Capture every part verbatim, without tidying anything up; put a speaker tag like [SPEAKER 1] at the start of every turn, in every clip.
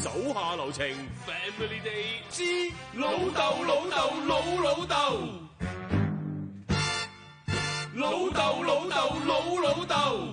[SPEAKER 1] 手下留情 ，Family Day 之老豆老豆老老豆，老豆老豆老老豆。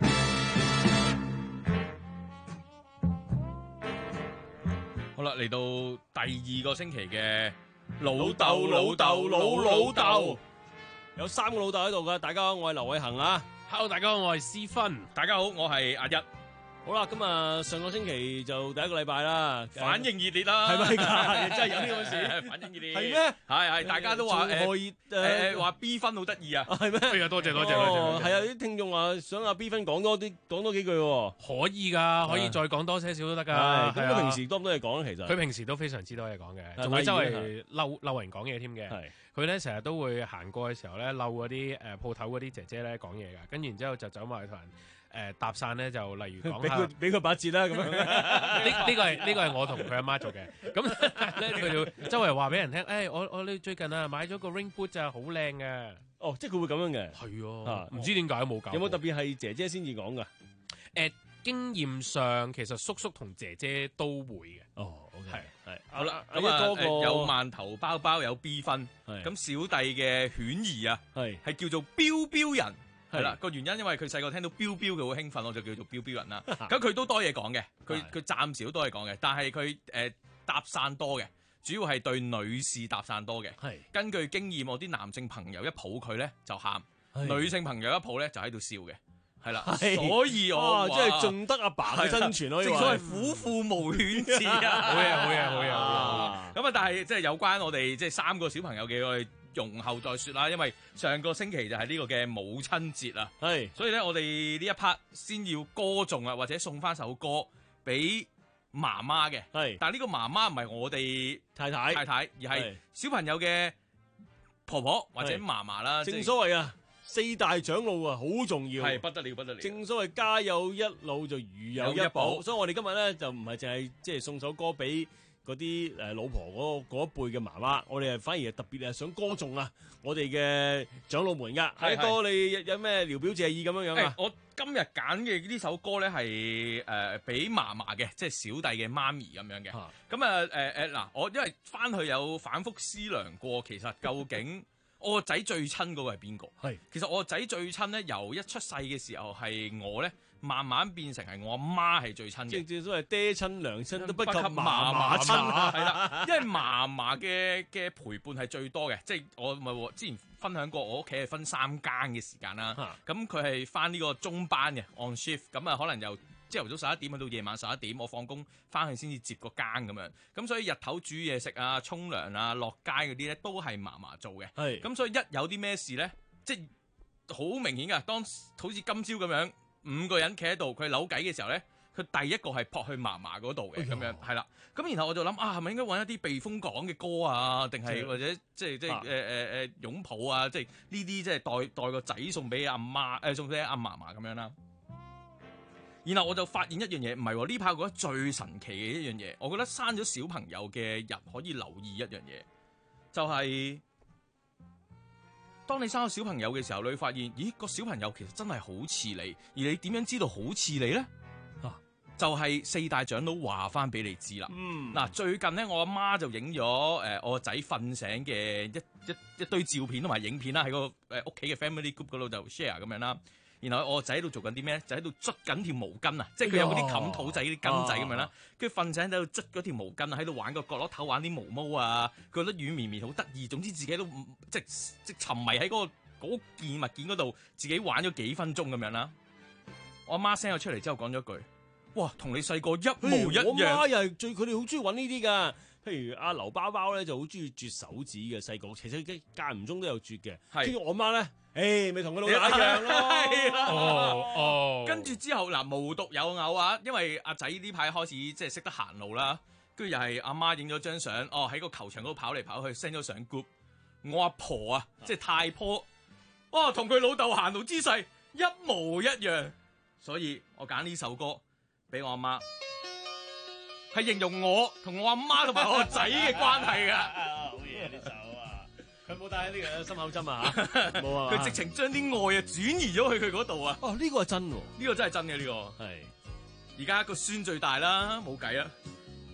[SPEAKER 2] 好啦，嚟到第二個星期嘅老
[SPEAKER 1] 老
[SPEAKER 2] 豆
[SPEAKER 1] 豆老豆老老豆
[SPEAKER 2] 豆，
[SPEAKER 1] 有三個老豆喺度噶，大家好，我係劉偉恒啊。
[SPEAKER 3] Hello， 大家好，我係思芬。
[SPEAKER 2] 大家好，我係阿一，
[SPEAKER 1] 好啦，咁啊，上個星期就第一個禮拜啦，
[SPEAKER 2] 反應熱烈啦，
[SPEAKER 1] 係咪㗎？真係有呢個事？
[SPEAKER 2] 反應熱烈，
[SPEAKER 1] 係咩？
[SPEAKER 2] 係係，大家都話誒
[SPEAKER 1] 可以
[SPEAKER 2] 誒誒話 B 分好得意啊，
[SPEAKER 1] 係咩？
[SPEAKER 3] 哎呀，多謝多謝多謝多謝。
[SPEAKER 1] 係啊，啲聽眾話想阿 B 分講多啲，講多幾句喎。
[SPEAKER 3] 可以㗎，可以再講多些少都得㗎。
[SPEAKER 1] 係咁，
[SPEAKER 3] 係啊
[SPEAKER 1] 佢平時多唔多嘢講咧？其實
[SPEAKER 3] 佢平時都非常之多嘢講嘅，
[SPEAKER 1] 係
[SPEAKER 3] 仲會周
[SPEAKER 1] 例如
[SPEAKER 3] 圍嬲嬲人講嘢添嘅。
[SPEAKER 1] 係
[SPEAKER 3] 佢咧成日都會行過嘅時候咧，嬲嗰啲誒鋪頭嗰啲姐姐咧講嘢㗎，跟住然之後就走埋去同人。誒搭訕咧就例如講下，
[SPEAKER 1] 俾佢俾佢八折啦咁樣。
[SPEAKER 3] 呢呢個係呢個係我同佢阿媽做嘅，咁咧佢就周圍話俾人聽，誒我我哋最近啊買咗個 ring boot 咋，好靚嘅。
[SPEAKER 1] 哦，即係佢會咁樣嘅。
[SPEAKER 3] 係
[SPEAKER 1] 啊
[SPEAKER 3] 唔知點解都冇搞。
[SPEAKER 1] 有冇特別係姐姐先至講㗎？
[SPEAKER 3] 誒經驗上其實叔叔同姐姐都會嘅。
[SPEAKER 1] 哦，OK，
[SPEAKER 3] 係
[SPEAKER 1] 係
[SPEAKER 2] 好啦，
[SPEAKER 1] 咁
[SPEAKER 2] 咁啊
[SPEAKER 1] 多個
[SPEAKER 2] 誒有饅頭包包有 B 分，
[SPEAKER 1] 係
[SPEAKER 2] 咁小弟嘅犬兒啊
[SPEAKER 1] 係
[SPEAKER 2] 係叫做標標人。係啦，
[SPEAKER 1] 係
[SPEAKER 2] 個原因因為佢細個聽到標標佢好興奮，我就叫做標標人啦。咁佢都多嘢講嘅，佢
[SPEAKER 1] 係
[SPEAKER 2] 佢暫時都多嘢講嘅，但係佢誒搭訕多嘅，主要係對女士搭訕多嘅。
[SPEAKER 1] 係
[SPEAKER 2] 根據經驗，我啲男性朋友一抱佢咧就喊，
[SPEAKER 1] 係
[SPEAKER 2] 女性朋友一抱咧就喺度笑嘅，係啦。
[SPEAKER 1] 係
[SPEAKER 2] 所以我
[SPEAKER 1] 哇，
[SPEAKER 2] 哇
[SPEAKER 1] 即係盡得阿爸嘅真傳可以話
[SPEAKER 2] 正所謂虎父無犬子啊！
[SPEAKER 3] 好嘢好嘢好嘢好
[SPEAKER 1] 啊
[SPEAKER 2] 咁啊，但係即係有關我哋即係三個小朋友嘅，我哋容後再說啦。因為上個星期就係呢個嘅母親節啊，
[SPEAKER 1] 係
[SPEAKER 2] 所以咧我哋呢一 part 先要歌頌啊，或者送翻首歌俾媽媽嘅。
[SPEAKER 1] 係
[SPEAKER 2] 但係呢個媽媽唔係我哋
[SPEAKER 1] 太太
[SPEAKER 2] 太太，而係
[SPEAKER 1] 係
[SPEAKER 2] 小朋友嘅婆婆或者
[SPEAKER 1] 係
[SPEAKER 2] 嫲嫲啦。即係
[SPEAKER 1] 正所謂啊，四大長老啊，好重要。
[SPEAKER 2] 係不得了不得了。
[SPEAKER 1] 正所謂家有一老就如有一
[SPEAKER 2] 有一寶
[SPEAKER 1] 寶，所以我哋今日咧就唔係淨係即係送首歌俾嗰啲誒老婆嗰嗰一輩嘅媽媽，我哋係反而係特別係想歌頌啊我哋嘅長老們噶。
[SPEAKER 2] 係
[SPEAKER 1] 係哥，你有有咩聊表謝意咁樣樣啊？
[SPEAKER 2] 誒我今日揀嘅呢首歌咧係誒俾嫲嫲嘅，即係小弟嘅媽咪咁樣嘅。
[SPEAKER 1] 嚇
[SPEAKER 2] 咁啊誒誒嗱，我因為翻去有反覆思量過，其實究竟我個仔最親嗰個係邊個？
[SPEAKER 1] 係
[SPEAKER 2] 其實我個仔最親咧，由一出世嘅時候係我咧，慢慢變成係我阿媽係最親嘅。
[SPEAKER 1] 正正所謂爹親娘親都不及嫲
[SPEAKER 2] 嫲
[SPEAKER 1] 嫲親啊！
[SPEAKER 2] 係啦，因為嫲嫲嘅嘅陪伴係最多嘅，即係我咪話之前分享過，我屋企係分三更嘅時間啦。咁佢係翻呢個中班嘅 on shift，咁啊可能由朝頭早十一點去到夜晚十一點，我放工翻去先至接個更咁樣。咁所以日頭煮嘢食啊、沖涼啊、落街嗰啲咧都係嫲嫲做嘅。
[SPEAKER 1] 係
[SPEAKER 2] 咁所以一有啲咩事咧，即係好明顯噶。當好似今朝咁樣，五個人企喺度，佢扭計嘅時候咧，佢第一個係撲去嫲嫲嗰度嘅，咁樣係啦。咁然後我就諗啊，係咪應該揾一啲避風港嘅歌啊，定係或者即係即係誒誒誒擁抱啊，即係呢啲即係代代個仔送俾阿媽誒送俾阿嫲嫲咁樣啦。然後我就發現一樣嘢，唔係喎，呢排我覺得最神奇嘅一樣嘢，我覺得生咗小朋友嘅人可以留意一樣嘢，就係、當你生咗小朋友嘅時候，你會發現，咦，個小朋友其實真係好似你，而你點樣知道好似你呢？啊，就係、四大長老話翻俾你知啦。
[SPEAKER 1] 嗯，
[SPEAKER 2] 嗱，最近咧，我阿媽就影咗誒我個仔瞓醒嘅一一一堆照片同埋影片啦，喺個誒屋企嘅 family group 嗰度就 share 咁樣啦。然後我個仔喺度做緊啲咩？就喺度捽緊條毛巾啊！即係佢有嗰啲冚肚仔啲巾仔咁樣啦。跟住瞓醒喺度捽嗰條毛巾啊，喺度玩個角落頭玩啲毛毛啊，佢覺得軟綿綿好得意。總之自己都即即沉迷喺嗰、個嗰件物件嗰度，自己玩咗幾分鐘咁樣啦。我阿媽 send 咗出嚟之後講咗句：哇，同你細個一模一
[SPEAKER 1] 我
[SPEAKER 2] 樣。
[SPEAKER 1] 媽又係最，佢哋好中意揾呢啲噶。譬如阿劉包包咧，就好中意啜手指嘅，細個其實佢間唔中都有啜嘅。
[SPEAKER 2] 係
[SPEAKER 1] 跟住我媽咧，誒咪同佢老豆一樣咯。
[SPEAKER 2] 係啦
[SPEAKER 3] 哦哦，
[SPEAKER 2] 跟住之後嗱，無獨有偶啊，因為阿仔呢排開始即係識得行路啦，跟住又係阿媽影咗張相，哦喺個球場嗰度跑嚟跑去 send 咗上 group。我阿婆啊，即係太婆，哇，同佢老豆行路姿勢一模一樣，所以我揀呢首歌俾我阿媽，係形容我同我阿媽同埋我個仔嘅關係㗎。
[SPEAKER 1] 好嘢呢首啊！佢冇帶呢個心口針啊嚇，冇啊！
[SPEAKER 2] 佢直情將啲愛啊轉移咗去佢嗰度啊！
[SPEAKER 1] 哦，呢個係真喎，
[SPEAKER 2] 呢個真係真嘅呢個。
[SPEAKER 1] 係
[SPEAKER 2] 而家個孫最大啦，冇計啊！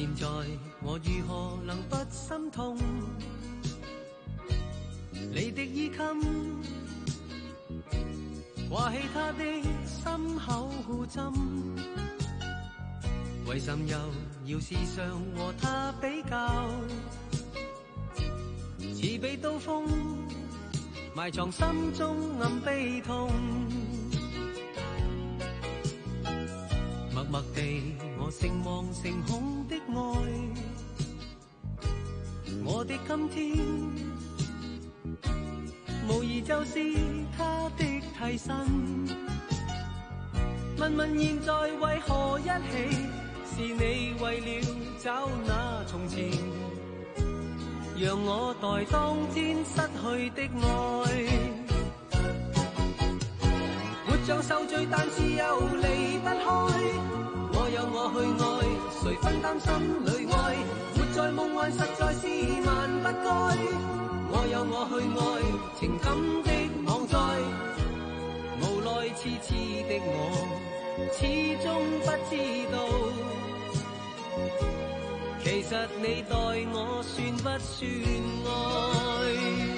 [SPEAKER 4] 現在我如何能不心痛？你的衣襟掛起他的心口針，為甚又要時常和他比較？似被刀鋒埋藏心中暗悲痛，默默地我誠惶誠恐的愛，我的今天無疑就是他的替身。問問現在為何一起？是你為了找那從前，讓我代當天失去的愛。活像受罪，但是又離不開。我有我去愛，誰分擔心裏愛？活在夢幻實在是萬不該。我有我去愛，情感的網載。無奈痴痴的我，始終不知道。其實你待我算不算愛？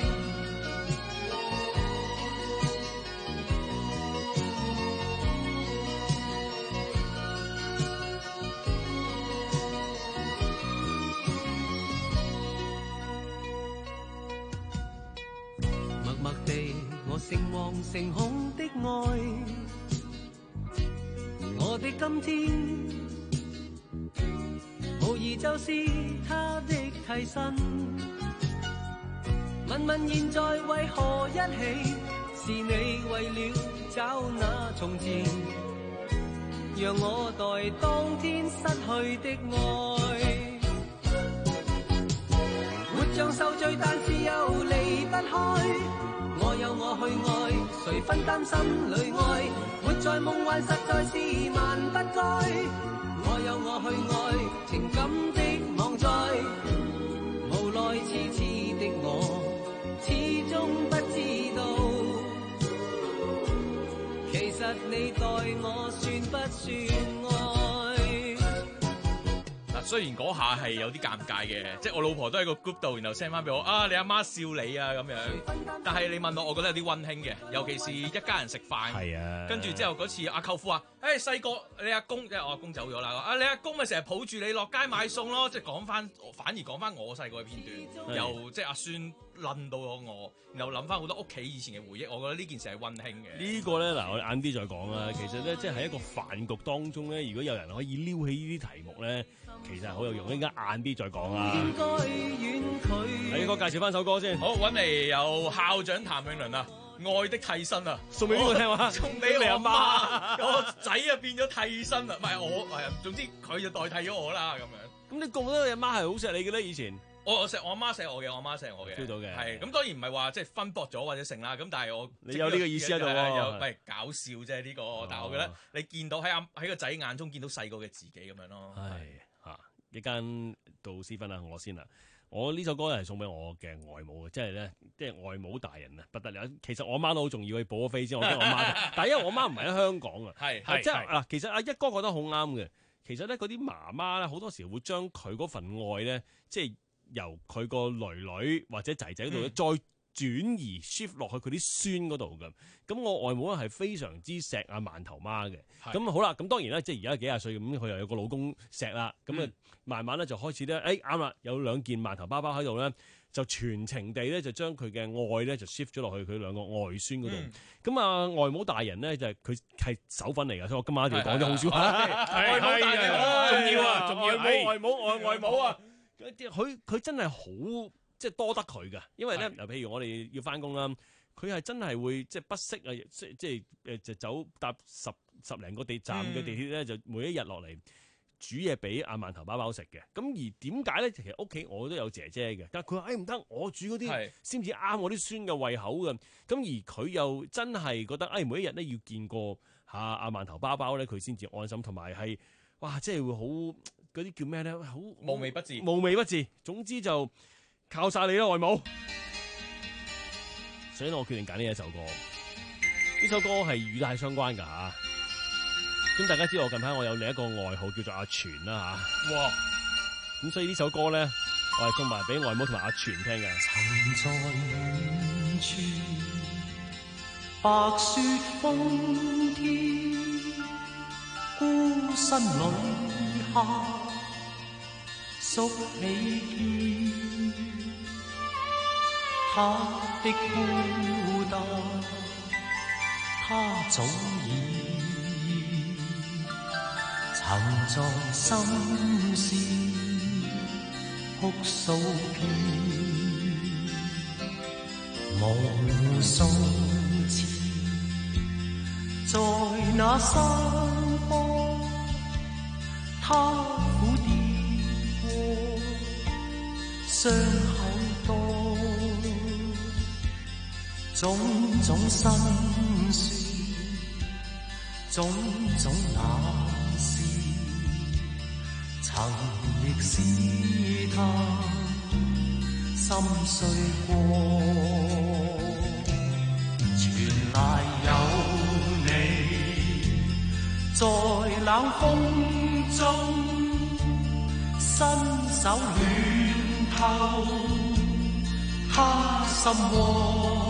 [SPEAKER 4] 默默地我誠惶誠恐的愛，我的今天無疑就是他的替身。問問現在為何一起？是你為了找那從前，讓我代當天失去的愛。活像受罪，但是又離不開。我有我去愛，誰分擔心裏愛？活在夢幻實在是萬不該。我有我去愛，情感的網載。無奈痴痴的我，始終不知道。其實你待我算不算愛？
[SPEAKER 2] 嗱，雖然嗰下係有啲尷尬嘅，即係我老婆都喺個 group 度，然後 send 翻俾我啊，你阿媽笑你啊咁樣。但係你問我，我覺得有啲溫馨嘅，尤其是一家人食飯。
[SPEAKER 1] 係啊，
[SPEAKER 2] 跟住之後嗰次阿舅父話：誒細個你阿公，即係我阿公走咗啦，啊你阿公咪成日抱住你落街買餸咯，即係講翻，反而講翻我細個嘅片段，由即係阿孫論到我，然後諗翻好多屋企以前嘅回憶，我覺得呢件事係溫馨嘅。
[SPEAKER 1] 呢個咧嗱，我晏啲再講啦。其實咧，即係喺一個飯局當中咧，如果有人可以撩起呢啲題目咧，其實係好有用。應該晏啲再講啦。你應該介紹翻首歌先。
[SPEAKER 2] 好，揾嚟有校長譚詠麟啊，《愛的替身》啊，
[SPEAKER 1] 送俾邊個聽話？
[SPEAKER 2] 送俾你阿媽。我仔啊變咗替身啊，唔係我，係總之佢就代替咗我啦咁樣。
[SPEAKER 1] 咁你覺得你阿媽係好錫你嘅咧？以前
[SPEAKER 2] 我我錫我阿媽錫我嘅，我阿媽錫我嘅
[SPEAKER 1] ，feel到嘅。
[SPEAKER 2] 係咁當然唔係話即係分薄咗或者成啦，咁但係我
[SPEAKER 1] 你有呢個意思喺度喎，
[SPEAKER 2] 有唔係搞笑啫呢個，但係我覺得你見到喺阿喺個仔眼中見到細個嘅自己咁樣咯。
[SPEAKER 1] 係嚇，一間導師分啦，我先啦。我呢首歌係送俾我嘅外母嘅，即係咧，即係外母大人啊，不得了。其實我媽都好重要，去補咗飛先，我驚我媽。但係因為我媽唔係喺香港啊，
[SPEAKER 2] 係
[SPEAKER 1] 係即係嗱，其實阿一哥覺得好啱嘅。其實咧，嗰啲媽媽咧，好多時會將佢嗰份愛咧，即係由佢個女女或者仔仔度咧，再轉移 shift 落去佢啲孫嗰度嘅。咁我外母咧係非常之錫阿饅頭媽嘅。咁好啦，咁當然啦，即係而家幾廿歲咁，佢又有個老公錫啦。咁啊、嗯，慢慢咧就開始咧，誒啱啦，有兩件饅頭包包喺度咧，就全程地咧就將佢嘅愛咧就 shift 咗落去佢兩個外孫嗰度。咁啊、嗯，外母大人咧就係佢係手粉嚟㗎，所以我今晚一定要講咗好少話。外母大人重要啊，重要外母外母外外母啊！佢佢真係好即係多得佢㗎，因為咧嗱，譬如我哋要翻工啦，佢係真係會即係不惜啊，即即係誒就走搭十十零個地站嘅地鐵咧，就每一日落嚟煮嘢俾阿饅頭包包食嘅。咁而點解咧？其實屋企我都有姐姐嘅，但係佢話誒唔得，我煮嗰啲先至啱我啲孫嘅胃口嘅。咁而佢又真係覺得誒每一日咧要見過下阿饅頭包包咧，佢先至安心，同埋係哇，即係會好嗰啲叫咩咧？好
[SPEAKER 2] 無微不至，
[SPEAKER 1] 無微不至。總之就靠晒你啦，外母。所以我決定揀呢一首歌。呢首歌係語帶相關㗎嚇。咁大家知道我近排我有另一個外號叫做阿全啦嚇。哇！ 咁所以呢首歌咧，我係送埋俾外母同埋阿全聽嘅。
[SPEAKER 4] 曾在遠處，白雪封天，孤身旅客，宿起見，他的孤單，他早已曾在心事哭訴遍，無數次在那山坡，他苦跌過，傷口多，種種辛酸，種種難事，曾亦試探心碎過，全賴有你在冷風中伸手暖透他心窩。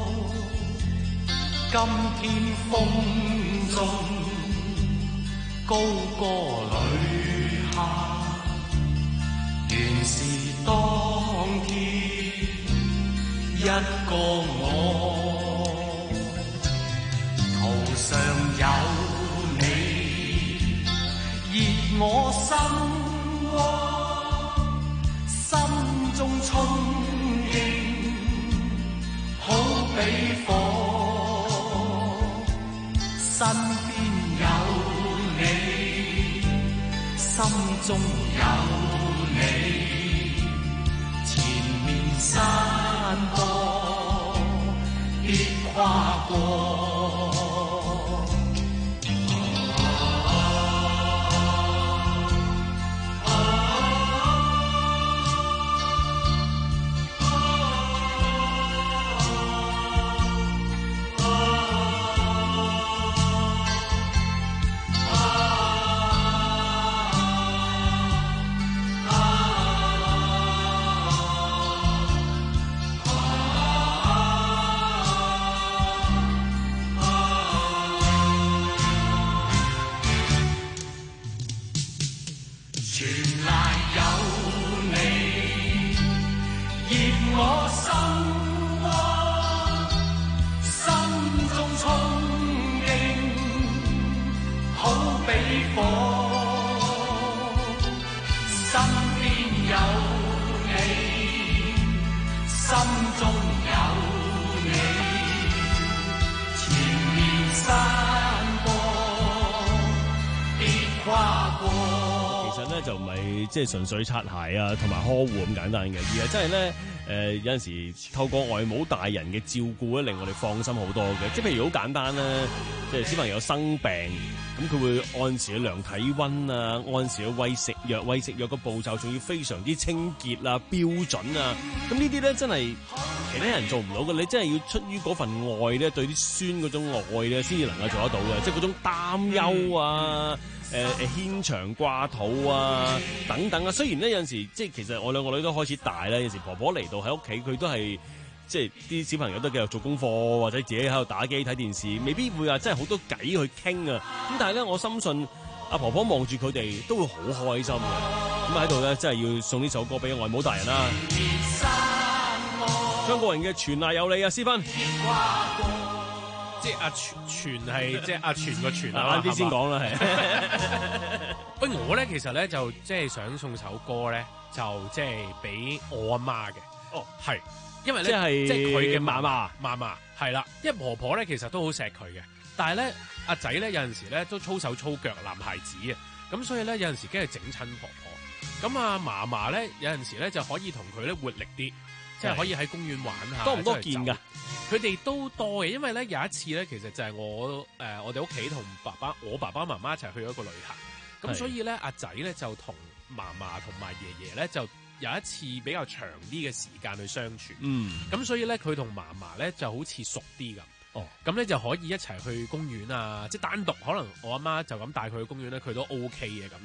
[SPEAKER 4] 今天風中高歌旅客，原是當天一個我，途上有你，熱我心窩，心中憧憬好比火。身邊有你，心中有你，前面山坡必跨過。
[SPEAKER 1] 就唔係即係純粹擦鞋啊，同埋呵護咁簡單嘅，而係真係咧誒有陣時透過外母大人嘅照顧咧，令我哋放心好多嘅。即係譬如好簡單啦，即係小朋友生病，咁佢會按時去量體温啊，按時去餵食藥，餵食藥個步驟仲要非常之清潔啊、標準啊。咁呢啲咧真係其他人做唔到嘅，你真係要出於嗰份愛咧，對啲孫嗰種愛咧，先至能夠做得到嘅，即係嗰種擔憂啊。誒誒牽腸掛肚啊等等啊，雖然呢，有陣時即係其實我兩個女都開始大啦，有陣時婆婆嚟到喺屋企佢都係即係啲小朋友都繼續做功課或者自己喺度打機睇電視，未必會話真係好多偈去傾啊。咁但係咧，我深信阿婆婆望住佢哋都會好開心嘅。咁喺度咧，真係要送呢首歌俾外母大人啦。張國榮嘅《全賴有你》啊，私芬。
[SPEAKER 3] 即係阿全全係即係阿全個全
[SPEAKER 1] 啊，啱啲先講啦，係。
[SPEAKER 3] 喂，我咧其實咧就即係想送首歌咧，就即係俾我阿媽嘅。哦，係，因為咧
[SPEAKER 1] 即係
[SPEAKER 3] 即係佢嘅
[SPEAKER 1] 嫲嫲
[SPEAKER 3] 嫲嫲係啦，因為婆婆咧其實都好錫佢嘅，但係咧阿仔咧有陣時咧都粗手粗腳男孩子啊，咁所以咧有陣時梗係整親婆婆。咁啊嫲嫲咧有陣時咧就可以同佢咧活力啲。即係可以喺公園玩下，
[SPEAKER 1] 多唔多見㗎？
[SPEAKER 3] 佢哋都多嘅，因為咧有一次咧，其實就係我誒、呃、我哋屋企同爸爸，我爸爸媽媽一齊去咗一個旅行，咁所以咧阿仔咧就同嫲嫲同埋爺爺咧就有一次比較長啲嘅時間去相處，
[SPEAKER 1] 嗯，
[SPEAKER 3] 咁所以咧佢同嫲嫲咧就好似熟啲咁，
[SPEAKER 1] 哦，
[SPEAKER 3] 咁咧就可以一齊去公園啊，即係單獨可能我阿媽就咁帶佢去公園咧，佢都 OK 嘅咁樣。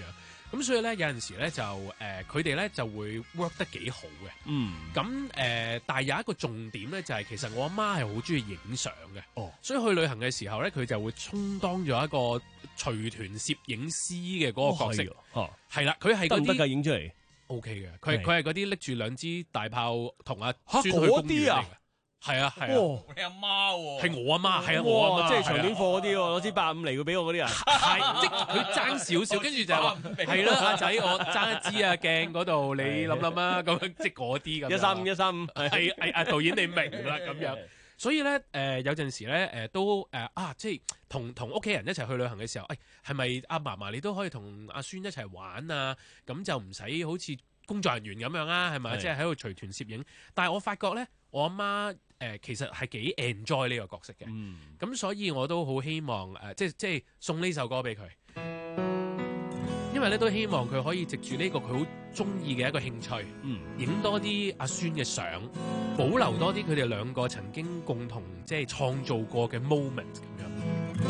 [SPEAKER 3] 咁所以咧有陣時咧就誒佢哋咧就會 work 得幾好嘅。
[SPEAKER 1] 嗯，
[SPEAKER 3] 咁誒、呃，但係有一個重點咧，就係、是、其實我阿媽係好中意影相嘅。
[SPEAKER 1] 哦，
[SPEAKER 3] 所以去旅行嘅時候咧，佢就會充當咗一個隨團攝影師嘅嗰個角色。
[SPEAKER 1] 哦，
[SPEAKER 3] 係啦，佢係
[SPEAKER 1] 得唔得㗎？
[SPEAKER 3] 嗰啲
[SPEAKER 1] 影出嚟
[SPEAKER 3] O K 嘅。佢係
[SPEAKER 1] 係
[SPEAKER 3] 佢係嗰啲拎住兩支大炮同阿
[SPEAKER 1] 嚇
[SPEAKER 3] 孫去公園
[SPEAKER 1] 嗰啲啊
[SPEAKER 3] 嚟嘅。係啊係啊，
[SPEAKER 1] 哇！
[SPEAKER 2] 你阿媽喎，
[SPEAKER 3] 係我阿媽，係啊我阿媽，
[SPEAKER 1] 哇即係長短
[SPEAKER 3] 貨。
[SPEAKER 1] 貨嗰啲喎，攞支八五嚟會俾我嗰啲啊！
[SPEAKER 3] 係，即係佢爭少少，跟住就係話係啦，阿仔我爭一支啊鏡嗰度，你諗諗啊，咁樣即係嗰啲咁樣。
[SPEAKER 1] 一三五一三五，
[SPEAKER 3] 係係啊，導演你明啦咁樣。所以咧，誒、呃、有陣時咧，誒、呃、都誒、呃、啊，即係同同屋企人一齊去旅行嘅時候，誒係咪阿嫲嫲你都可以同阿孫一齊玩啊？咁就唔使好似工作人員咁樣啊，係咪？
[SPEAKER 1] 係
[SPEAKER 3] 即係喺度隨團攝影。但係我發覺咧，我阿媽誒其實係幾 enjoy 呢個角色嘅。
[SPEAKER 1] 嗯，
[SPEAKER 3] 咁所以我都好希望誒、呃，即係即係送呢首歌俾佢，因為咧都希望佢可以藉住呢個佢好中意嘅一個興趣，
[SPEAKER 1] 嗯，
[SPEAKER 3] 影多啲阿孫嘅相，保留多啲佢哋兩個曾經共同即係創造過嘅 moment 咁樣。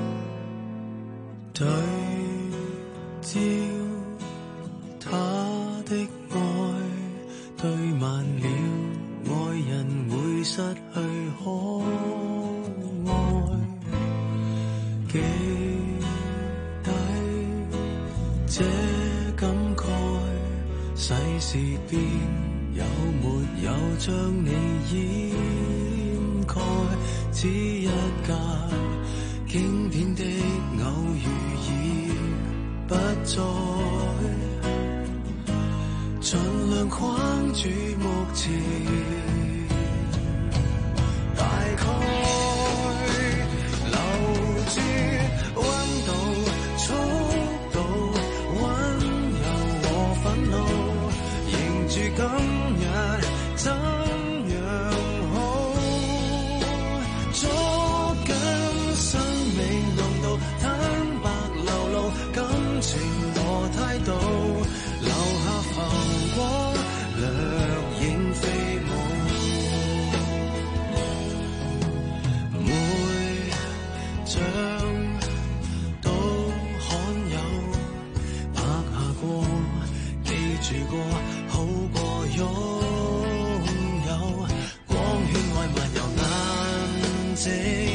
[SPEAKER 5] 對焦他的愛，對慢了，愛人會失去可愛。記低這感慨，世事變，有沒有將你掩蓋？只一架經典的偶遇已不再，盡量框住目前，大概留住溫度、速度、溫柔和憤怒，迎住今日怎樣好，捉緊生命濃度，坦白流露感情和態度，留下浮光掠影飛舞，每張都罕有，拍下過，記住過，好過擁有，光圈外漫遊眼睛，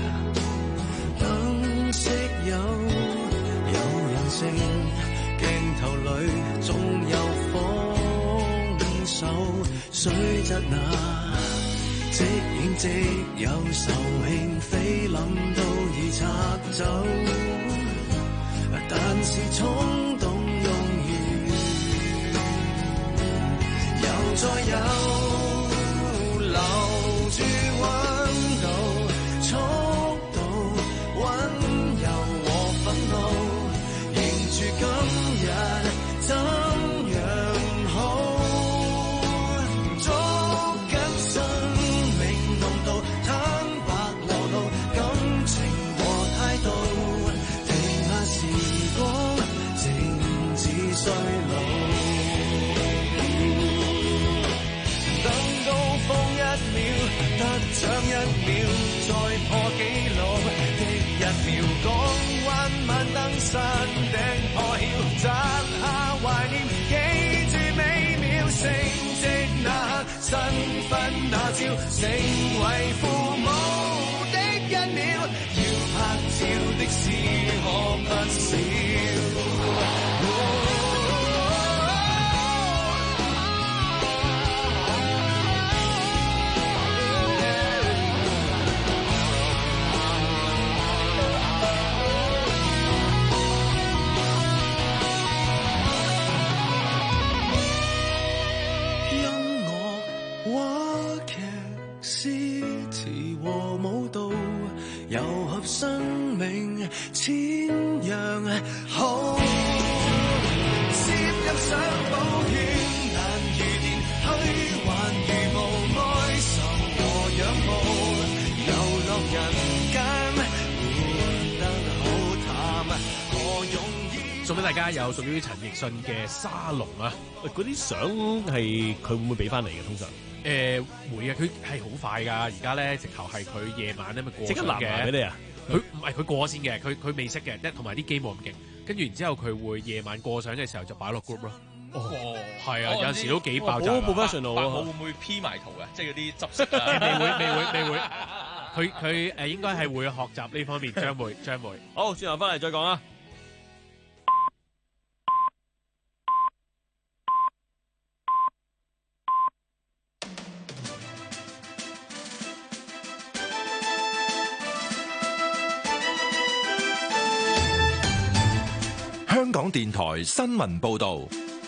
[SPEAKER 5] 等息有有人性，鏡頭裏總有豐收，雖則那即影即有仇慶，菲林都已拆走，但是衝動用完，又再有留住溫度、速度、溫柔和憤怒，迎住今日怎樣好，捉緊生命濃度，坦白流露感情和態度，停下時光，靜止衰老。等高峰一秒，得獎一秒，再破紀錄的一秒，港灣晚燈山頂破曉，摘下懷念，記住美妙成績那刻，新婚那朝，成為父母的一秒，要拍照的事可不少。音樂、話劇、詩詞和舞蹈，糅合生命千樣好。攝入相簿圈，難如電，虛幻如無哀愁和仰慕，遊樂人間活得好淡，何容易？
[SPEAKER 3] 送俾大家有屬於陳奕迅嘅沙龍啊！
[SPEAKER 1] 喂，嗰啲相係佢會唔會俾翻嚟嘅？通常
[SPEAKER 3] 誒、呃、會啊，佢係好快㗎。而家咧直頭係佢夜晚咧咪過
[SPEAKER 1] 即刻
[SPEAKER 3] 咗嘅
[SPEAKER 1] 攬埋俾。你啊！
[SPEAKER 3] 佢唔係佢過咗先嘅，佢佢未識嘅，一同埋啲機冇咁勁。 跟住然之後佢會夜晚過相嘅時候就擺落 group 咯。
[SPEAKER 2] 哦，
[SPEAKER 3] 係啊，
[SPEAKER 2] 哦
[SPEAKER 3] 有陣時都幾爆炸㗎。
[SPEAKER 1] 好 professional
[SPEAKER 2] 白
[SPEAKER 1] 啊！
[SPEAKER 2] 母會唔會 P 埋圖嘅？即係嗰啲執色啊？
[SPEAKER 3] 未會未會未會，佢佢誒應該係會學習呢方面，將會將會。
[SPEAKER 1] 好，轉頭翻嚟再講啦。
[SPEAKER 6] 香港電台新聞報道，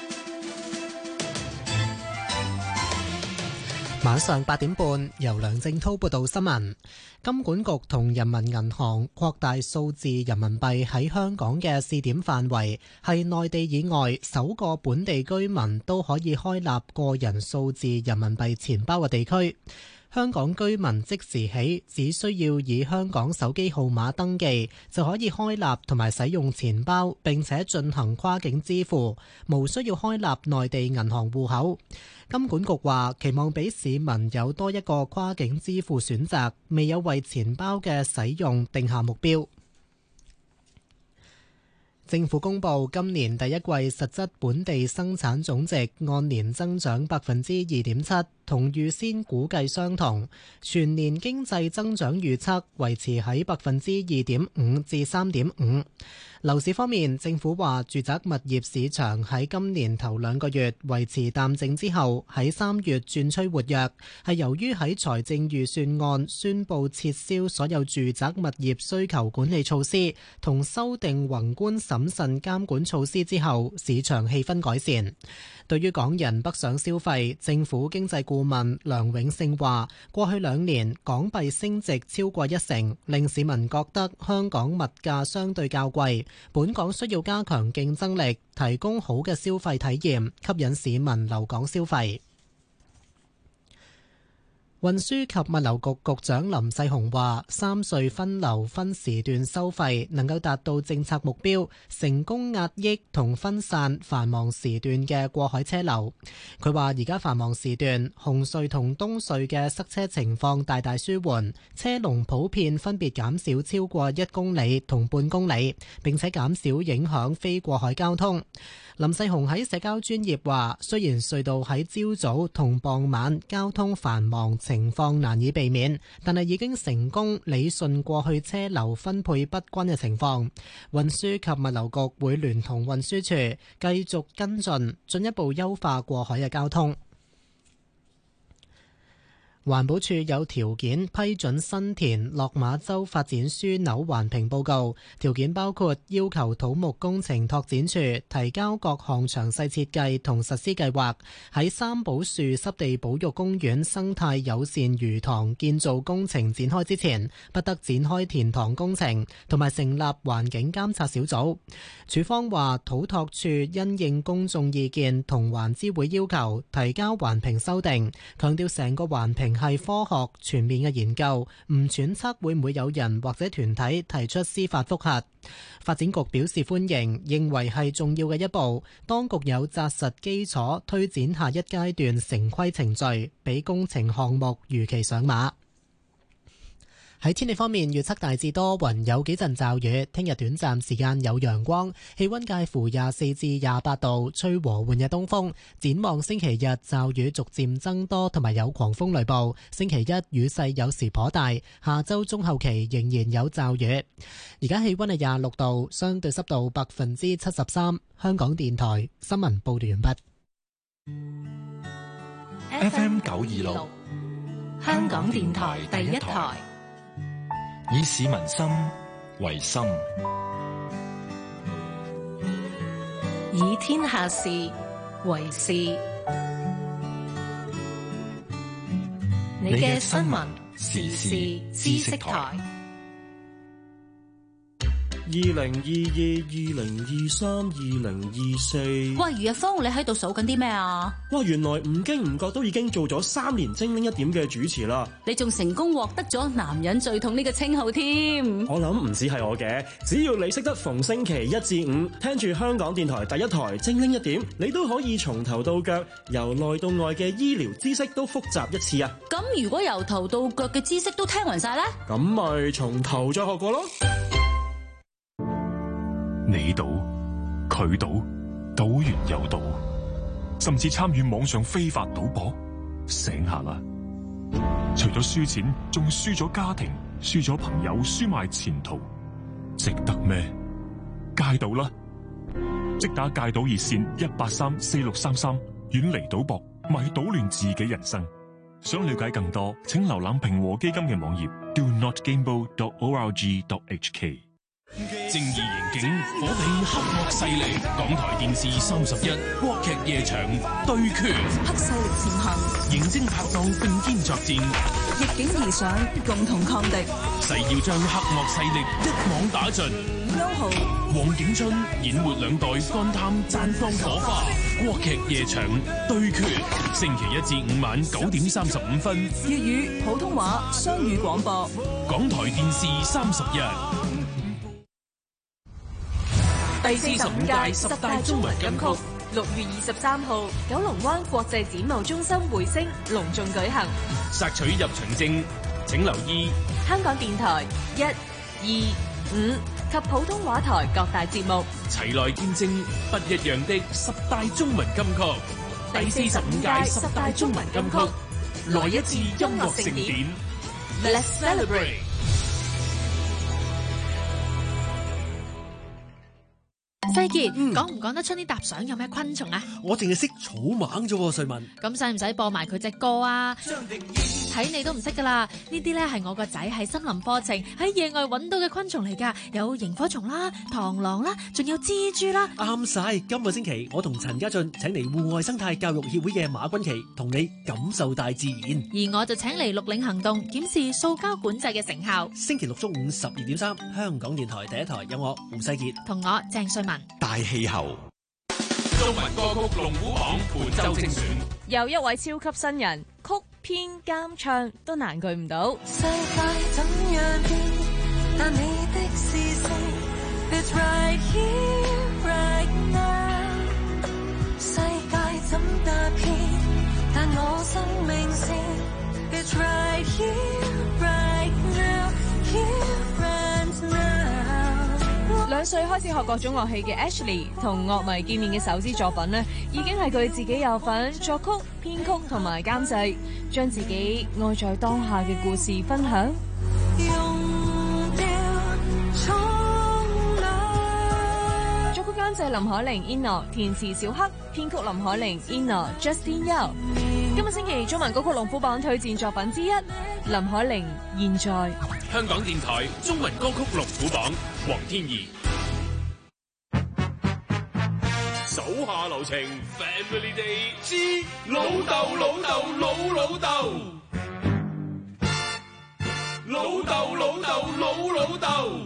[SPEAKER 7] 晚上八點半，由梁正滔報道新聞。金管局同人民銀行擴大數字人民幣喺香港嘅試點範圍，係內地以外首個本地居民都可以開立個人數字人民幣錢包嘅地區。香港居民即時起只需要以香港手機號碼登記，就可以開立同埋使用錢包，並且進行跨境支付，無需要開立內地銀行戶口。金管局話期望俾市民有多一個跨境支付選擇，未有為錢包嘅使用定下目標。政府公布今年第一季實質本地生產總值按年增長百分之二點七，同預先估計相同。全年經濟增長預測維持喺百分之二點五至三點五。樓市方面，政府話住宅物業市場喺今年頭兩個月維持淡靜之後，喺三月轉趨活躍，係由於喺財政預算案宣布撤銷所有住宅物業需求管理措施同修訂宏觀審慎監管措施之後，市場氣氛改善。對於港人北上消費，政府經濟顧問梁永勝話：過去兩年港幣升值超過一成，令市民覺得香港物價相對較貴，本港需要加強競爭力，提供好嘅消費體驗，吸引市民留港消費。運輸及物流局局長林世雄話：三隧分流分時段收費能夠達到政策目標，成功壓抑同分散繁忙時段嘅過海車流。佢話而家繁忙時段紅隧同東隧嘅塞車情況大大舒緩，車龍普遍分別減少超過一公里同半公里，並且減少影響非過海交通。林世雄喺社交專頁話：雖然隧道喺朝早同傍晚交通繁忙情況難以避免，但係已經成功理順過去車流分配不均嘅情況。運輸及物流局會聯同運輸署繼續跟進，進一步優化過海嘅交通。環保署有條件批准新田落馬洲發展樞紐環評報告，條件包括要求土木工程拓展署提交各項詳細設計同實施計劃，喺三寶樹濕地保育公園生態友善魚塘建造工程展開之前，不得展開填塘工程，同埋成立環境監察小組。署方話，土拓署因應公眾意見同環諮會要求，提交環評修訂，強調成個環評係科學全面嘅研究，唔揣測會唔會有人或者團體提出司法覆核。發展局表示歡迎，認為係重要嘅一步，當局有紮實基礎推展下一階段城規程序，俾工程項目如期上馬。喺天氣方面，預測大致多雲，有幾陣驟雨。聽日短暫時間有陽光，氣溫介乎廿四至廿八度，吹和緩嘅東風。展望星期日，驟雨逐漸增多，同埋有狂風雷暴。星期一雨勢有時頗大，下周中後期仍然有驟雨。而家氣溫係廿六度，相對濕度百分之七十三。香港電台新聞報道完
[SPEAKER 6] 畢。F M 九二六，
[SPEAKER 8] 香港電台第一台。
[SPEAKER 6] 以市民心為心，
[SPEAKER 8] 以天下事為事。你嘅新聞時事知識台。
[SPEAKER 9] 二零二二、二零二三、二零二四。
[SPEAKER 10] 喂，余日峰，你喺度數緊啲咩啊？
[SPEAKER 9] 哇，原來唔經唔覺都已經做咗三年精靈一點嘅主持啦！
[SPEAKER 10] 你仲成功獲得咗男人最痛呢個稱號添。
[SPEAKER 9] 我諗唔止係我嘅，只要你識得逢星期一至五聽住香港電台第一台精靈一點，你都可以從頭到腳由內到外嘅醫療知識都複習一次啊！
[SPEAKER 10] 咁如果由頭到腳嘅知識都聽勻晒呢？
[SPEAKER 9] 咁咪從頭再學過咯。
[SPEAKER 11] 你賭佢賭，賭完又賭，甚至參與網上非法賭博，醒下啦！除咗輸錢，仲輸咗家庭，輸咗朋友，輸埋前途，值得咩？戒賭啦！即打戒賭熱線一八三四六三三，遠離賭博，咪搗亂自己人生。想了解更多，請瀏覽平和基金嘅網頁 do not gamble dot org dot h k。
[SPEAKER 3] 正義刑警火拼黑惡勢力，港台電視三十一國劇夜場對決，
[SPEAKER 10] 黑勢力潛行，
[SPEAKER 3] 刑偵拍檔並肩作戰，
[SPEAKER 10] 逆境而上，共同抗敵。
[SPEAKER 3] 誓要將黑惡勢力一網打盡。
[SPEAKER 10] 歐豪、
[SPEAKER 3] 黃景春演活兩代幹探綻放火花，國劇夜場對決，星期一至五晚九點三十五分，
[SPEAKER 10] 粵語、普通話雙語廣播，
[SPEAKER 3] 港台電視三十一。
[SPEAKER 10] 第四十五屆十大中文金曲，六月二十三號，九龍灣國際展貿中心匯星隆重舉行。
[SPEAKER 3] 索取入場證，請留意
[SPEAKER 10] 香港電台一、二、五及普通話台各大節目，
[SPEAKER 3] 齊來見證不一樣的十大中文金曲。第四十五屆十大中文金曲，來一次音樂盛典
[SPEAKER 10] ，Let's celebrate！
[SPEAKER 12] 世傑，講唔講得出呢沓相有咩昆蟲啊？
[SPEAKER 13] 我淨係識草蜢啫喎，瑞文。
[SPEAKER 12] 咁使唔使播埋佢隻歌啊？睇你都唔識噶啦，呢啲咧係我個仔喺森林課程喺野外揾到嘅昆蟲嚟噶，有螢火蟲啦、螳螂啦，仲有蜘蛛啦。
[SPEAKER 13] 啱晒！今個星期我同陳家俊請嚟戶外生態教育協會嘅馬君琪，同你感受大自然。
[SPEAKER 12] 而我就請嚟綠領行動檢視塑膠管制嘅成效。
[SPEAKER 13] 星期六中午十二點三，香港電台第一台有我胡世傑
[SPEAKER 12] 同我鄭瑞文。
[SPEAKER 6] 大氣候，
[SPEAKER 3] 中文歌曲龍虎榜本周精選，
[SPEAKER 14] 又一位超級新人，曲編監唱都難句唔到。
[SPEAKER 4] 世界怎樣變，但你的視線 It's right here right now。世界怎踏遍，但我生命線 It's right here right now here and now。
[SPEAKER 14] 兩歲開始學各種樂器嘅 Ashley 同樂迷見面嘅首支作品呢，已經係佢自己有份作曲、編曲同埋監製，將自己愛在當下嘅故事分享。作曲監製林海玲 Eno， 填詞小黑，編曲林海玲 Eno、Justin Yao。今個星期中文歌曲龍虎榜推薦作品之一，林海玲現在。
[SPEAKER 3] 香港電台中文歌曲龍虎榜，黃天怡。手下留情 ，Family Day 之老豆老豆老老豆，老豆老豆老老豆。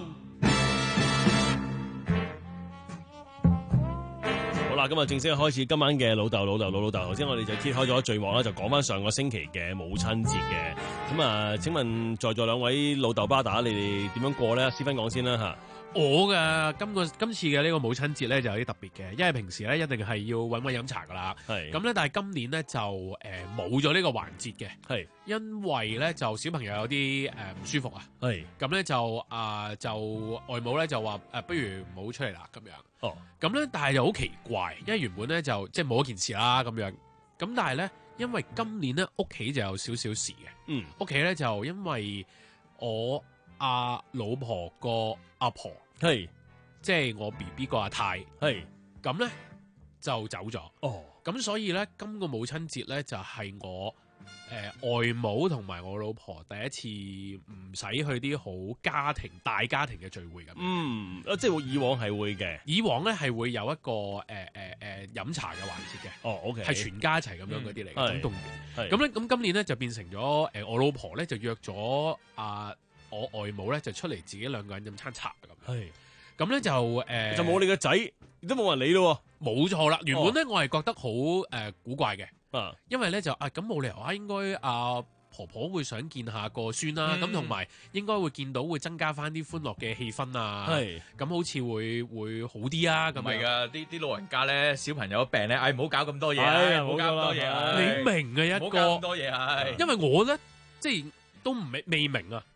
[SPEAKER 1] 好啦，今日正式開始今晚嘅老豆老豆老老豆。頭先我哋就揭開咗序幕啦，就講翻上個星期嘅母親節嘅。咁啊，請問在座兩位老豆巴打，你哋點樣過咧？思芬講先啦吓。
[SPEAKER 3] 我嘅今個今次嘅呢個母親節咧就有啲特別嘅，因為平時咧一定係要揾位飲茶噶啦，係咁咧，但係今年咧就誒冇咗呢個環節嘅，係因為咧就小朋友有啲誒唔舒服啊，係咁咧就啊、呃、就外母咧就話誒、呃、不如唔好出嚟啦咁樣，哦咁咧但係又好奇怪，因為原本咧就即係冇一件事啦咁樣，咁但係咧因為今年咧屋企就有少少事嘅，嗯屋企咧就因為我阿、啊、老婆個阿婆。係，即係我 B B 個阿太，係咁咧就走咗。哦，咁所以咧今個母親節咧就係、是、我誒、呃、外母同埋我老婆第一次唔使去啲好家庭大家庭嘅聚會咁。
[SPEAKER 1] 嗯，即係以往係會嘅，
[SPEAKER 3] 以往咧係會有一個誒誒誒飲茶嘅環節嘅。哦 ，OK，係全家一齊咁樣嗰啲嚟嘅，咁動員。咁咧咁今年咧就變成咗誒、呃、我老婆咧就約咗啊。我外母咧就出嚟自己兩個人飲餐茶咁，係咁咧就誒、呃、就冇你個仔，亦都冇人理咯，冇錯啦。原本咧、哦、我係覺得好誒、呃、古怪嘅，啊，因為咧就啊咁冇理由啊，應該啊婆婆會想見下個孫啦，咁同埋應該會見到會增加翻啲歡樂嘅氣氛啊，係咁好似會會好啲啊，咁
[SPEAKER 2] 唔係㗎，啲啲老人家咧小朋友病咧，唉唔好搞咁多嘢，唔好搞咁多嘢，
[SPEAKER 3] 你明嘅一個，
[SPEAKER 2] 唔好搞咁多嘢，係，
[SPEAKER 3] 因為我咧即係都唔未未明啊。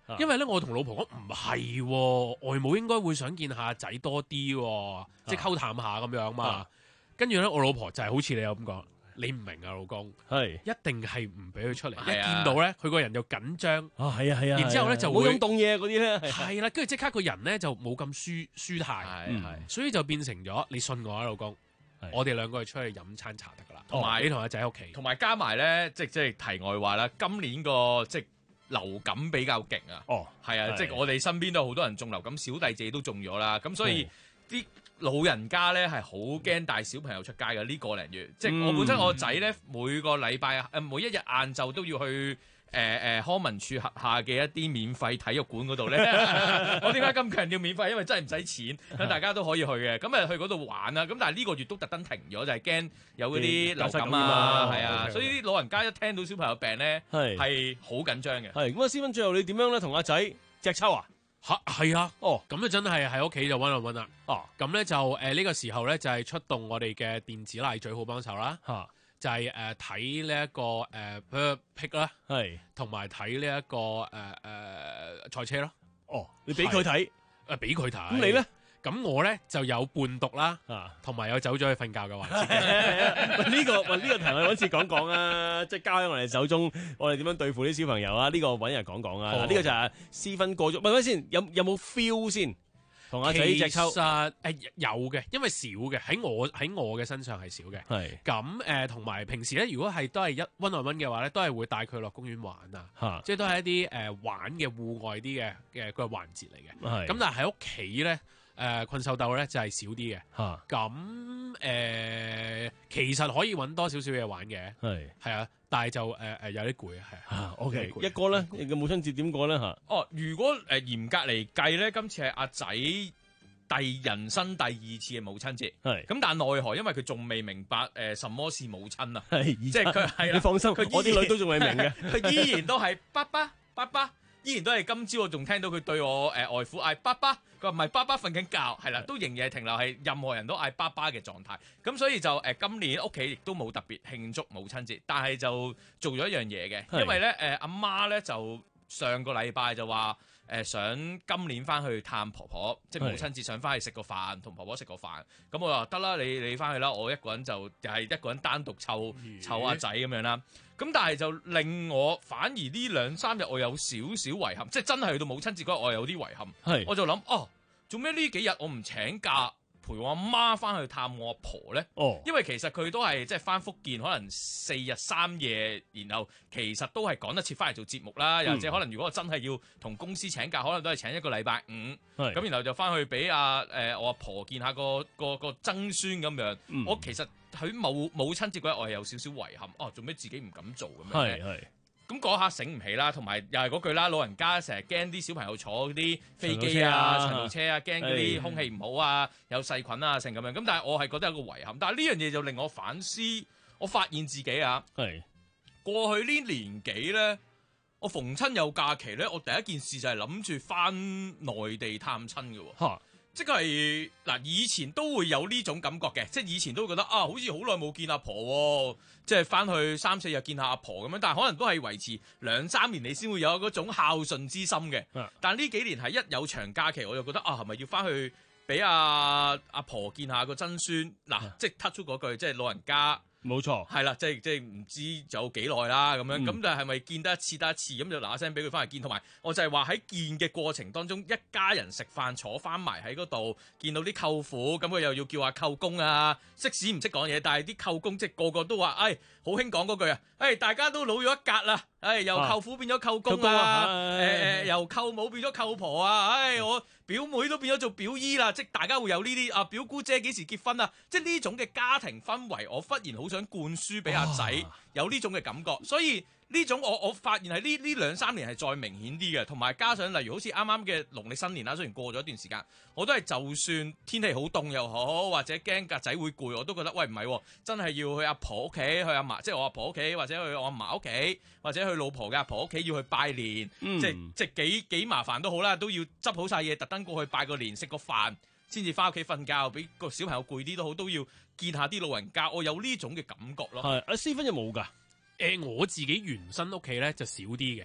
[SPEAKER 3] 因為咧我同老婆講唔係喎，外母應該會想見下仔多啲喎，即係溝探下咁樣嘛。
[SPEAKER 1] 啊
[SPEAKER 3] 跟住咧我老婆就係好似你咁講，你唔明啊老公，
[SPEAKER 1] 係
[SPEAKER 3] 一定係唔俾佢出嚟，
[SPEAKER 2] 係啊
[SPEAKER 3] 一見到咧佢個人就緊張。
[SPEAKER 1] 啊，係啊係啊，
[SPEAKER 3] 然之後咧就會
[SPEAKER 1] 冇咁凍嘢嗰啲咧，
[SPEAKER 3] 係啦，跟住即刻個人咧就冇咁舒舒泰，
[SPEAKER 2] 係係
[SPEAKER 3] 所以就變成咗你信我啊，老公，我哋兩個去出去飲餐茶得噶啦，
[SPEAKER 2] 同埋
[SPEAKER 3] 你同阿仔喺屋企，
[SPEAKER 2] 同埋加埋咧，即即係題外話啦。今年個即係流感比較勁啊。
[SPEAKER 1] 哦，
[SPEAKER 2] 係啊，
[SPEAKER 1] 係
[SPEAKER 2] 即係我哋身邊都有好多人中流感，小弟自己都中咗啦。咁所以啲老人家咧係好驚帶小朋友出街嘅呢個零月。即係我本身我仔咧每個禮拜誒每一日晏晝都要去誒誒、呃、康文署轄下嘅一啲免費體育館嗰度咧。我點解咁強調免費？因為真係唔使錢，咁大家都可以去嘅。咁誒去嗰度玩啦。咁但係呢個月都特登停咗，就係驚有嗰啲流感啊，係啊。所以啲老人家一聽到小朋友病咧
[SPEAKER 1] 係
[SPEAKER 2] 係好緊張嘅。
[SPEAKER 1] 係咁啊，思芬最後你點樣咧？同阿仔隻抽啊？
[SPEAKER 3] 嚇係啊，
[SPEAKER 1] 哦，
[SPEAKER 3] 咁就真係喺屋企就温下温啦。
[SPEAKER 1] 哦，
[SPEAKER 3] 咁咧就誒呢、呃這個時候咧就係、是、出動我哋嘅電子奶嘴好幫手啦。
[SPEAKER 1] 嚇、啊，
[SPEAKER 3] 就係誒睇呢一個誒 pick 啦，
[SPEAKER 1] 係
[SPEAKER 3] 同埋睇呢一個誒誒賽車咯。
[SPEAKER 1] 哦，你俾佢睇，
[SPEAKER 3] 誒俾佢睇。咁
[SPEAKER 1] 你咧？
[SPEAKER 3] 咁我咧就有伴讀啦，同埋有走咗去瞓覺嘅環節。
[SPEAKER 1] 呢個喂呢個題我哋揾次講講啊，即係交喺我哋手中，我哋點樣對付啲小朋友啊？呢個揾人講講啊。呢個就係思芬過咗，問翻先，有有冇 feel 先？同阿仔呢隻抽，
[SPEAKER 3] 其實誒有嘅，因為少嘅喺我喺我嘅身上係少嘅。
[SPEAKER 1] 係
[SPEAKER 3] 咁誒，同埋平時咧，如果係都係一温內温嘅話咧，都係會帶佢落公園玩啊，
[SPEAKER 1] 嚇，
[SPEAKER 3] 即係都係一啲誒玩嘅戶外啲嘅嘅個環節嚟嘅。
[SPEAKER 1] 係
[SPEAKER 3] 咁但係喺屋企咧。誒、呃、困獸鬥咧就係、是、少啲嘅，
[SPEAKER 1] 嚇
[SPEAKER 3] 咁誒其實可以揾多少少嘢玩嘅，係係啊，但係就誒誒、呃、有啲攰啊，係啊。
[SPEAKER 1] O K，一哥咧，你嘅母親節點過咧嚇？
[SPEAKER 2] 哦，如果誒、呃、嚴格嚟計咧，今次係阿仔第人生第二次嘅母親節，係咁，但奈何因為佢仲未明白誒、呃、什麼是母親啊，係即係佢係
[SPEAKER 1] 你放心，我啲女都仲未明嘅，
[SPEAKER 2] 佢依然都係爸爸爸爸。依然都係今朝我仲聽到佢對我誒、呃、外父嗌爸爸，佢話唔係爸爸瞓緊覺，係啦，都仍然係停留係任何人都嗌爸爸嘅狀態。咁所以就誒、呃、今年屋企亦都冇特別慶祝母親節，但係就做咗一樣嘢嘅，因為咧誒阿媽咧就上個禮拜就話誒、呃、想今年翻去探婆婆，即係母親節想翻去食個飯，同婆婆食個飯。咁我話得啦，你你翻去啦，我一個人就又係一個人單獨湊湊阿仔咁樣啦。咁但係就令我反而呢兩三日我有少少遺憾，即係真係去到母親節嗰日我有啲遺憾。係，我就諗哦，做咩呢幾日我唔請假陪我阿媽翻去探我阿婆咧？哦，因為其實佢都係即係翻福建，可能四日三夜，然後其實都係趕得切翻嚟做節目啦。又、嗯、或者可能如果我真係要同公司請假，可能都係請一個禮拜五。係，咁然後就翻去俾阿誒我阿婆見下個個個曾孫咁樣。嗯、我其實。佢母母親節嗰日，我係有少少遺憾。哦，做咩自己唔敢做咁樣咧？係係。咁嗰下醒唔起啦，同埋又係嗰句啦，老人家成日驚啲小朋友坐嗰啲飛機啊、長途車啊，驚嗰啲空氣唔好啊，有細菌啊，成咁樣。咁但係我係覺得有個遺憾。但係呢樣嘢就令我反思，我發現自己啊，係過去呢年幾咧，我逢親有假期咧，我第一件事就係諗住翻內地探親嘅喎。嚇！即係嗱，以前都會有呢種感覺嘅，即係以前都會覺得啊，好似好耐冇見阿婆喎，即係翻去三四日見下阿婆咁樣，但係可能都係維持兩三年你先會有嗰種孝順之心嘅。但係呢幾年係一有長假期，我就覺得啊，係咪要翻去俾阿阿婆見下個曾孫？嗱，即係 touch 嗰句，即係老人家。冇錯，係啦，即係即係唔知仲有幾耐啦咁樣，咁、嗯、但係咪見得一次得一次咁就嗱嗱聲俾佢翻去見，同埋我就係話喺見嘅過程當中，一家人食飯坐翻埋喺嗰度，見到啲舅父，咁佢又要叫下舅公啊，識屎唔識講嘢，但係啲舅公即係個個都話，哎，好興講嗰句啊，哎，大家都老咗一格啦，哎，由舅父變咗舅公啊，誒誒、呃，由舅母變咗舅婆啊，哎，我表妹都變咗做表姨啦，即係大家會有呢啲啊，表姑姐幾時結婚啊，即係呢種嘅家庭氛圍，我忽然好想灌輸俾阿仔有呢種嘅感覺，所以呢種我我發現係呢呢兩三年係再明顯啲嘅，同埋加上例如好似啱啱嘅農曆新年啦，雖然過咗一段時間，我都係就算天氣好凍又好，或者驚個仔會攰，我都覺得喂唔係，真係要去阿婆屋企，去阿嫲，即係我阿婆屋企，或者去我阿嫲屋企，或者去老婆嘅阿婆屋企要去拜年，嗯、即係即係幾幾麻煩都好啦，都要執好晒嘢，特登過去拜個年，食個飯。先至翻屋企瞓覺，俾個小朋友攰啲都好，都要見下啲老人家。我有呢種嘅感覺咯。係，阿思芬有冇㗎？誒、呃，我自己原生屋企咧就少啲嘅。哦，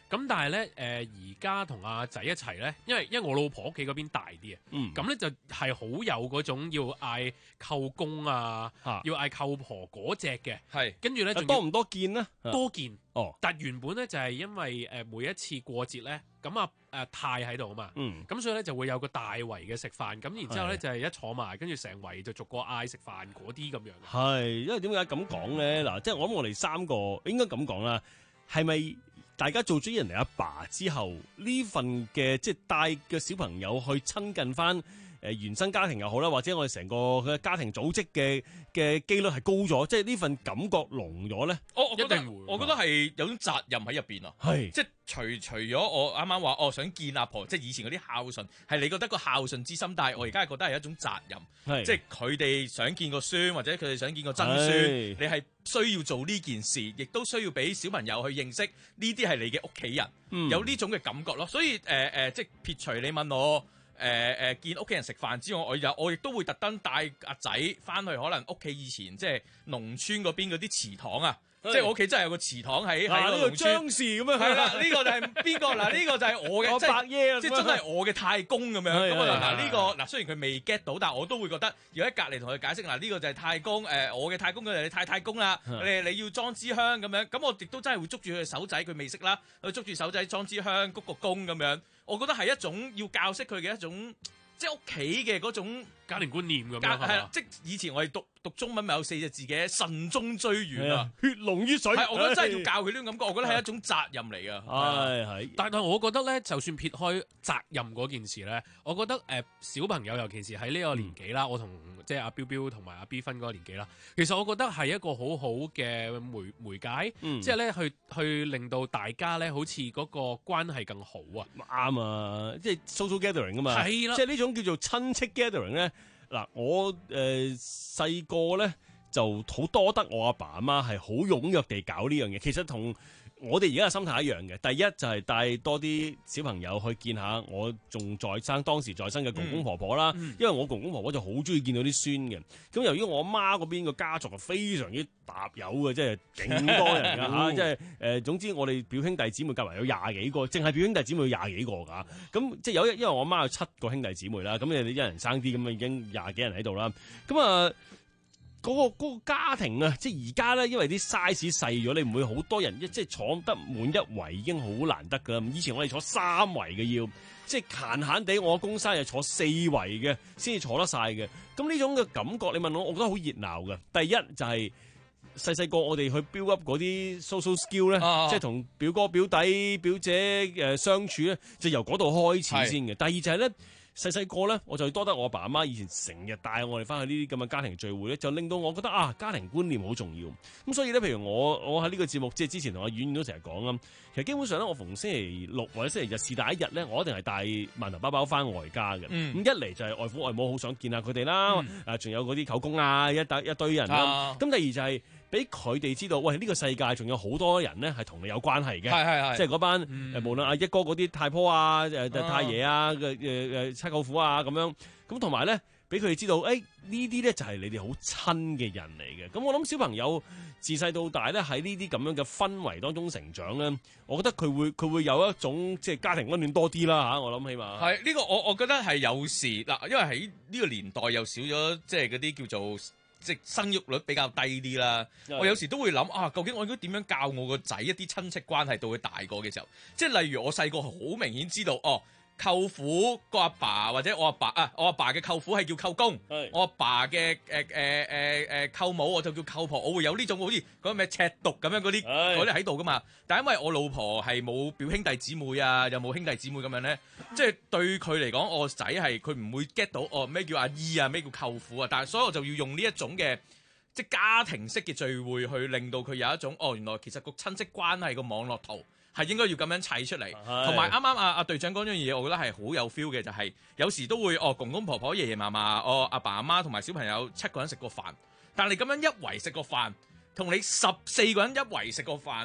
[SPEAKER 3] 咁但係咧，誒而家同阿仔一齊咧，因為因為我老婆屋企嗰邊大啲啊，
[SPEAKER 1] 嗯，
[SPEAKER 3] 咁咧就係好有嗰種要嗌舅公啊，
[SPEAKER 1] 啊
[SPEAKER 3] 要嗌舅婆嗰只嘅，
[SPEAKER 2] 係
[SPEAKER 3] 跟住咧仲要
[SPEAKER 1] 多唔多見呢？
[SPEAKER 3] 多見
[SPEAKER 1] 哦，
[SPEAKER 3] 但原本咧就係因為誒每一次過節咧，咁啊誒太喺度啊嘛，
[SPEAKER 1] 嗯，
[SPEAKER 3] 咁所以咧就會有個大圍嘅食飯，咁然之後咧
[SPEAKER 1] 係
[SPEAKER 3] 就係一坐埋，跟住成圍就逐個嗌食飯嗰啲咁樣。
[SPEAKER 1] 係，因為點解咁講咧？嗱，即係我諗我哋三個應該咁講啦，係咪大家做咗人哋阿爸之後，呢份嘅即係帶嘅小朋友去親近翻誒原生家庭又好啦，或者我哋成個嘅家庭組織嘅嘅機率係高咗，即係呢份感覺濃咗咧？
[SPEAKER 2] 我我覺得
[SPEAKER 3] 一定會
[SPEAKER 2] 我覺得係有種責任喺入邊啊，
[SPEAKER 1] 係
[SPEAKER 2] 即係除除咗我啱啱話，我想見阿婆，即係以前嗰啲孝順，係你覺得個孝順之心，但係我而家係覺得係一種責任，
[SPEAKER 1] 係
[SPEAKER 2] 即係佢哋想見個孫，或者佢哋想見個曾孫，
[SPEAKER 1] 係
[SPEAKER 2] 你係需要做呢件事，亦都需要俾小朋友去認識呢啲係你嘅屋企人，
[SPEAKER 1] 嗯
[SPEAKER 2] 有呢種嘅感覺咯。所以誒誒、呃呃，即係撇除你問我。誒誒、呃，見屋企人食飯之外，我有我亦都會特登帶阿仔翻去，可能屋企以前即係農村嗰邊嗰啲祠堂啊，即係我屋企真係有個祠堂喺喺
[SPEAKER 1] 嗱呢個
[SPEAKER 2] 農村
[SPEAKER 1] 張氏咁樣，
[SPEAKER 2] 係啦，呢、呢個就係邊個嗱？呢個就係我嘅，
[SPEAKER 1] 我
[SPEAKER 2] 即係
[SPEAKER 1] 伯爺啊
[SPEAKER 2] 即係真係我嘅太公咁樣。
[SPEAKER 1] 係
[SPEAKER 2] 咁啊
[SPEAKER 1] 係
[SPEAKER 2] 嗱，呢個嗱雖然佢未 get 到，但係我都會覺得要喺隔離同佢解釋嗱，呢個就係太公誒，我嘅太公佢就係你太太公啦。你你要裝支香咁樣，咁我亦都真係會捉住佢嘅手仔，佢未識啦，佢捉住手仔裝支香，鞠個躬咁樣。我覺得係一種要教識佢嘅一種。即係屋企嘅嗰種
[SPEAKER 3] 家庭觀念咁樣
[SPEAKER 2] 係
[SPEAKER 3] 係嘛？
[SPEAKER 2] 即係以前我哋讀讀中文咪有四隻字嘅慎終追遠啊，
[SPEAKER 1] 血濃於水。
[SPEAKER 2] 係我覺得真係要教佢呢種感覺，我覺得係一種責任嚟㗎。
[SPEAKER 1] 係係，
[SPEAKER 3] 但係我覺得咧，就算撇開責任嗰件事咧，我覺得誒、呃、小朋友尤其是喺呢個年紀啦，嗯、我同即係阿標標同埋阿 B 分嗰個年紀啦，其實我覺得係一個好好嘅媒媒介，嗯、即係咧去去令到大家咧好似嗰個關係更好啊。
[SPEAKER 1] 啱啊，即係 social gathering 啊嘛，
[SPEAKER 3] 係啦，
[SPEAKER 1] 即係呢種叫做親戚 gathering 咧。嗱，我誒細個咧就好多得我阿爸阿媽係好踴躍地搞呢樣嘢，其實同我哋而家嘅心態一樣嘅。第一就係帶多啲小朋友去見下我仲在生當時在生嘅公公婆婆啦，嗯、因為我公公婆婆就好中意見到啲孫嘅。咁由於我阿媽嗰邊個家族係非常之搭友嘅，即係勁多人㗎嚇，即係誒總之我哋表兄弟姊妹夾埋有廿幾個，淨係表兄弟姊妹有廿幾個㗎。咁即係有因為我阿媽有七個兄弟姊妹啦，咁你哋一人生啲咁啊已經廿幾人喺度啦。咁啊〜嗰、那個那個家庭啊，即係而家咧，因為啲 size 細咗，你唔會好多人一即係坐得滿一圍已經好難得噶啦。以前我哋坐三圍嘅要，即係閒閒地，我公生係坐四圍嘅先至坐得晒嘅。咁呢種嘅感覺，你問我，我覺得好熱鬧嘅。第一就係細細個我哋去 build up 嗰啲 social skill 咧，啊、即係同表哥表弟表姐誒相處咧，就由嗰度開始先嘅。是第二就係咧。細細個咧，我就多得我阿爸阿媽以前成日帶我哋翻去呢啲咁嘅家庭聚會咧，就令到我覺得啊，家庭觀念好重要。咁所以咧，譬如我我喺呢個節目，即係之前同阿婉婉都成日講啦。其實基本上咧，我逢星期六或者星期日是但一日咧，我一定係帶饅頭包包翻外家嘅。咁、嗯、一嚟就係外父外母好想見下佢哋啦，誒、嗯，仲有嗰啲舅公啊，一堆一堆人啦。咁、啊、第二就係、是。俾佢哋知道，喂！呢、這個世界仲有好多人咧，係同你有關係嘅，係係係即係嗰班誒，嗯、無論阿一哥嗰啲太婆啊、誒太爺啊、嘅誒誒七舅父啊咁樣，咁同埋咧，俾佢哋知道，誒、欸、呢啲咧就係你哋好親嘅人嚟嘅。咁我諗小朋友自細到大咧，喺呢啲咁樣嘅氛圍當中成長咧，我覺得佢會佢會有一種即係家庭溫暖多啲啦嚇。我諗起碼
[SPEAKER 2] 係呢、這個我我覺得係有時嗱，因為喺呢個年代又少咗即係嗰啲叫做。即係生育率比較低啲啦，的我有時都會諗啊，究竟我應該點樣教我個仔一啲親戚關係到佢大個嘅時候？即係例如我細個好明顯知道哦。舅父個阿爸或者我阿爸啊，我阿爸嘅舅父係叫舅公，是我阿爸嘅誒誒誒誒舅母我就叫舅婆，我會有呢種好似嗰個咩赤毒咁樣嗰啲嗰啲喺度噶嘛。但係因為我老婆係冇表兄弟姊妹啊，又冇兄弟姊妹咁樣咧，即係對佢嚟講，我仔係佢唔會 get 到哦咩叫阿姨啊，咩叫舅父啊。但係所以我就要用呢一種嘅即係家庭式嘅聚會去令到佢有一種哦，原來其實個親戚關係個網絡圖。係應該要咁樣砌出嚟，同埋啱啱阿阿隊長講咗樣嘢，我覺得係好有 feel 嘅，就係、是、有時都會哦公公婆婆、爺爺嫲嫲、哦阿爸阿媽同埋小朋友七個人食個飯，但係你咁樣一圍食個飯，同你十四個人一圍食個飯，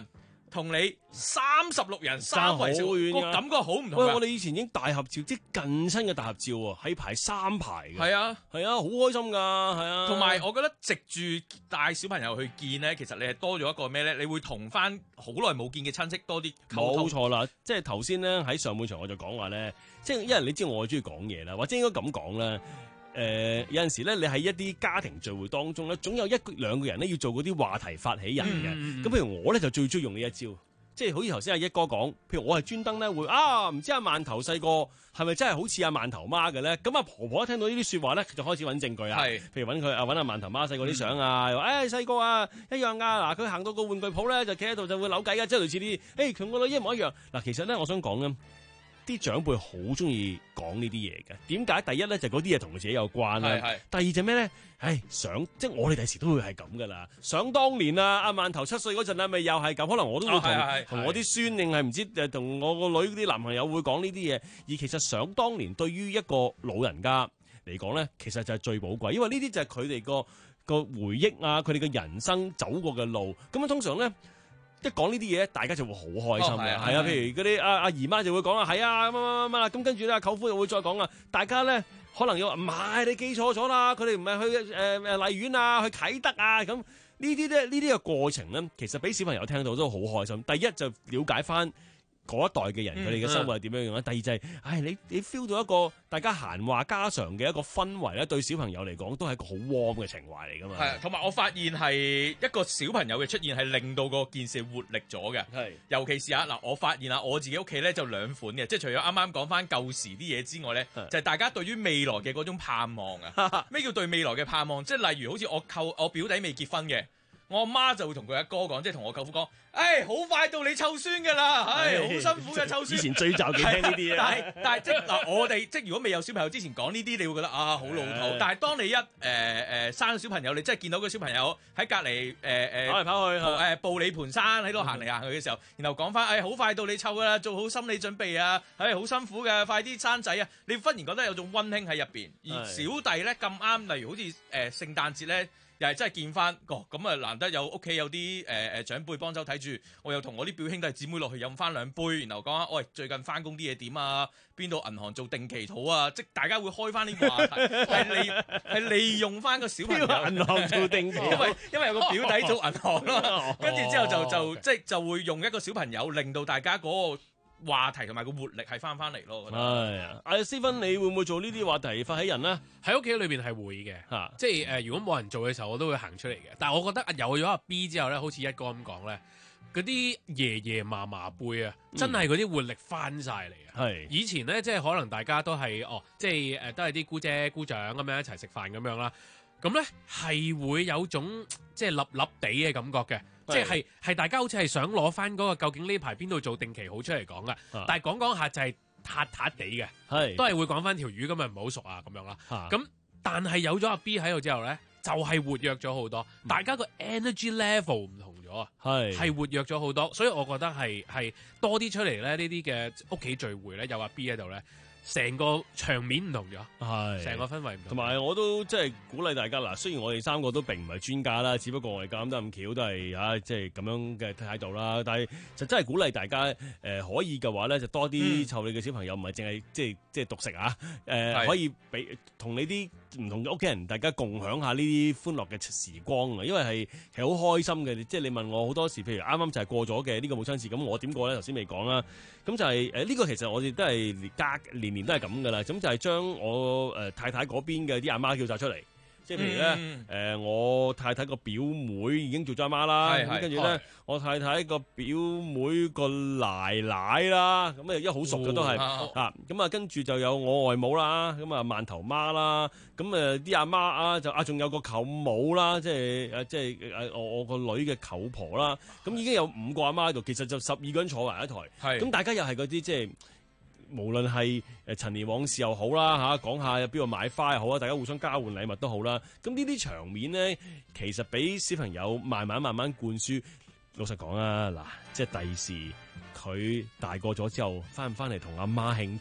[SPEAKER 2] 同你三十六人三
[SPEAKER 1] 爭好
[SPEAKER 2] 圍照，
[SPEAKER 1] 遠㗎
[SPEAKER 2] 個感覺好唔同
[SPEAKER 1] 喂，
[SPEAKER 2] 㗎。
[SPEAKER 1] 我哋以前已經大合照，即係近親嘅大合照喎，係排三排嘅。
[SPEAKER 2] 係啊，
[SPEAKER 1] 係啊，好開心㗎，係啊。
[SPEAKER 2] 同埋我覺得藉住帶小朋友去見咧，其實你係多咗一個咩咧？你會同翻好耐冇見嘅親戚多啲溝通。
[SPEAKER 1] 冇錯啦，即係頭先咧喺上半場我就講話咧，即係因為你知我中意講嘢啦，或者應該咁講啦。誒、呃、有陣時咧，你喺一啲家庭聚會當中咧，總有一兩個人咧要做嗰啲話題發起人嘅。咁、
[SPEAKER 2] 嗯嗯、
[SPEAKER 1] 譬如我咧就最中意用呢一招，即係好似頭先阿一哥講，譬如我係專登咧會啊，唔知阿饅頭細個係咪真係好似阿饅頭媽嘅咧？咁阿婆婆一聽到呢啲説話咧，就開始揾證據啦。係，譬如揾佢啊，揾阿饅頭媽細個啲相啊，又話誒細個啊一樣噶。嗱，佢行到個玩具鋪咧，就企喺度就會扭計嘅，即係類似啲誒同個女一模一樣。嗱，其實咧我想講咧。啲長輩好中意講呢啲嘢嘅，點解？第一咧就嗰啲嘢同佢自己有關啦。第二就咩咧？唉，想即係我哋第時都會係咁噶啦。想當年啊，阿饅頭七歲嗰陣啊，咪又係咁。可能我都會同同、哦、我啲孫，定係唔知誒同我個女啲男朋友會講呢啲嘢。而其實想當年對於一個老人家嚟講咧，其實就係最寶貴，因為呢啲就係佢哋個個回憶啊，佢哋嘅人生走過嘅路。咁啊，通常咧。一講呢啲嘢，大家就會好開心嘅，係、哦、啊，啊，譬如嗰啲阿阿姨媽就會講啊，係啊，乜乜乜乜啦，咁跟住咧，舅父又會再講啊，大家咧可能要話唔係你記錯咗啦，佢哋唔係去誒誒荔園啊，去啟德啊，咁呢啲咧，呢啲嘅過程咧，其實俾小朋友聽到都好開心。第一就了解翻嗰一代嘅人佢哋嘅生活係點樣樣啦。第二就係、是，唉，你你 feel 到一個大家閒話家常嘅一個氛圍咧，對小朋友嚟講都係一個好 warm 嘅情懷嚟噶嘛。
[SPEAKER 2] 係，同埋我發現係一個小朋友嘅出現係令到個件事活力咗嘅。係，尤其是啊嗱，我發現啊，我自己屋企咧就兩款嘅，即係除咗啱啱講翻舊時啲嘢之外咧，就係大家對於未來嘅嗰種盼望啊。咩叫對未來嘅盼望？即係例如好似我舅我表弟未結婚嘅。我阿媽就會同佢阿哥講，即係同我舅父講，誒好快到你湊孫㗎啦，唉好辛苦嘅湊孫。
[SPEAKER 1] 以前最就記聽呢啲啊。但係
[SPEAKER 2] 但係即嗱，我哋即如果未有小朋友之前講呢啲，你會覺得啊好老土。但係當你一誒誒、呃、生咗小朋友，你真係見到個小朋友喺隔離誒誒
[SPEAKER 1] 跑嚟跑去，誒
[SPEAKER 2] 步履蹣跚喺度行嚟行去嘅時候，然後講翻誒好快到你湊㗎啦，做好心理準備啊，係好辛苦嘅，快啲生仔啊！你忽然覺得有種溫馨喺入邊。而小弟咧咁啱，例如好似誒、呃、聖誕節咧。又係真係見翻個咁啊！難得有屋企有啲誒誒長輩幫手睇住，我又同我啲表兄弟姊妹落去飲翻兩杯，然後講下，喂，最近翻工啲嘢點啊？邊度銀行做定期土啊？即大家會開翻呢個話題，係利係利用翻個小朋友
[SPEAKER 1] 銀行做定期，
[SPEAKER 2] 因為因為有個表弟做銀行咯，跟住之後就就即係就會用一個小朋友令到大家嗰個話題同埋個活力係翻翻嚟咯。
[SPEAKER 1] 係啊，阿思芬，你會唔會做呢啲話題發起人呢？
[SPEAKER 3] 喺屋企裏邊係會嘅，嚇，即係誒、呃，如果冇人做嘅時候，我都會行出嚟嘅。但係我覺得有咗阿 B 之後咧，好似一哥咁講咧，嗰啲爺爺嫲嫲輩啊，真係嗰啲活力翻晒嚟啊！係、嗯、以前咧，即係可能大家都係哦，即係誒、呃，都係啲姑姐姑丈咁樣一齊食飯咁樣啦。咁咧係會有種即係粒粒地嘅感覺嘅，即係係大家好似係想攞翻嗰個究竟呢排邊度做定期好出嚟講噶，但係講講下就係塌塌地嘅，係都係會講翻條魚咁啊唔係好熟啊咁樣啦。咁但係有咗阿 B 喺度之後咧，就係、是、活躍咗好多，嗯、大家個 energy level 唔同咗啊，係係活躍咗好多，所以我覺得係係多啲出嚟咧呢啲嘅屋企聚會咧，有阿 B 喺度咧。成個場面唔同咗，係成個氛圍唔同。同埋我都即係鼓勵大家嗱，雖然我哋三個都並唔係專家啦，只不過我哋咁得咁巧都係啊，即係咁樣嘅態度啦。但係就真係鼓勵大家誒、呃，可以嘅話咧，就多啲湊你嘅小朋友，唔係淨係即係即係獨食啊！誒、呃，可以俾同你啲唔同嘅屋企人，大家共享下呢啲歡樂嘅時光啊！因為係其實好開心嘅。即係你問我好多時，譬如啱啱就係過咗嘅呢個母親節，咁我點過咧？頭先未講啦。咁就係誒呢個其實我哋都係家年年都係咁噶啦，咁就係將我誒、呃、太太嗰邊嘅啲阿媽叫晒出嚟，即係譬如咧誒、嗯呃、我太太個表妹已經做咗阿媽啦，咁跟住咧我太太個表妹個奶奶啦，咁啊因為好熟嘅都係、哦、啊，咁啊跟住就有我外母啦，咁啊饅頭媽啦，咁啊啲阿媽啊就啊仲有個舅母啦，即係誒即係誒我我個女嘅舅婆啦，咁已經有五個阿媽喺度，其實就十二個人坐埋一台，咁大家又係嗰啲即係。無論係誒陳年往事又好啦嚇，講下邊度買花又好啊，大家互相交換禮物都好啦。咁呢啲場面咧，其實俾小朋友慢慢慢慢灌輸。老實講啊，嗱，即係第時佢大個咗之後，翻唔翻嚟同阿媽慶祝，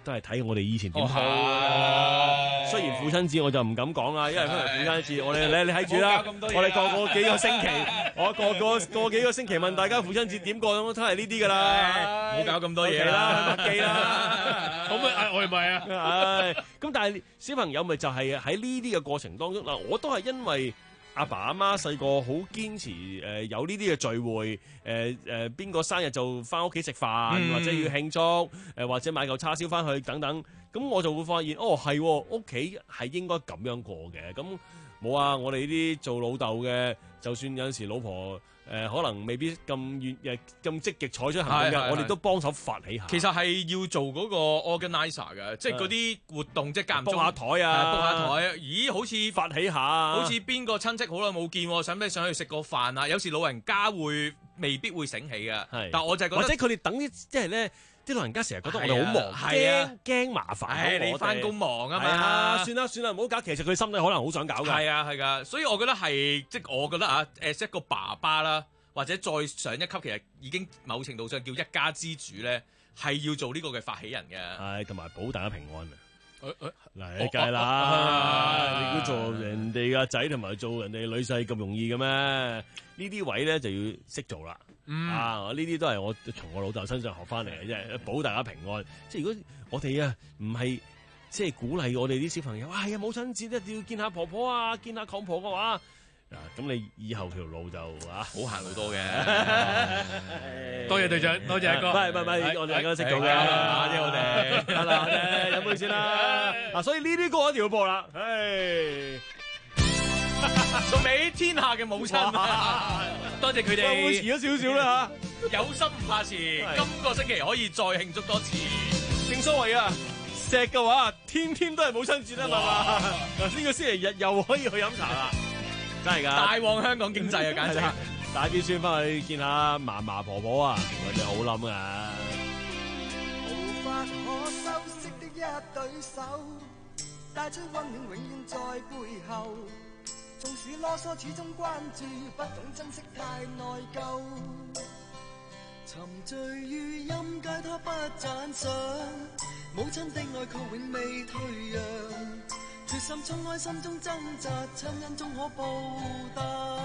[SPEAKER 1] 都係睇我哋以前點鋪㗎。雖然父親節我就唔敢講啦，因為今日父親節，我哋你你睇住啦，我哋個個幾個星期，我個個個幾個星期問大家父親節點過，都係呢啲㗎啦，
[SPEAKER 2] 唔好搞咁多嘢啦，
[SPEAKER 1] 去麥記啦，
[SPEAKER 3] 咁啊外賣啊，
[SPEAKER 1] 唉，咁但係小朋友咪就係喺呢啲嘅過程當中嗱，我都係因為阿爸阿媽細個好堅持誒、呃、有呢啲嘅聚會，誒誒邊個生日就翻屋企食飯，
[SPEAKER 2] 嗯、
[SPEAKER 1] 或者要慶祝，誒、呃、或者買嚿叉燒翻去等等，咁我就會發現哦係屋企係應該咁樣過嘅，咁冇啊！我哋呢啲做老豆嘅，就算有陣時老婆。誒、呃、可能未必咁願誒咁積極採取行動嘅，我哋都幫手發起下。
[SPEAKER 2] 其實係要做嗰個 organizer 嘅，即係嗰啲活動，即係間唔中
[SPEAKER 1] 幫下台啊，
[SPEAKER 2] 幫下台。咦，好似
[SPEAKER 1] 發起下，
[SPEAKER 2] 好似邊個親戚好耐冇見，想唔想上去食個飯啊？有時老人家會未必會醒起嘅，但我就係覺得，
[SPEAKER 1] 或者佢哋等啲即係咧。啲老人家成日覺得我哋好忙，驚驚麻煩。
[SPEAKER 2] 你翻工忙啊嘛，
[SPEAKER 1] 啊，算啦算啦，唔好搞。其實佢心裏可能好想搞㗎。
[SPEAKER 2] 係啊係㗎，所以我覺得係即係我覺得啊，誒一個爸爸啦，或者再上一級，其實已經某程度上叫一家之主咧，係要做呢個嘅發起人嘅。
[SPEAKER 1] 係，同埋保大家平安啊！嗱，梗係啦，你估做人哋嘅仔同埋做人哋女婿咁容易嘅咩？呢啲位咧就要識做啦。嗯、啊！呢啲都係我從我老豆身上學翻嚟嘅，即係保大家平安。即係如果我哋啊唔係即係鼓勵我哋啲小朋友，哎呀母親節一定要見下婆婆啊，見下抗婆嘅話，嗱咁你以後條路就啊好行好多嘅。
[SPEAKER 3] 多謝隊長，多謝阿哥。
[SPEAKER 1] 唔係唔係唔係，我哋大家識做嘅。
[SPEAKER 2] 啫我哋
[SPEAKER 1] 得啦，飲杯先啦。嗱，所以呢啲過一條步啦，唉。
[SPEAKER 2] 送俾天下嘅母親，多謝佢哋。
[SPEAKER 1] 會唔會遲咗少少啦
[SPEAKER 2] 嚇？有心唔怕遲，今個星期可以再慶祝多次。
[SPEAKER 1] 正所謂啊，錫嘅話天天都係母親節啦，係嘛？嗱，呢個星期日又可以去飲茶啦，真係㗎！
[SPEAKER 2] 大旺香港經濟啊，簡直！
[SPEAKER 1] 帶啲孫翻去見下嫲嫲婆婆啊，佢哋好冧㗎。
[SPEAKER 5] 無法可修飾的一對手，帶出溫暖永遠在背後。縱使囉嗦，始終關注，不懂珍惜，太內疚。沉醉於音階，他不讚賞。母親的愛卻永未退讓，決心衝開心中掙扎，親恩終可報答。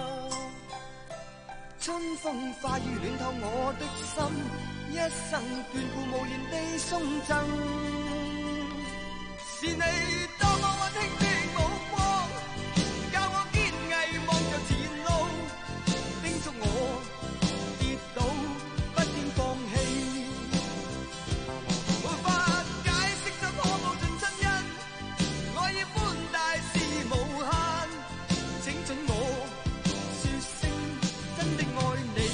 [SPEAKER 5] 春風化雨暖透我的心，一生眷顧無言地送贈。是你多麼溫馨的目光，教我堅毅望着前路，叮囑我跌倒不應放棄。沒法解釋怎可報盡親恩，愛意寬大是無限，請准我說聲真的愛你。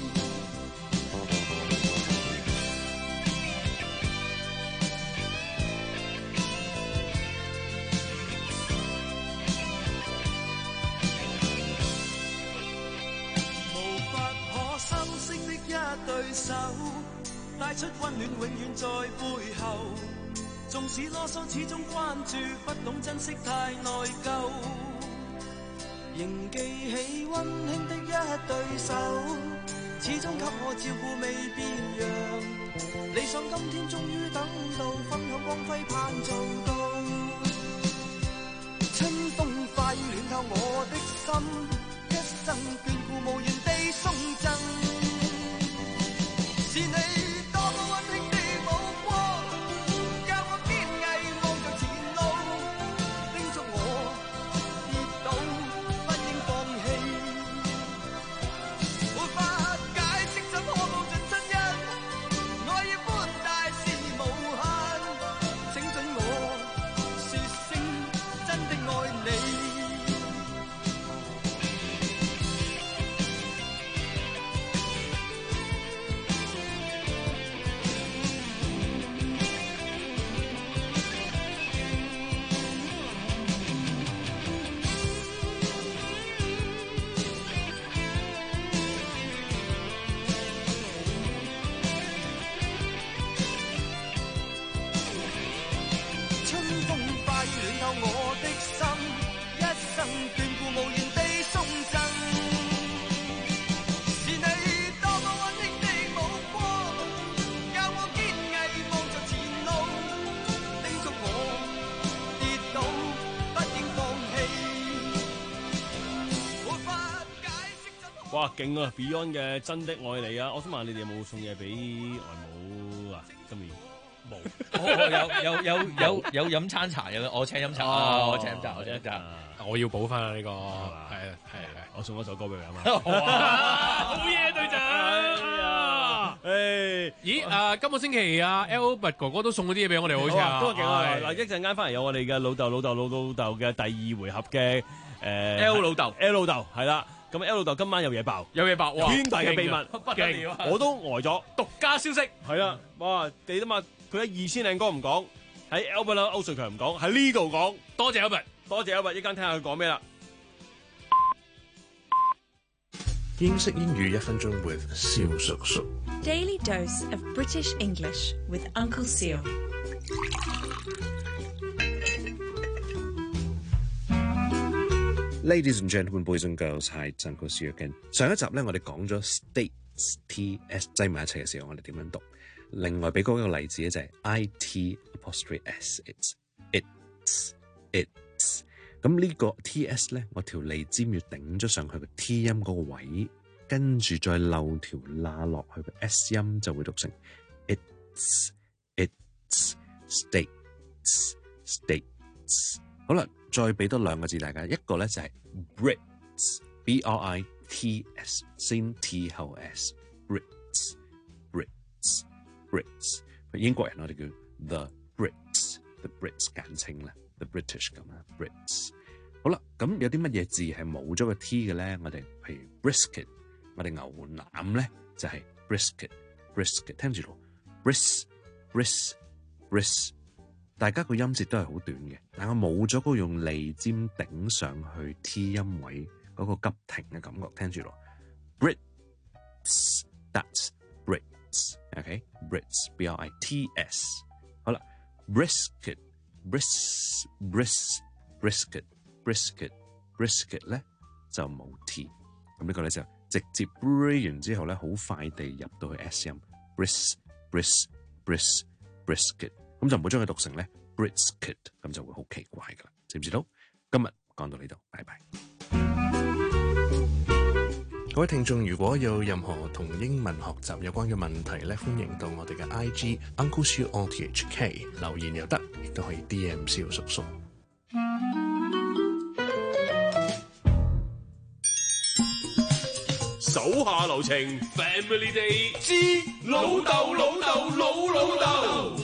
[SPEAKER 5] 對手帶出溫暖，永遠在背後。縱使囉嗦，始終關注，不懂珍惜，太內疚。仍記起溫馨的一對手，始終給我照顧未變樣。理想今天終於等到，分享光輝盼做到。春風化雨暖透我的心，一生眷顧無言地送贈。是你多麼溫馨的目光，教我堅毅望着前路，叮囑我跌倒不應放棄。沒法解釋怎可報盡親恩，愛意寬大是無限，請准我說聲真的愛你。我的心，一生眷顧無言地送贈。是你多麼溫馨的目光，教我堅毅望着前路，
[SPEAKER 1] 哇，勁啊 ！Beyond 嘅真的愛你啊！我想問你哋有冇送嘢俾外母啊？今年
[SPEAKER 2] 冇，我有有有有有飲餐茶嘅，我請飲茶，我請飲茶，我請飲茶，
[SPEAKER 3] 我要補翻啊呢個，係啊係啊，
[SPEAKER 1] 我送一首歌俾佢啊嘛。
[SPEAKER 3] 哇，好嘢隊長！
[SPEAKER 1] 誒，
[SPEAKER 3] 咦啊，今個星期啊 Albert 哥哥都送嗰啲嘢俾我哋，好似啊，
[SPEAKER 1] 都勁啊！嗱，一陣間翻嚟有我哋嘅老豆老豆老老豆嘅第二回合嘅誒
[SPEAKER 2] L 老豆
[SPEAKER 1] L 老豆係啦。咁 L 老豆今晚有嘢爆，
[SPEAKER 3] 有嘢爆，哇！
[SPEAKER 1] 天大嘅秘密，
[SPEAKER 2] 不得了，
[SPEAKER 1] 我都呆咗，
[SPEAKER 2] 獨家消息
[SPEAKER 1] 係啦，哇！你諗下，佢喺二千零歌唔講，喺 Albert 啦歐瑞強唔講，喺呢度講，
[SPEAKER 3] 多謝 Albert，
[SPEAKER 1] 多謝 Albert，一陣聽下佢講咩啦。
[SPEAKER 15] 英式英語一分鐘 with 蕭叔叔。
[SPEAKER 8] Daily dose of British English with Uncle Seal。
[SPEAKER 15] Ladies and gentlemen, boys and girls, hi, it's Uncle Seal again。上一集咧，我哋講咗 states T S 擠埋一齊嘅時候，我哋點樣讀？另外俾嗰個例子咧就係 I T apostrophe S，it's it's it's。咁呢個 T S 咧，我條脷尖要頂咗上去個 T 音嗰個位，跟住再漏條罅落去個 S 音，就會讀成 it's it's states states。好啦。再俾多兩個字大家，一個咧就係 Brits B R I T S 先 T 後 S Brits Brits Brits。英國人我哋叫 The Brits The Brits 簡稱啦 The British 咁啦 Brits。好啦，咁有啲乜嘢字係冇咗個 T 嘅咧？我哋譬如 brisket， 我哋牛腩咧就係 brisket brisket， 聽住咯 bris bris bris。大家個音節都係好短嘅，但我冇咗嗰個用脷尖頂上去 T 音位嗰個急停嘅感覺，聽住咯。Brits that's Brits，OK Brits B R I T S。好啦 ，brisket bris bris brisket brisket brisket 咧就冇 T， 咁呢個咧就直接 br 完之後咧，好快地入到去 S 音 bris bris bris brisket。咁就唔好將佢讀成咧 brisket， 咁就會好奇怪噶啦，知唔知道？今日講到呢度，拜拜。各位聽眾，如果有任何同英文學習有關嘅問題咧，歡迎到我哋嘅 I G Uncle Siu O T H K 留言又得，亦都可以 D M 蕭叔叔。
[SPEAKER 1] 手下留情 ，Family Day 之老豆老豆老老豆。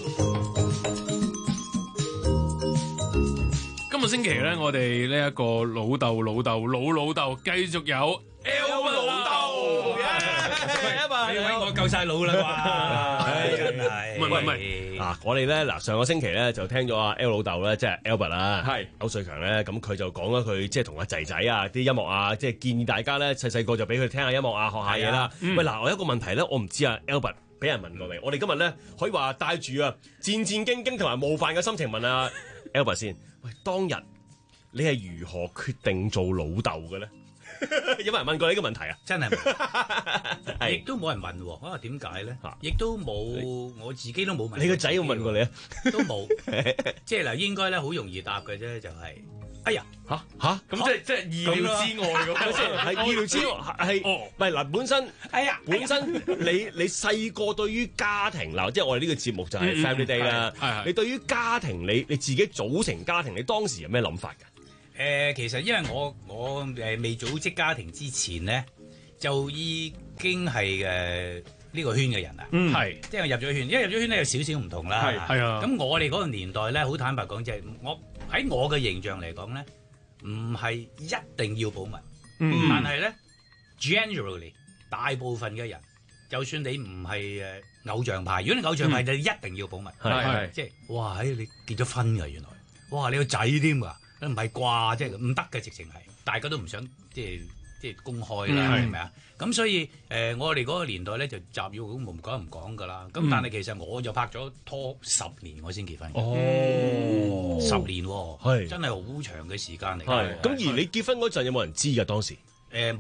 [SPEAKER 3] 今個星期咧，我哋呢一個老豆老豆老老豆繼續有
[SPEAKER 2] L 老豆，你揾我夠晒老啦啩，真係。
[SPEAKER 3] 唔係唔係唔係，
[SPEAKER 1] 嗱我哋咧嗱上個星期咧就聽咗阿 L 老豆咧，即係 Albert 啦，
[SPEAKER 2] 係
[SPEAKER 1] 歐瑞強咧，咁佢就講咗佢即係同阿仔仔啊啲音樂啊，即係建議大家咧細細個就俾佢聽下音樂啊，學下嘢啦。喂嗱，我有一個問題咧，我唔知啊 Albert 俾人問過未？我哋今日咧可以話帶住啊戰戰兢兢同埋冒犯嘅心情問啊 Albert 先。喂，當日你係如何決定做老豆嘅咧？有冇人問過你呢個問題啊？
[SPEAKER 16] 真係冇，亦都冇人問喎。啊，點解咧？亦都冇，我自己都冇問。
[SPEAKER 1] 你個仔有問過你啊？
[SPEAKER 16] 都冇，即係嗱，應該咧好容易答嘅啫，就係，哎呀，
[SPEAKER 1] 嚇嚇，
[SPEAKER 2] 咁即係即係意料之外咁，
[SPEAKER 1] 即係係意料之外，係唔係嗱？本身，
[SPEAKER 16] 哎呀，
[SPEAKER 1] 本身你你細個對於家庭嗱，即係我哋呢個節目就係 Family Day 啦。你對於家庭，你你自己組成家庭，你當時有咩諗法㗎？
[SPEAKER 16] 誒、呃，其實因為我我誒、呃、未組織家庭之前咧，就已經係誒呢個圈嘅人啦。
[SPEAKER 3] 嗯，係，
[SPEAKER 16] 即係入咗圈，因為入咗圈咧有少少唔同啦。
[SPEAKER 3] 係係啊。
[SPEAKER 16] 咁我哋嗰個年代咧，好坦白講，就係我喺我嘅形象嚟講咧，唔係一定要保密。嗯。但係咧 ，generally 大部分嘅人，就算你唔係誒偶像派，如果你偶像派，就一定要保密。
[SPEAKER 3] 係係。
[SPEAKER 16] 即係哇！誒，你結咗婚㗎原來，哇！你個仔添㗎。唔係啩，即係唔得嘅，直情係大家都唔想即係即係公開啦，係咪啊？咁所以誒、呃，我哋嗰個年代咧就集要咁唔講唔講㗎啦。咁、嗯、但係其實我就拍咗拖十年，我先結婚。哦，十年喎、哦，真係好長嘅時間嚟。
[SPEAKER 1] 係咁，而你結婚嗰陣有冇人知㗎當時？
[SPEAKER 16] 誒冇、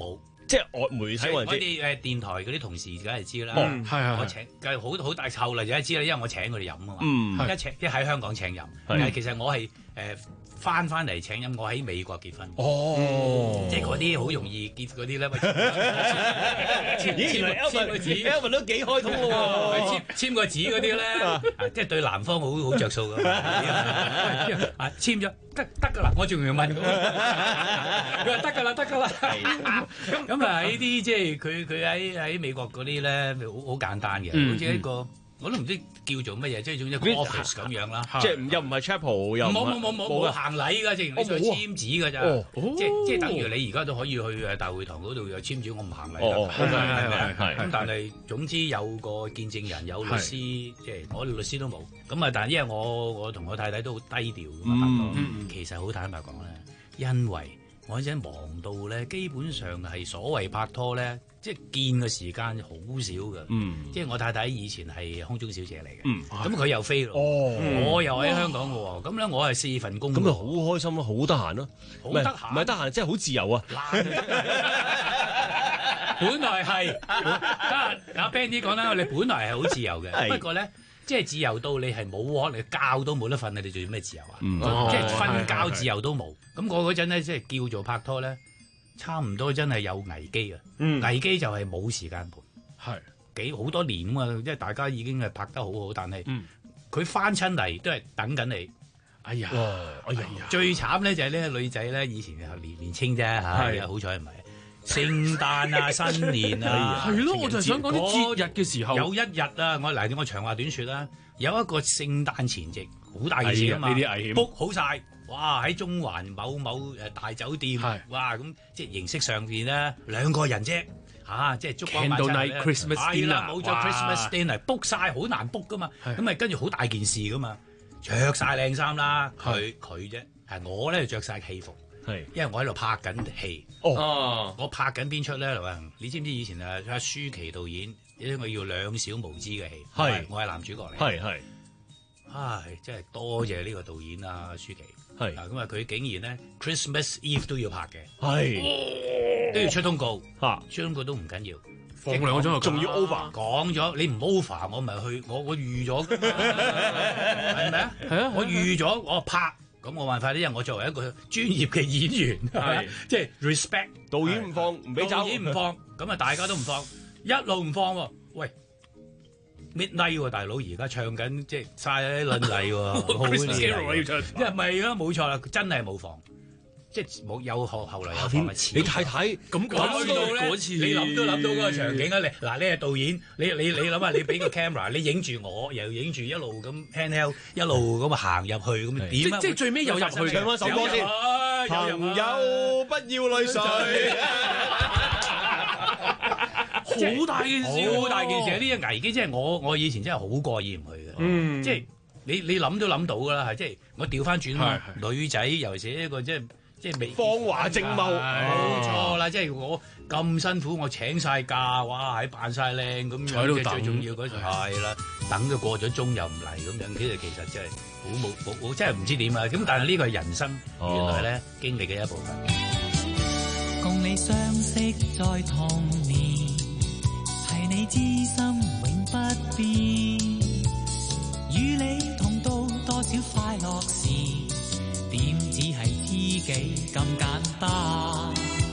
[SPEAKER 1] 即係外媒請
[SPEAKER 16] 係我
[SPEAKER 1] 或者
[SPEAKER 16] 哋誒電台嗰啲同事梗係知啦。
[SPEAKER 1] 哦係係係
[SPEAKER 16] 我請梗係好好大後嚟就係知啦，因為我請佢哋飲啊嘛。
[SPEAKER 1] 嗯係
[SPEAKER 16] 一請一喺香港請飲，但係其實我係誒翻翻嚟請飲，我喺美國結婚。
[SPEAKER 1] 哦，
[SPEAKER 16] 即係嗰啲好容易結嗰啲咧，喂
[SPEAKER 1] 咦，原來 Alvin
[SPEAKER 16] 個紙
[SPEAKER 1] Alvin 都幾開通嘅喎，
[SPEAKER 16] 簽簽個紙嗰啲咧，啊即係對男方好好着數㗎。啊簽咗得得㗎啦，我仲要問佢，佢話得㗎啦，得㗎啦。咁咁啊呢啲即係佢佢喺喺美國嗰啲咧，好好簡單嘅，
[SPEAKER 1] 嗯
[SPEAKER 16] 好似一個我都唔知叫做乜嘢，即係總之一個 office 咁樣啦。
[SPEAKER 1] 即係又唔係 chapel 又唔係
[SPEAKER 16] 冇冇冇冇冇行禮㗎，正如你上
[SPEAKER 1] 哦冇啊
[SPEAKER 16] 簽紙㗎咋，
[SPEAKER 1] 哦
[SPEAKER 16] 即即係等於你而家都可以去誒大會堂嗰度有簽紙，我唔行禮
[SPEAKER 1] 哦
[SPEAKER 16] 㗎，
[SPEAKER 1] 係係
[SPEAKER 16] 係咪啊
[SPEAKER 1] 係係係
[SPEAKER 16] 咁但係總之有個見證人，有律師，即係我哋律師都冇。咁啊，但係因為我我同我太太都好低調㗎嘛，拍拖
[SPEAKER 1] 嗯嗯
[SPEAKER 16] 其實好坦白講咧，因為我陣忙到咧，基本上係所謂拍拖咧，即係見嘅時間好少㗎。
[SPEAKER 1] 嗯，
[SPEAKER 16] 即係我太太以前係空中小姐嚟嘅，
[SPEAKER 1] 嗯
[SPEAKER 16] 咁佢又飛咯，
[SPEAKER 1] 哦
[SPEAKER 16] 我又喺香港嘅喎，咁咧我係四份工喎，
[SPEAKER 1] 咁咪好開心咯，好得閒咯，
[SPEAKER 16] 好得閒
[SPEAKER 1] 唔係得閒，即係好自由啊！
[SPEAKER 16] 本來係，阿 Ben 啲講啦，我哋本來係好自由嘅，
[SPEAKER 1] 係
[SPEAKER 16] 不過咧，即係自由到你係冇可能覺都冇得瞓，你哋做咩自由啊？
[SPEAKER 1] 嗯
[SPEAKER 16] 即係瞓
[SPEAKER 1] 係
[SPEAKER 16] 覺自由都冇。咁我嗰陣咧，即係叫做拍拖咧，差唔多真係有危機啊！
[SPEAKER 1] 嗯
[SPEAKER 16] 危機就係冇時間陪，
[SPEAKER 3] 係
[SPEAKER 16] 幾好多年啊嘛，因為大家已經係拍得好好，但係
[SPEAKER 3] 嗯
[SPEAKER 16] 佢翻親嚟都係等緊你。
[SPEAKER 3] 哎呀，
[SPEAKER 1] 哎呀，
[SPEAKER 16] 最慘咧就係呢個女仔咧，以前係年年青啫嚇，
[SPEAKER 3] 係
[SPEAKER 16] 好彩唔係。聖誕啊、新年啊，
[SPEAKER 3] 係咯我就係想講啲節日嘅時候
[SPEAKER 16] 有一日啊，我嗱我長話短説啦，有一個聖誕前夕，好大件事啊嘛，
[SPEAKER 3] 係啊呢啲危險
[SPEAKER 16] book 好晒，哇喺中環某某誒大酒店，哇咁即係形式上邊咧兩個人啫。嚇，即係燭光晚餐
[SPEAKER 3] Candlelight Christmas
[SPEAKER 16] 係啦，
[SPEAKER 3] dinner，
[SPEAKER 16] 冇咗
[SPEAKER 3] 哇
[SPEAKER 16] Christmas dinner book 晒，好難 book 噶嘛，咁咪跟住好大件事噶嘛，着晒靚衫啦，佢佢啫，係我咧就着晒戲服。
[SPEAKER 1] 係，
[SPEAKER 16] 因為我喺度拍緊戲。
[SPEAKER 1] 哦，
[SPEAKER 16] 我拍緊邊出咧？劉偉恒，你知唔知以前啊阿舒淇導演有一個叫兩小無知嘅戲？
[SPEAKER 1] 係
[SPEAKER 16] 我係男主角嚟。
[SPEAKER 1] 係係，
[SPEAKER 16] 唉，真係多謝呢個導演啊，舒淇。
[SPEAKER 1] 係
[SPEAKER 16] 嗱咁啊，佢竟然咧 Christmas Eve 都要拍嘅，
[SPEAKER 1] 係
[SPEAKER 16] 都要出通告
[SPEAKER 1] 嚇，
[SPEAKER 16] 出通告都唔緊要。
[SPEAKER 3] 放兩個鐘頭
[SPEAKER 1] 仲要 over
[SPEAKER 16] 講咗，你唔 over 我咪去，我我預咗㗎嘛，係咪啊？
[SPEAKER 3] 係啊，
[SPEAKER 16] 我預咗我拍。咁冇辦法咧，因為我作為一個專業嘅演員，係即係 respect
[SPEAKER 1] 導演唔放，唔俾走，
[SPEAKER 16] 導演唔放，咁啊大家都唔放，一路唔放喎。喂 ，midnight 喎，大佬而家唱緊即係晒啲倫禮喎，好嘢嚟嘅，因為咪啦，冇錯啦，真係冇放。即係冇有後後來有放咪遲。
[SPEAKER 1] 你太太
[SPEAKER 16] 咁講到咧，你諗都諗到嗰個場景啊！你嗱，你係導演，你你你諗下，你俾個 camera，你影住我，又影住一路咁 handheld，一路咁行入去，咁點啊？
[SPEAKER 3] 即係最尾又入去
[SPEAKER 1] 唱翻首歌先，朋友不要淚水。
[SPEAKER 16] 好大件事，好大件事！呢個危機真係我我以前真係好過意唔去嘅，
[SPEAKER 3] 嗯，
[SPEAKER 16] 即係你你諗都諗到㗎啦，係即係我調翻轉啊嘛，女仔尤其是一個即係。即係未
[SPEAKER 1] 芳華正茂，
[SPEAKER 16] 冇錯啦！即係我咁辛苦，我請晒假，哇！喺扮晒靚咁樣，即係最重要嗰係啦。等咗過咗鐘又唔嚟咁樣，其實其實真係好冇冇，我真係唔知點啊！咁但係呢個係人生原來咧經歷嘅一部分。
[SPEAKER 4] 共你相識在童年，係你知心永不變，與你同渡多少快樂時。點只係知己咁簡單，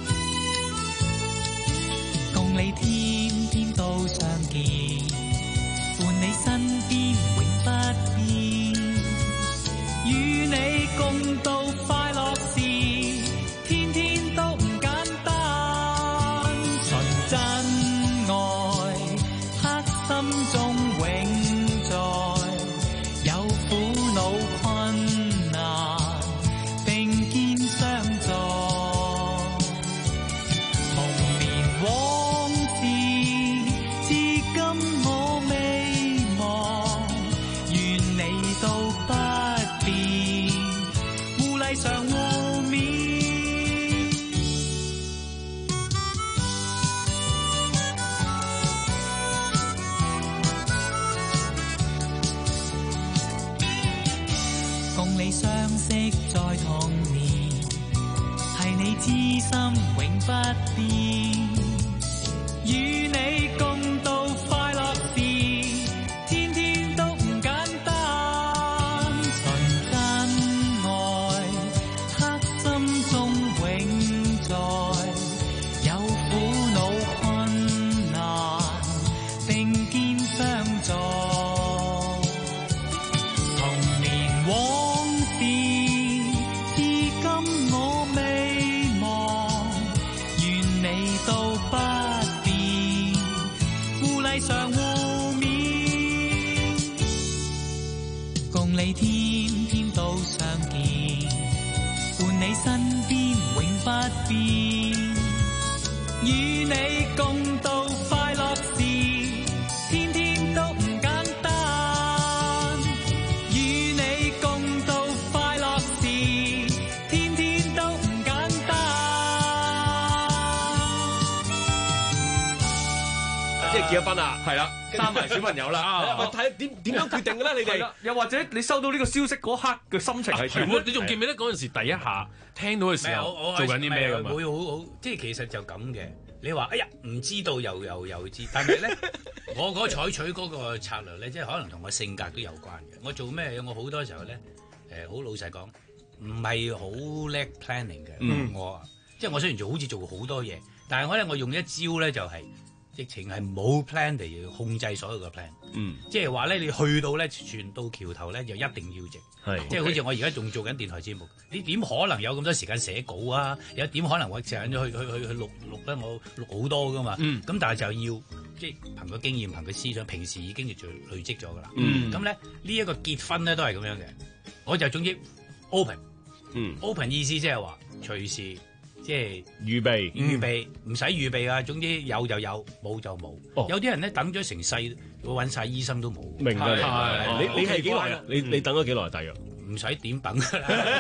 [SPEAKER 4] 共你天天都相見，伴你身邊永不變，與你共度快樂時，天天都唔簡單，純真愛刻心中永在，有苦惱困難相識在童年，係你知心永不變。
[SPEAKER 5] 與你共度快樂時，天天都唔簡單。純真愛，刻心中永在。有苦惱困難，並肩相助。童年往事，至今我未忘。願你都不變，互禮常互勉，共你天天都相見，伴你身邊永不變。與你共度快樂時，天天都唔簡單。與你共度快樂時，天天都唔簡單。
[SPEAKER 1] 即係結咗婚啦，
[SPEAKER 2] 係啦，生埋小朋友啦。
[SPEAKER 1] 我睇點點樣決定嘅咧？你哋
[SPEAKER 2] 係啦又或者你收到呢個消息嗰刻嘅心情係點咧？
[SPEAKER 3] 你仲記唔記得嗰陣時第一下聽到嘅時候做緊啲咩㗎嘛？
[SPEAKER 16] 會好好，即係其實就咁嘅。你話哎呀唔知道又又又知，但係咧我嗰採取嗰個策略咧，即係可能同我性格都有關嘅。我做咩我好多時候咧誒好老實講，唔係好叻 planning 嘅。
[SPEAKER 3] 嗯
[SPEAKER 16] 我即係我雖然做好似做好多嘢，但係我咧我用一招咧就係、直情係冇 plan 嚟控制所有嘅 plan。
[SPEAKER 1] 嗯，
[SPEAKER 16] 即係話咧，你去到咧船到橋頭咧，就一定要直。
[SPEAKER 1] 係
[SPEAKER 16] 即係好似我而家仲做緊電台節目，你點可能有咁多時間寫稿啊？有點可能我成日去去去去錄錄咧？我錄好多噶嘛。咁、
[SPEAKER 3] 嗯、
[SPEAKER 16] 但係就要即係憑個經驗、憑個思想，平時已經就累積咗噶啦。
[SPEAKER 3] 嗯
[SPEAKER 16] 咁咧呢一個結婚咧都係咁樣嘅，我就總之 open。
[SPEAKER 1] 嗯
[SPEAKER 16] open 意思即係話隨時。即係
[SPEAKER 1] 預備，
[SPEAKER 16] 預備唔使預備啊！總之有就有，冇就冇。
[SPEAKER 1] 哦
[SPEAKER 16] 有啲人咧等咗成世，會揾晒醫生都冇。
[SPEAKER 1] 明㗎，
[SPEAKER 16] 係
[SPEAKER 1] 你你係幾耐啊？你你等咗幾耐大約？
[SPEAKER 16] 唔使點等㗎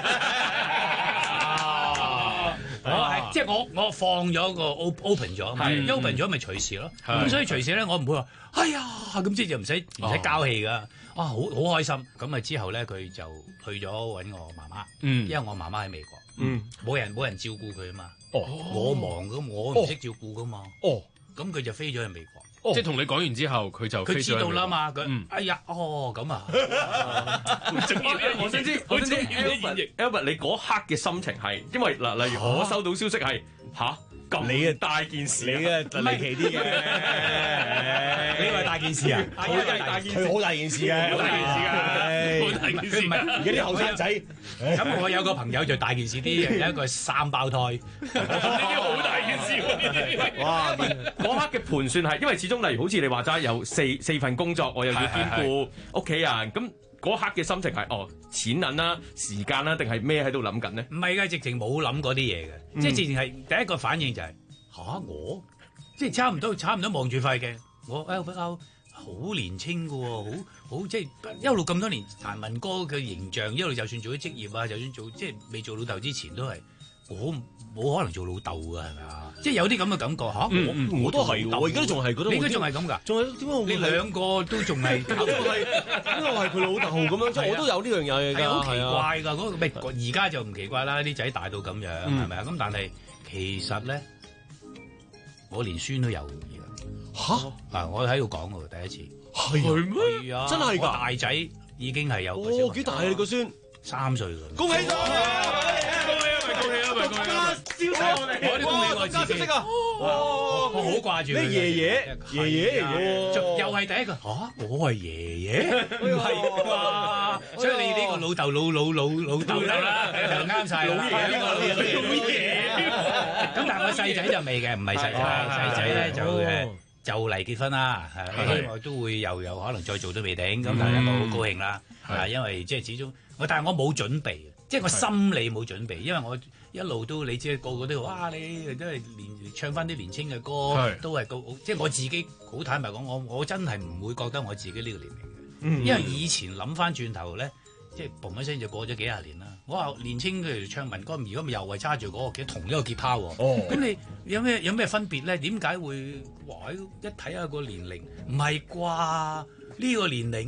[SPEAKER 16] 啦。我係即係我我放咗個 open 咗嘛
[SPEAKER 3] 係
[SPEAKER 16] ，open 咗咪隨時咯。
[SPEAKER 3] 係
[SPEAKER 16] 咁所以隨時咧，我唔會話哎呀咁即係就唔使唔使交氣㗎。啊好好開心。咁啊之後咧，佢就去咗揾我媽媽。
[SPEAKER 3] 嗯
[SPEAKER 16] 因為我媽媽喺美國。
[SPEAKER 3] 嗯，
[SPEAKER 16] 冇人冇人照顧佢啊嘛。
[SPEAKER 3] 哦，
[SPEAKER 16] 我忙咁，我唔識照顧噶嘛。
[SPEAKER 3] 哦，
[SPEAKER 16] 咁佢就飛咗去美國。
[SPEAKER 3] 即係同你講完之後，佢就飛
[SPEAKER 16] 佢知道啦嘛。佢、
[SPEAKER 3] 嗯、
[SPEAKER 16] 哎呀，哦咁啊。
[SPEAKER 2] 我想知，我想知 Albert 你嗰刻嘅心情係，因為嗱，例如我收到消息係吓。你啊大件事，
[SPEAKER 1] 你啊離奇啲嘅，
[SPEAKER 16] 你話大件事啊？
[SPEAKER 1] 好大件事，佢好大件事嘅，
[SPEAKER 16] 好大件事㗎，
[SPEAKER 1] 好大件事。唔係而家啲後生仔，
[SPEAKER 16] 咁我有個朋友就大件事啲，有一個三胞胎，呢
[SPEAKER 2] 啲好大件事喎。哇！嗰刻嘅盤算係，因為始終例如好似你話齋有四四份工作，我又要兼顧屋企人咁。嗰刻嘅心情係哦，錢銀啦、時間啦，定係咩喺度諗緊呢？
[SPEAKER 16] 唔係㗎，直情冇諗嗰啲嘢嘅，
[SPEAKER 2] 嗯、即
[SPEAKER 16] 係直情係第一個反應就係、是、吓、啊、我，即係差唔多差唔多望住塊鏡，我 Albert 好年青㗎喎，好好即係一路咁多年彈民歌嘅形象，一路就算做咗職業啊，就算做即係未做老豆之前都係我冇可能做老豆㗎，係咪啊？即係有啲咁嘅感覺嚇，
[SPEAKER 1] 嗯、我我都係喎，而家都仲係覺得，
[SPEAKER 16] 你而家仲係咁㗎？
[SPEAKER 1] 仲係點解我
[SPEAKER 16] 你兩個都仲係搞到係，
[SPEAKER 1] 因為我係佢老豆咁樣，即係我都有呢樣嘢㗎，
[SPEAKER 16] 好奇怪㗎，嗰個咪而家就唔奇怪啦，啲仔大到咁樣係咪啊？咁但係其實咧，我連孫都有而家嚇嗱，我喺度講喎，第一次
[SPEAKER 1] 係咩？
[SPEAKER 16] 係啊，
[SPEAKER 1] 真係㗎，
[SPEAKER 16] 大仔已經係有
[SPEAKER 1] 哦幾大啊？你個孫
[SPEAKER 16] 三歲㗎，
[SPEAKER 1] 恭喜咗！
[SPEAKER 3] 恭喜啊！咪恭喜啊！
[SPEAKER 1] 笑死我哋！
[SPEAKER 16] 我都恭喜我自己啊！我好掛住
[SPEAKER 1] 咩爺爺爺爺
[SPEAKER 16] 又係第一個嚇，我係爺爺，唔係啩？所以你呢個老豆老老老老豆啦，就啱晒啦。老爺呢個老爺，咁但係我細仔就未嘅，唔係細仔，細仔咧就誒就嚟結婚啦，希望都會又有可能再做都未定，咁但係我好高興啦，啊，因為即係始終我，但係我冇準備。即係我心理冇準備，因為我一路都你知個個都話，哇！你都係年唱翻啲年青嘅歌，都係個即係我自己好坦白講，我我真係唔會覺得我自己呢個年齡嘅，嗯、因為以前諗翻轉頭咧，即係嘣一聲就過咗幾廿年啦。我話年青嘅唱民歌，如果咪又係揸住嗰個同一個吉他喎，咁、哦、你有咩有咩分別咧？點解會哇？一睇下個年齡唔係啩？呢、呢個年齡。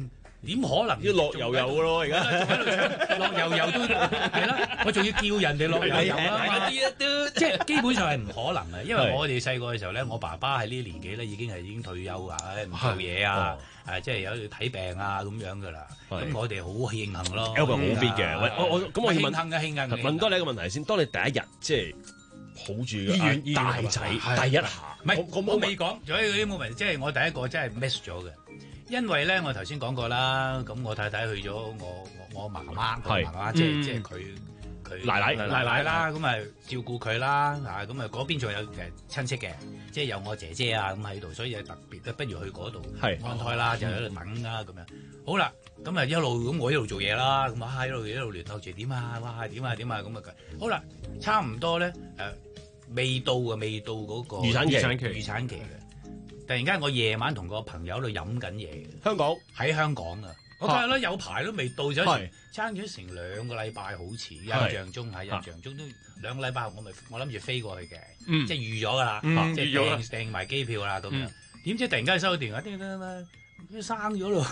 [SPEAKER 16] 點可能
[SPEAKER 1] 要落油油嘅咯，而家
[SPEAKER 16] 落油油都係啦，我仲要叫人哋落油油啦嘛，即係基本上係唔可能嘅，因為我哋細個嘅時候咧，我爸爸喺呢啲年紀咧已經係已經退休啊，唔做嘢啊，誒即係有睇病啊咁樣噶啦，咁我哋好慶幸咯
[SPEAKER 1] Albert 好必嘅，喂我我咁我要問
[SPEAKER 16] 慶幸嘅慶幸，
[SPEAKER 1] 問多你一個問題先，當你第一日即係抱住
[SPEAKER 16] 醫院
[SPEAKER 1] 大仔第一下，
[SPEAKER 16] 唔係我未講，仲有啲冇問題，即係我第一個真係 miss 咗嘅。因為咧，我頭先講過啦，咁我太太去咗我我我媽媽，我媽媽即係即係佢佢
[SPEAKER 1] 奶奶
[SPEAKER 16] 奶奶啦，咁啊照顧佢啦，啊咁啊嗰邊仲有誒親戚嘅，即係有我姐姐啊咁喺度，所以特別不如去嗰度安胎啦，就喺度等啦咁樣。好啦，咁啊一路咁我一路做嘢啦，咁啊一路一路聯絡住點啊，哇點啊點啊咁啊好啦，差唔多咧誒未到嘅未到嗰個
[SPEAKER 1] 預產期
[SPEAKER 16] 預產期嘅。突然間，我夜晚同個朋友喺度飲緊嘢。
[SPEAKER 1] 香港
[SPEAKER 16] 喺香港啊！我睇下啦，有排都未到，就爭咗成兩個禮拜，好似印象中喺印象中都兩個禮拜，我咪我諗住飛過去嘅，即係預咗㗎啦，即係訂訂埋機票啦咁樣。點知突然間收到電話，叮叮叮，生咗咯！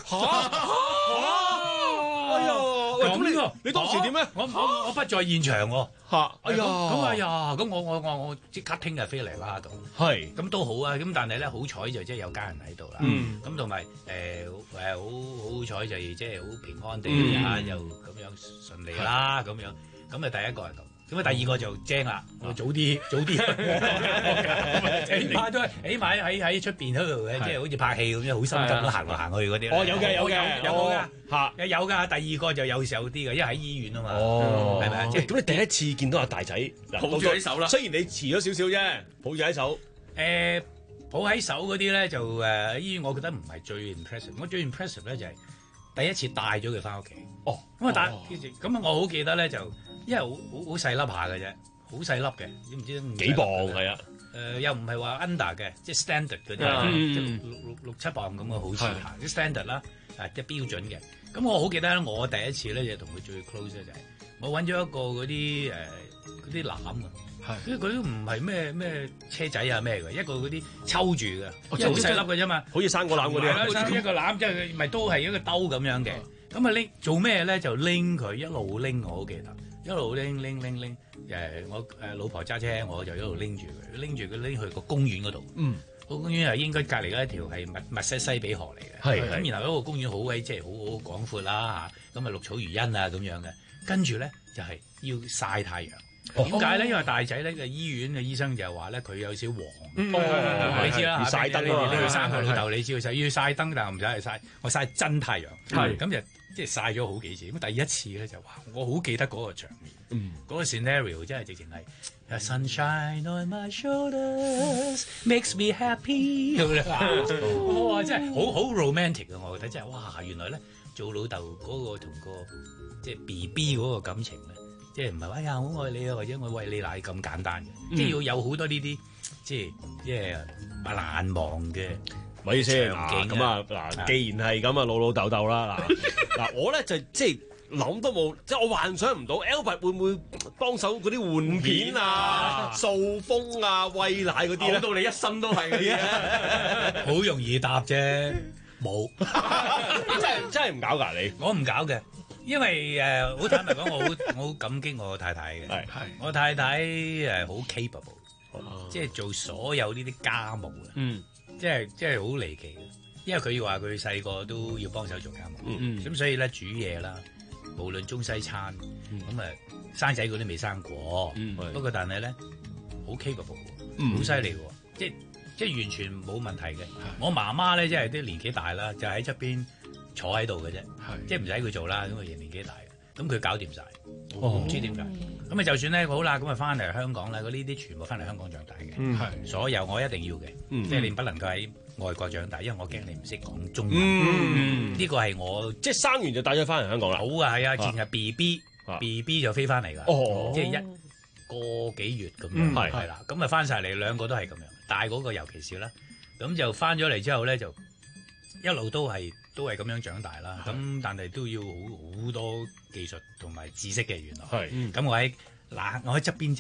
[SPEAKER 1] 哎呀，咁你你當時點咧？
[SPEAKER 16] 我我我不在現場喎。
[SPEAKER 1] 嚇！哎呀，
[SPEAKER 16] 咁哎呀，咁我我我我即刻聽日飛嚟啦，度
[SPEAKER 1] 係
[SPEAKER 16] 咁都好啊。咁但係咧，好彩就即係有家人喺度啦。咁同埋誒誒好好彩就即係好平安地啊，又咁樣順利啦，咁樣咁啊第一個係咁。咁啊第二個就精啦，我早啲早啲，起碼都係起碼喺喺出邊嗰度嘅，即係好似拍戲咁樣，好心急咁行嚟行去嗰啲。
[SPEAKER 1] 哦，有嘅有嘅
[SPEAKER 16] 有冇㗎？
[SPEAKER 1] 嚇，
[SPEAKER 16] 有㗎。第二個就有時有啲嘅，因為喺醫院啊嘛。
[SPEAKER 1] 哦，
[SPEAKER 16] 係咪啊？即係
[SPEAKER 1] 咁你第一次見到阿大仔
[SPEAKER 2] 抱住喺手啦。
[SPEAKER 1] 雖然你遲咗少少啫，抱住喺手。
[SPEAKER 16] 誒，抱喺手嗰啲咧就誒醫院，我覺得唔係最 impressive。我最 impressive 咧就係第一次帶咗佢翻屋企。
[SPEAKER 1] 哦，
[SPEAKER 16] 咁啊帶，咁啊我好記得咧就，因為好好好細粒下嘅啫，好細粒嘅，知唔知？
[SPEAKER 1] 幾磅係啊？
[SPEAKER 16] 誒又唔係話 under 嘅，即係 standard 嗰啲，即係六六六七磅咁嘅好似嚇，啲 standard 啦，啊即係標準嘅。咁我好記得咧，我第一次咧就同佢最 close 咧就係我揾咗一個嗰啲誒嗰啲籃啊，因為佢都唔係咩咩車仔啊咩嘅，一個嗰啲抽住嘅，好細粒嘅啫嘛，
[SPEAKER 1] 好似生果籃嗰啲啊，
[SPEAKER 16] 一個籃即係咪都係一個兜咁樣嘅。咁啊拎做咩咧？就拎佢一路拎，我好記得，一路拎拎拎拎。誒我誒老婆揸車，我就一路拎住佢，拎住佢拎去個公園嗰度。嗯，個公園係應該隔離嗰一條係密密西西比河嚟嘅。係咁，然後嗰個公園好鬼即係好好廣闊啦嚇，咁啊綠草如茵啊咁樣嘅。跟住咧就係要曬太陽。點解咧？因為大仔咧嘅醫院嘅醫生就係話咧佢有少黃。你知啦，
[SPEAKER 1] 曬燈啊！
[SPEAKER 16] 你去生個老豆，你知佢要曬燈，但係唔使去曬，我曬真太陽。係咁就即係曬咗好幾次。咁第一次咧就哇，我好記得嗰個場面。嗯，嗰個 scenario 真係直情係 sunshine on my shoulders makes me happy 咁樣。哇！真係好好 romantic 啊！我覺得真係哇，原來咧做老豆嗰個同個即係 B B 嗰個感情咧，即係唔係話哎呀好愛你啊，或者我餵你奶咁簡單嘅，即係要有好多呢啲即係即係難忘嘅。
[SPEAKER 1] 咪先嗱，咁啊嗱，既然係咁啊，老老豆豆啦嗱嗱，我咧就即係。諗都冇，即係我幻想唔到 Albert 會唔會幫手嗰啲換片啊、掃風啊、餵奶嗰啲咧？
[SPEAKER 2] 到你一身都係嗰啲，
[SPEAKER 16] 好容易答啫，冇。
[SPEAKER 1] 真係真係唔搞㗎你？
[SPEAKER 16] 我唔搞嘅，因為誒好坦白講，我好我好感激我太太嘅。係係，我太太誒好 capable，即係做所有呢啲家務啊。嗯，即係即係好離奇嘅，因為佢話佢細個都要幫手做家務。嗯嗯，咁所以咧煮嘢啦。無論中西餐，咁啊、嗯、生仔嗰啲未生過，嗯、不過但係咧好 capable，好犀利喎，即係即係完全冇問題嘅。嗯、我媽媽咧即係啲年紀大啦，就喺側邊坐喺度嘅啫，是即係唔使佢做啦，咁佢年紀大，咁佢搞掂晒，唔、哦、知點解。咁啊就算咧好啦，咁啊翻嚟香港咧，嗰呢啲全部翻嚟香港長大嘅，嗯、所有我一定要嘅，嗯、即係你不能夠喺外國長大，因為我驚你唔識講中文。嗯，呢個係我
[SPEAKER 1] 即係生完就帶咗翻嚟香港啦。
[SPEAKER 16] 好啊，係啊，淨係 B B，B B 就飛翻嚟噶。哦，即係一個幾月咁樣，係係啦。咁啊翻晒嚟，兩個都係咁樣。大嗰個尤其是啦，咁就翻咗嚟之後咧，就一路都係都係咁樣長大啦。咁但係都要好好多技術同埋知識嘅原來。係，咁我喺嗱，我喺側邊即係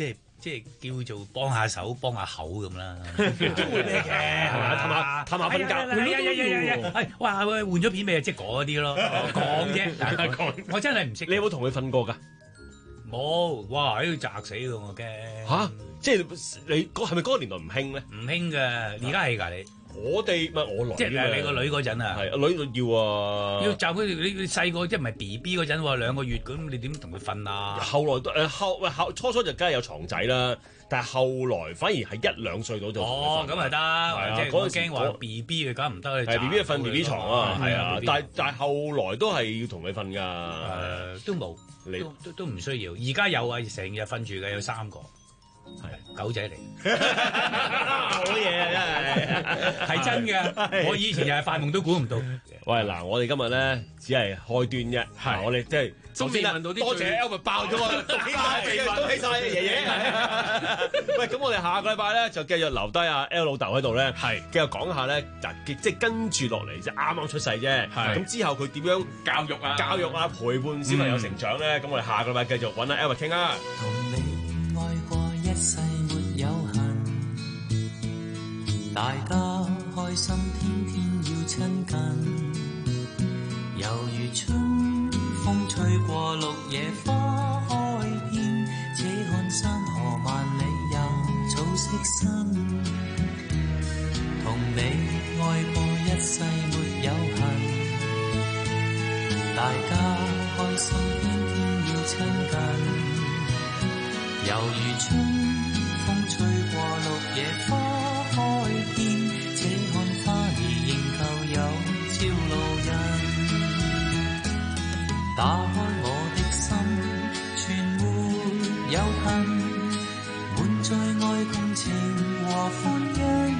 [SPEAKER 16] 即係叫做幫下手、幫下口咁啦。
[SPEAKER 9] 都會咩嘅，係咪？氹下氹下瞓覺，
[SPEAKER 16] 係哇！換咗片未？即係嗰啲咯，講啫。我真係唔識。
[SPEAKER 1] 你有冇同佢瞓過㗎？
[SPEAKER 16] 冇，哇！喺度砸死㗎我驚。
[SPEAKER 1] 嚇！即係你嗰係咪嗰個年代唔興咧？
[SPEAKER 16] 唔興㗎，而家係㗎你。
[SPEAKER 1] 我哋唔係我女，
[SPEAKER 16] 即係你個女嗰陣啊，
[SPEAKER 1] 係女要啊，
[SPEAKER 16] 要就佢你你細個即係唔係 B B 嗰陣喎，兩個月咁你點同佢瞓啊？
[SPEAKER 1] 後來都誒後喂後初初就梗係有床仔啦，但係後來反而係一兩歲到就
[SPEAKER 16] 哦咁咪得，
[SPEAKER 1] 係
[SPEAKER 16] 即係我驚話 B B 嘅梗唔得，
[SPEAKER 1] 係 B B 瞓 B B 床啊，係啊，但係但係後來都係要同佢瞓㗎，
[SPEAKER 16] 誒都冇，都都都唔需要，而家有啊，成日瞓住嘅有三個。係狗仔嚟，
[SPEAKER 1] 好嘢啊！真係
[SPEAKER 16] 係真嘅。我以前又係發夢都估唔到。
[SPEAKER 1] 喂，嗱，我哋今日咧只係開端啫，係我哋即係
[SPEAKER 3] 都未問到啲
[SPEAKER 1] 多謝 Albert 爆咗喎，恭喜晒，恭喜晒爺爺。喂，咁我哋下個禮拜咧就繼續留低阿 L 老豆喺度咧，係繼續講下咧，就即係跟住落嚟，即係啱啱出世啫。咁之後佢點樣
[SPEAKER 2] 教育啊、
[SPEAKER 1] 教育啊、陪伴小朋友成長咧？咁我哋下個禮拜繼續揾阿 Albert 傾啊。
[SPEAKER 5] 一世沒有恨，大家開心，天天要親近。猶如春風吹過綠野花開遍，且看山河萬里有草色新。同你愛過一世沒有恨，大家開心，天天要親近。猶如春風吹過綠野花開遍，且看花兒仍舊有朝路人。打開我的心，全沒有恨，滿載愛共情和歡欣。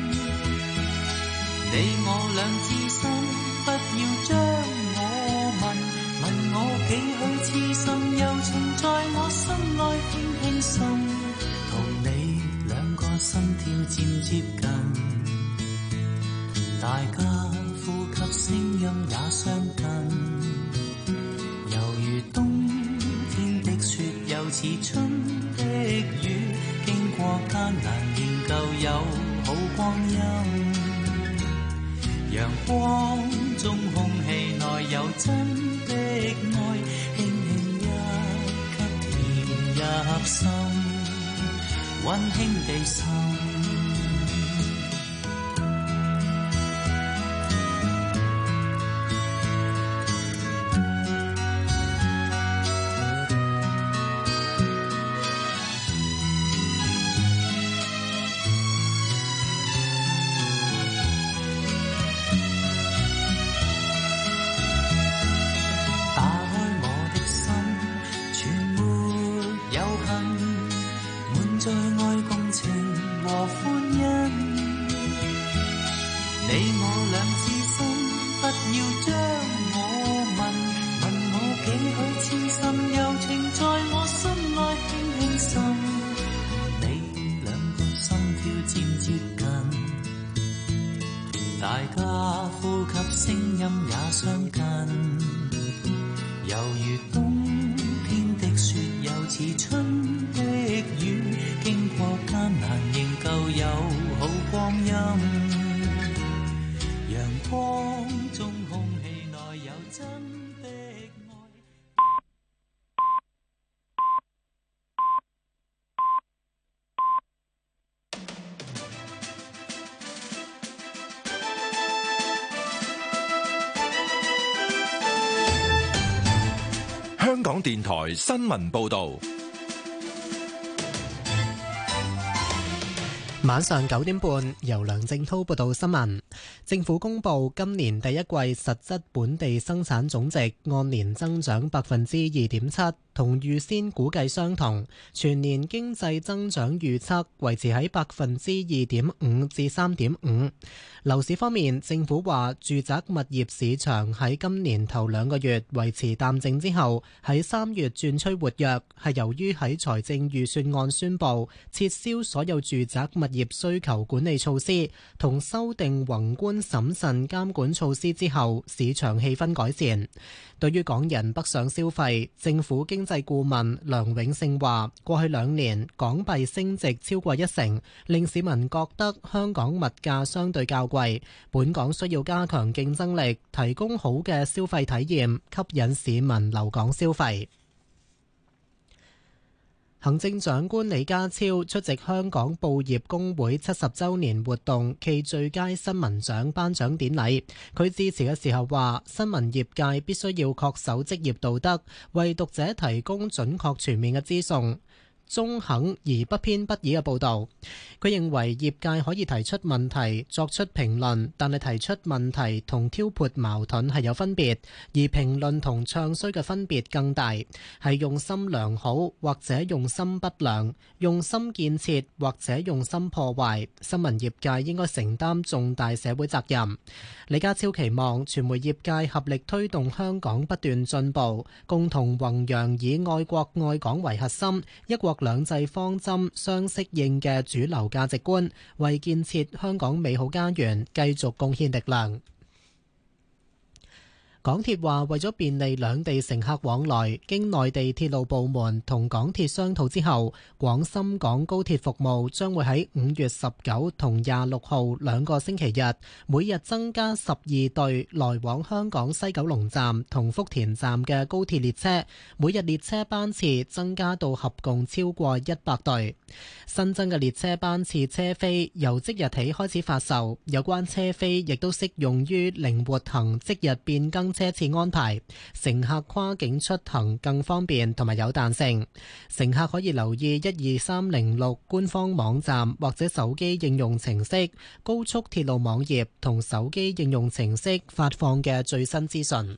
[SPEAKER 5] 你我兩知心，不要將我問，問我幾許痴心，柔情在我心內輕輕滲，同你兩個心跳漸接近，大家呼吸聲音也相近，猶如冬天的雪，又似春的雨，經過艱難仍舊有好光陰。陽光中空氣內有真的愛，輕輕一吸甜入心，溫馨地滲。大家呼吸聲音也相近，猶如冬天的雪，又似春的雨，經過艱難仍舊有好光陰。陽光中空氣內有真的愛。
[SPEAKER 17] 香港電台新聞報導，
[SPEAKER 7] 晚上九點半，由梁正滔報道新聞。政府公布今年第一季實質本地生產總值按年增長百分之二點七，同預先估計相同。全年經濟增長預測維持喺百分之二點五至三點五。樓市方面，政府話住宅物業市場喺今年頭兩個月維持淡靜之後，喺三月轉趨活躍，係由於喺財政預算案宣布撤銷所有住宅物業需求管理措施，同修訂宏觀寬審慎監管措施之後，市場氣氛改善。對於港人北上消費，政府經濟顧問梁永勝話：過去兩年港幣升值超過一成，令市民覺得香港物價相對較貴。本港需要加強競爭力，提供好嘅消費體驗，吸引市民留港消費。行政長官李家超出席香港報業工會七十週年活動暨最佳新聞獎頒獎典禮。佢致辭嘅時候話：新聞業界必須要恪守職業道德，為讀者提供準確全面嘅資訊，中肯而不偏不倚嘅報導。佢認為業界可以提出問題、作出評論，但係提出問題同挑撥矛盾係有分別，而評論同唱衰嘅分別更大，係用心良好或者用心不良，用心建設或者用心破壞。新聞業界應該承擔重大社會責任。李家超期望傳媒業界合力推動香港不斷進步，共同弘揚以愛國愛港為核心、一國兩制方針相適應嘅主流價值觀，為建設香港美好家園繼續貢獻力量。港鐵話為咗便利兩地乘客往來，經內地鐵路部門同港鐵商討之後，廣深港高鐵服務將會喺五月十九同廿六號兩個星期日，每日增加十二對來往香港西九龍站同福田站嘅高鐵列車，每日列車班次增加到合共超過一百對。新增嘅列車班次車飛由即日起開始發售，有關車飛亦都適用於靈活行即日變更車次安排，乘客跨境出行更方便同埋有彈性。乘客可以留意一二三零六官方網站或者手機應用程式、高速鐵路網頁同手機應用程式發放嘅最新資訊。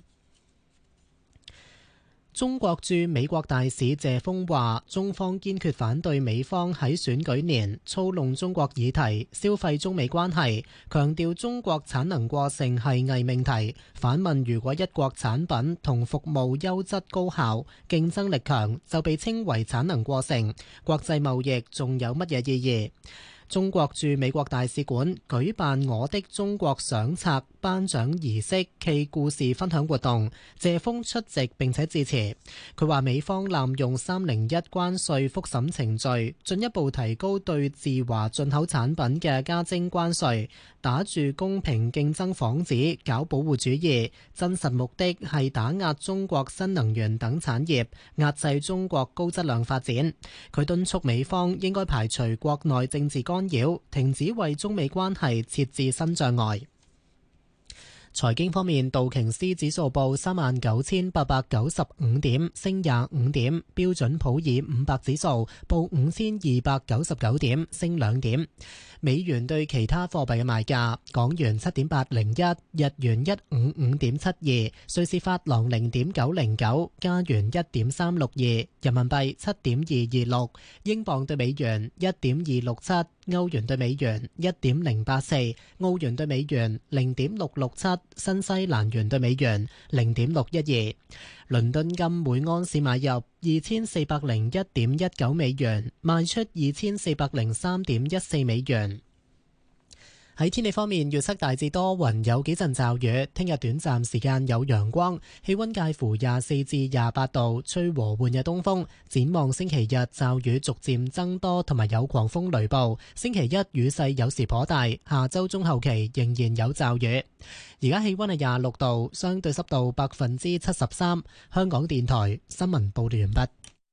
[SPEAKER 7] 中國駐美國大使謝鋒話：中方堅決反對美方喺選舉年操弄中國議題、消費中美關係，強調中國產能過剩係偽命題。反問如果一國產品同服務優質高效、競爭力強，就被稱為產能過剩，國際貿易仲有乜嘢意義？中國駐美國大使館舉辦我的中國相冊頒獎儀式暨故事分享活動，謝鋒出席並且致辭。佢話美方濫用三零一關稅覆審程序，進一步提高對自華進口產品嘅加徵關稅，打住公平競爭幌子搞保護主義，真實目的係打壓中國新能源等產業，壓制中國高質量發展。佢敦促美方應該排除國內政治干擾，停止為中美關係設置新障礙。財經方面，道瓊斯指數報三萬九千八百九十五點，升廿五點；標準普爾五百指數報五千二百九十九點，升兩點。美元對其他貨幣嘅賣價：港元七點八零一，日元一五五點七二，瑞士法郎零點九零九，加元一點三六二，人民幣七點二二六，英鎊對美元一點二六七，歐元對美元一點零八四，澳元對美元零點六六七，新西蘭元對美元零點六一二。倫敦金每安士買入二千四百零一點一九美元，賣出二千四百零三點一四美元。喺天氣方面，預測大致多雲，有幾陣驟雨。聽日短暫時間有陽光，氣溫介乎廿四至廿八度，吹和緩嘅東風。展望星期日驟雨逐漸增多，同埋有狂風雷暴。星期一雨勢有時頗大，下周中後期仍然有驟雨。而家氣溫係廿六度，相對濕度百分之七十三。香港電台新聞報道完畢。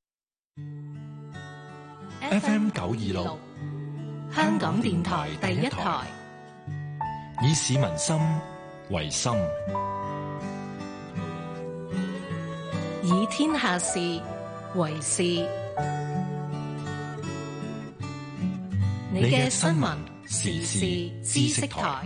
[SPEAKER 17] F M 九二六，
[SPEAKER 8] 香港電台第一台。
[SPEAKER 6] 以市民心為心，
[SPEAKER 8] 以天下事為事。你嘅新聞時事知識台，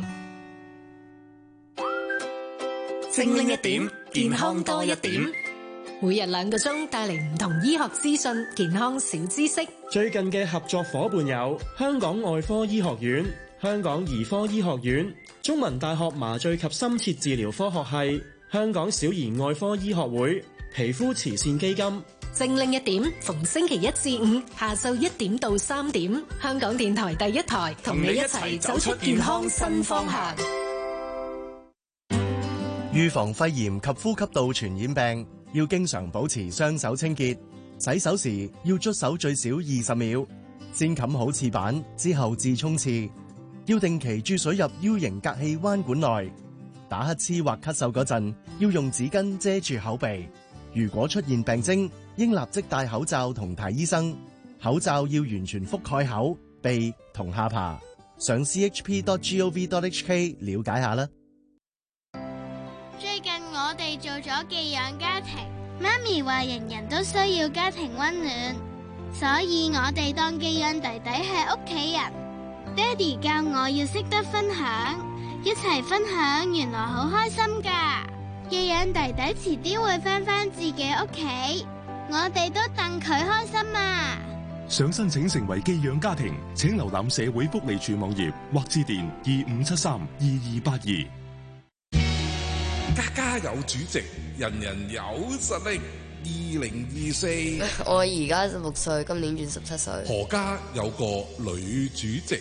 [SPEAKER 17] 精靈一點，健康多一點。
[SPEAKER 8] 每日兩個鐘帶嚟唔同醫學資訊、健康小知識。
[SPEAKER 9] 最近嘅合作夥伴有香港外科醫學院、香港兒科醫學院、中文大學麻醉及深切治療科學系、香港小兒外科醫學會、皮膚慈善基金。
[SPEAKER 8] 精靈一點，逢星期一至五下晝一點到三點，香港電台第一台同你一齊走出健康新方向。
[SPEAKER 18] 預防肺炎及呼吸道傳染病，要經常保持雙手清潔。洗手時要捽手最少二十秒，先冚好廁板之後至沖廁。要定期注水入 U 型隔氣彎管內。打乞嗤或咳嗽嗰陣，要用紙巾遮住口鼻。如果出現病徵，應立即戴口罩同睇醫生。口罩要完全覆蓋口、鼻同下巴。上 c h p dot gov dot h k 了解下啦。
[SPEAKER 19] 最近我哋做咗寄養家庭，媽咪話人人都需要家庭溫暖，所以我哋當寄養弟弟係屋企人。爹哋教我要識得分享，一齊分享原來好開心噶。寄養弟弟遲啲會返返自己屋企，我哋都戥佢開心啊！
[SPEAKER 11] 想申請成為寄養家庭，請瀏覽社會福利署網頁或致電二五七三二二八二。
[SPEAKER 20] 家家有主席，人人有實力。二零二四，
[SPEAKER 21] 我而家六歲，今年轉十七歲。
[SPEAKER 20] 何家有個女主席。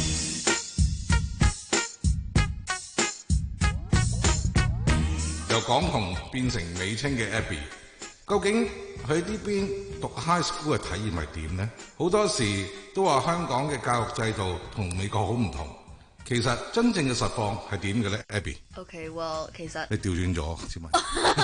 [SPEAKER 20] 由港童變成美青嘅 Abby， 究竟喺呢邊讀 high school 嘅體驗係點呢？好多時都話香港嘅教育制度同美國好唔同，其實真正嘅實況係點嘅咧
[SPEAKER 21] ？Abby，OK，well，、okay, 其實
[SPEAKER 20] 你調轉咗，知咪？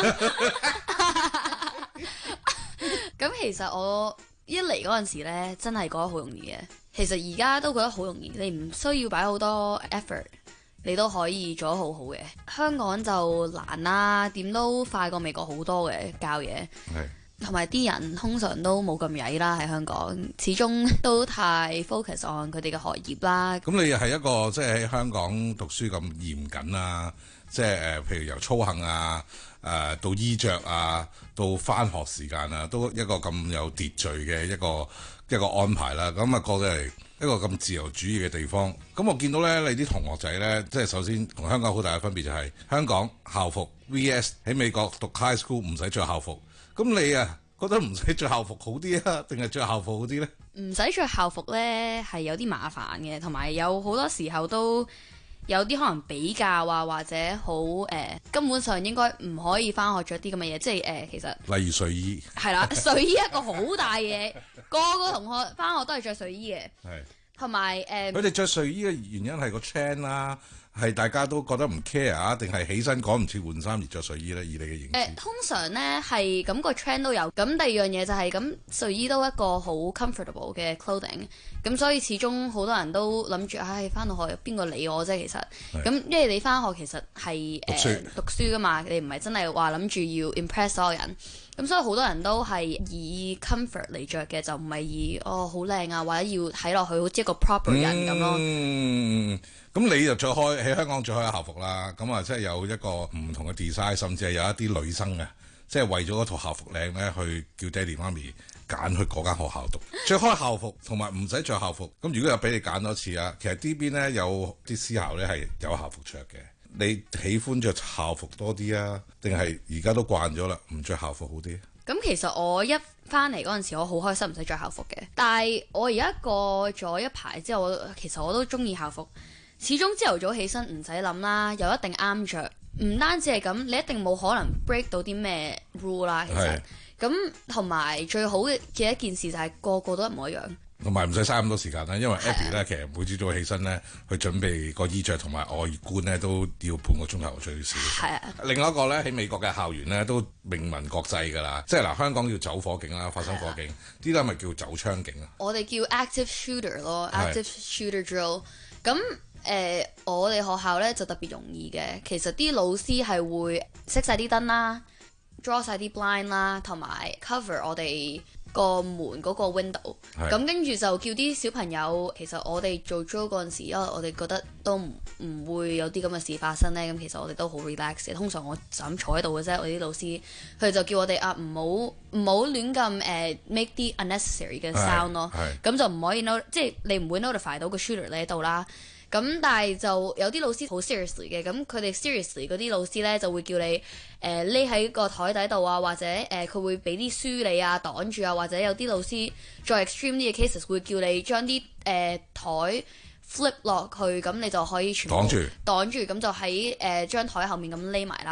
[SPEAKER 21] 咁其實我一嚟嗰陣時咧，真係覺得好容易嘅。其實而家都覺得好容易，你唔需要擺好多 effort， 你都可以做得好好嘅。香港就難啦，點都快過美國好多嘅教嘢，同埋啲人通常都冇咁曳啦。喺香港始終都太 focus on 佢哋嘅學業啦。
[SPEAKER 20] 咁你又係一個即係喺香港讀書咁嚴謹啊？即係誒，譬如由操行啊。誒、呃、到衣着啊，到返學時間啊，都一個咁有秩序嘅一個一個安排啦。咁啊過咗嚟一個咁自由主義嘅地方。咁我見到咧，你啲同學仔咧，即係首先同香港好大嘅分別就係、是、香港校服 V S 喺美國讀 high school 唔使着校服。咁你啊覺得唔使着校服好啲啊，定係着校服好啲咧？
[SPEAKER 21] 唔使着校服咧係有啲麻煩嘅，同埋有好多時候都。有啲可能比較啊，或者好誒、呃，根本上應該唔可以返學着啲咁嘅嘢，即係誒、呃，其實
[SPEAKER 20] 例如睡衣
[SPEAKER 21] 係啦，睡衣一個好大嘢，個個同學返學都係着睡衣嘅，係同埋誒，
[SPEAKER 20] 佢哋着睡衣嘅原因係個 trend 啦。係大家都覺得唔 care 啊，定係起身趕唔切換衫而着睡衣咧？以你嘅認知，
[SPEAKER 21] 誒通常咧係咁個 trend 都有。咁第二樣嘢就係、是、咁睡衣都一個好 comfortable 嘅 clothing。咁所以始終好多人都諗住，唉，翻到學邊個理我啫？其實咁，因為你翻學其實係誒讀書讀書噶嘛，你唔係真係話諗住要 impress 所有人。咁所以好多人都係以 comfort 嚟着嘅，就唔係以哦好靚啊，或者要睇落去好似一個 proper 人咁咯。
[SPEAKER 20] 嗯，咁你就着開喺香港着開校服啦，咁啊即係有一個唔同嘅 design， 甚至係有一啲女生啊，即係為咗嗰套校服靚咧，去叫爹哋媽咪揀去嗰間學校讀。着開校服同埋唔使着校服，咁如果有俾你揀多次啊，其實呢邊咧有啲私校咧係有校服着嘅。你喜歡着校服多啲啊，定係而家都慣咗啦，唔着校服好啲？
[SPEAKER 21] 咁其實我一翻嚟嗰陣時，我好開心唔使着校服嘅。但係我而家過咗一排之後，我其實我都中意校服。始終朝頭早起身唔使諗啦，又一定啱着。唔單止係咁，你一定冇可能 break 到啲咩 rule 啦。其實咁同埋最好嘅嘅一件事就係個個都一模一樣。
[SPEAKER 20] 同埋唔使嘥咁多時間啦，因為 Abby 咧其實每朝早起身咧，去準備個衣着同埋外觀咧都要半個鐘頭最少。係啊。另外一個咧喺美國嘅校園咧都名聞國際㗎啦，即係嗱香港叫走火警啦，發生火警，呢啲係咪叫走槍警啊？我哋叫 active shooter 咯 ，active shooter drill。咁誒、呃，我哋學校咧就特別容易嘅，其實啲老師係會熄晒啲燈啦 ，draw 晒啲 blind 啦，同埋 cover 我哋個門嗰個 window， 咁跟住就叫啲小朋友，其實我哋做 drill 嗰陣時，因為我哋覺得都唔唔會有啲咁嘅事發生咧，咁其實我哋都好 relax 嘅。通常我就咁坐喺度嘅啫，我啲老師佢就叫我哋啊唔好唔好亂咁誒 make 啲 unnecessary 嘅 sound 咯，咁就唔可以 not 即係你唔會 notify 到個 shooter 喺度啦。咁但係就有啲老師好 seriously 嘅，咁佢哋 seriously 嗰啲老師咧就會叫你誒匿喺個台底度啊，或者誒佢、呃、會俾啲書你啊擋住啊，或者有啲老師再 extreme 啲嘅 cases 會叫你將啲誒台 flip 落去，咁你就可以全部擋住擋住，咁就喺誒張台後面咁匿埋啦。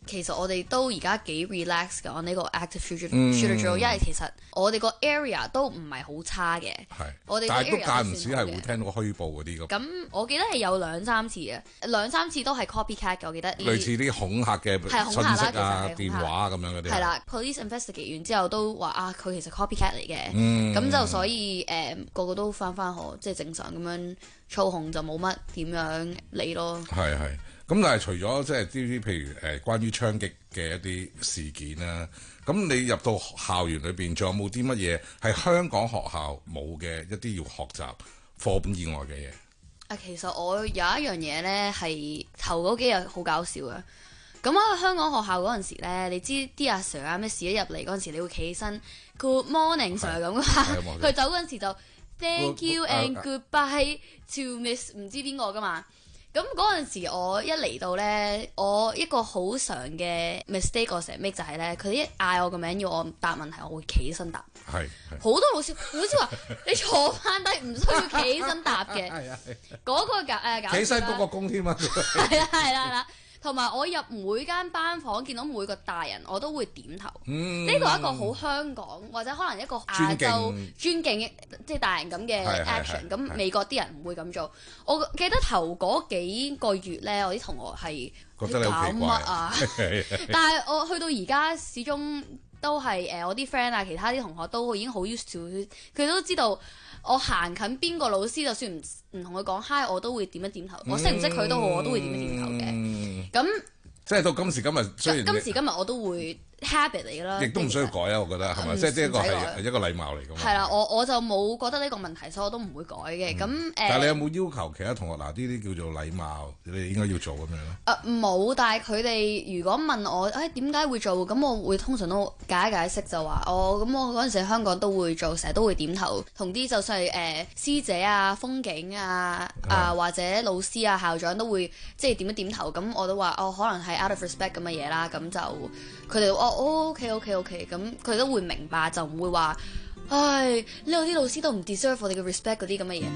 [SPEAKER 21] 其實我哋都而家幾 relax 㗎，我呢個 active shooter
[SPEAKER 20] 嗯
[SPEAKER 21] shooter drill，因為其實我哋個 area 都唔係好差嘅。
[SPEAKER 20] 係，
[SPEAKER 21] 我哋
[SPEAKER 20] 但係都
[SPEAKER 21] area
[SPEAKER 20] 間唔時係
[SPEAKER 21] 算好嘅
[SPEAKER 20] 會聽到虛報嗰啲咁。
[SPEAKER 21] 咁我記得係有兩三次嘅，兩三次都係 copycat 嘅，我記得。
[SPEAKER 20] 類似啲恐嚇嘅
[SPEAKER 21] 係恐嚇啦
[SPEAKER 20] 信息啊、
[SPEAKER 21] 其實係恐嚇
[SPEAKER 20] 電話咁樣嗰啲。
[SPEAKER 21] 係啦，police investigate 完之後都話啊，佢其實 copycat 嚟嘅。
[SPEAKER 20] 嗯
[SPEAKER 21] 咁就所以誒、呃、個個都翻返學，即係正常咁樣操控就冇乜點樣理咯。
[SPEAKER 20] 係係。咁但係除咗即係啲啲譬如誒、呃、關於槍擊嘅一啲事件啦，咁你入到校園裏邊，仲有冇啲乜嘢係香港學校冇嘅一啲要學習課本以外嘅嘢？
[SPEAKER 21] 啊，其實我有一樣嘢咧係頭嗰幾日好搞笑嘅。咁喺香港學校嗰陣時咧，你知啲阿 Sir 啊咩事一入嚟嗰陣時，你會企起身 Good morning Sir 咁嘛。佢走嗰陣時就 Thank you and goodbye to Miss 唔知邊個噶嘛。咁嗰陣時我一嚟到咧，我一個好常嘅 mistake 我成日 make 就係咧，佢一嗌我個名要我答問題，我會企起身答。
[SPEAKER 20] 係
[SPEAKER 21] 好多老師老師話你坐翻低唔需要企起身答嘅。係啊嗰個搞誒搞。
[SPEAKER 20] 企起身鞠個躬添啊！
[SPEAKER 21] 係啦係啦係啦。同埋我入每間班房見到每個大人我都會點頭，呢個係一個好香港或者可能一個亞洲尊敬即係大人咁嘅 action。咁美國啲人唔會咁做。我記得頭嗰幾個月咧，我啲同學係
[SPEAKER 20] 覺得你好奇怪
[SPEAKER 21] 搞乜啊？但係我去到而家始終都係誒、呃、我啲 friend 啊，其他啲同學都已經好 used to，佢都知道。我行近邊個老師，就算唔唔同佢講 hi，我都會點一點頭。嗯、我識唔識佢都好，我都會點一點頭嘅。咁、嗯、
[SPEAKER 20] 即係到今時今日，雖然
[SPEAKER 21] 今時今日我都會 habit 嚟㗎啦。
[SPEAKER 20] 亦都唔需要改啊，我覺得係咪？即係即係一個係係一個禮貌嚟㗎嘛。
[SPEAKER 21] 係啦，我我就冇覺得呢個問題，所以我都唔會改嘅。咁誒、嗯，
[SPEAKER 20] 但係你有冇要求其他同學嗱？呢啲叫做禮貌，你哋應該要做咁樣咧？
[SPEAKER 21] 誒冇、呃，但係佢哋如果問我誒點解會做，咁我會通常都解一解釋就話哦，咁我嗰陣時喺香港都會做，成日都會點頭，同啲就算係誒、呃、師姐啊、風景啊啊或者老師啊、校長都會即係點一點頭，咁我都話哦，可能係 out of respect 咁嘅嘢啦，咁就佢哋哦 OK OK OK，咁佢都會明白，就唔會話唉呢度啲老師都唔 deserve 我哋嘅 respect 嗰啲咁嘅嘢。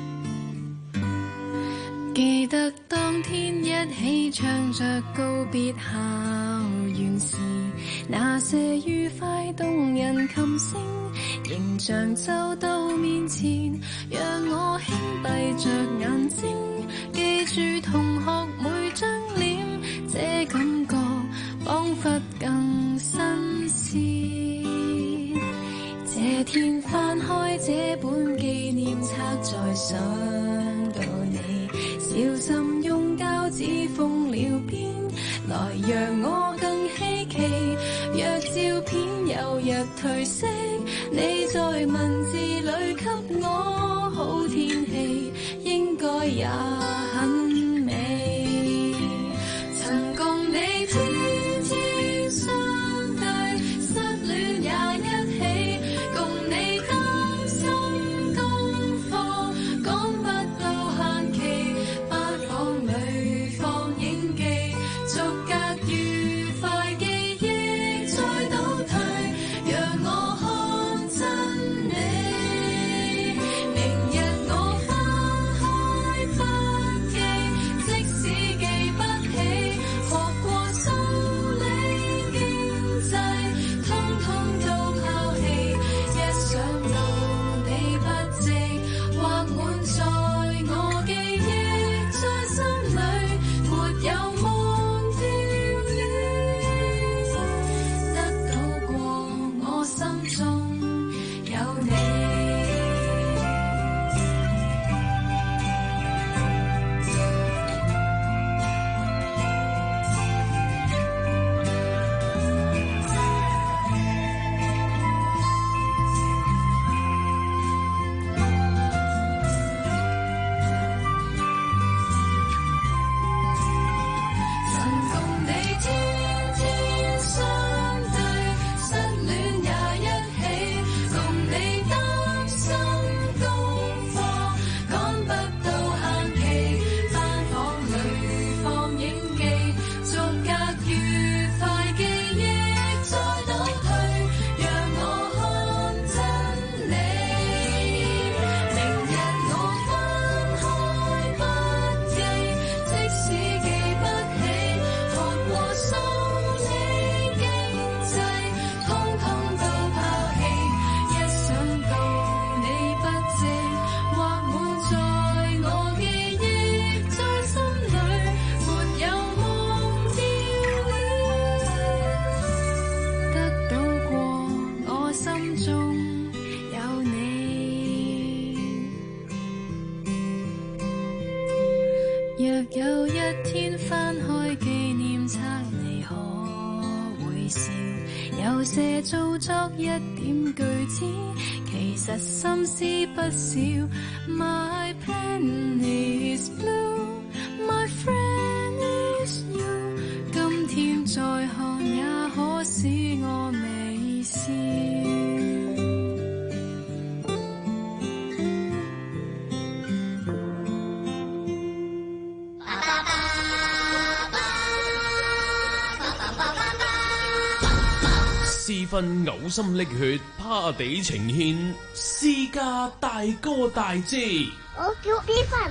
[SPEAKER 10] 記得當天一起唱着告別校園時，那些愉快動人琴聲，形象就到面前，讓我輕閉着眼睛，記住同學每張臉，這感覺彷彿更新鮮。這天翻開這本紀念冊，再想到你，小心用膠紙封了邊，來讓我更稀奇。若照片有日褪色，你在文字裏給我好天氣，應該也很美。曾共你天天相對，失戀也一起，共你擔心功課，講不到限期，班房裏放映記，逐格愉快記憶再倒退，讓我看真你。明日我翻開翻一天翻開紀念冊，你可會笑？有些做作一點句子，其實心思不少。My pen is blue, my friend is you。今天再看也可使我微笑。
[SPEAKER 3] 私分嘔心瀝血，趴地呈獻，私家大哥大姐。
[SPEAKER 19] 我叫 B 分。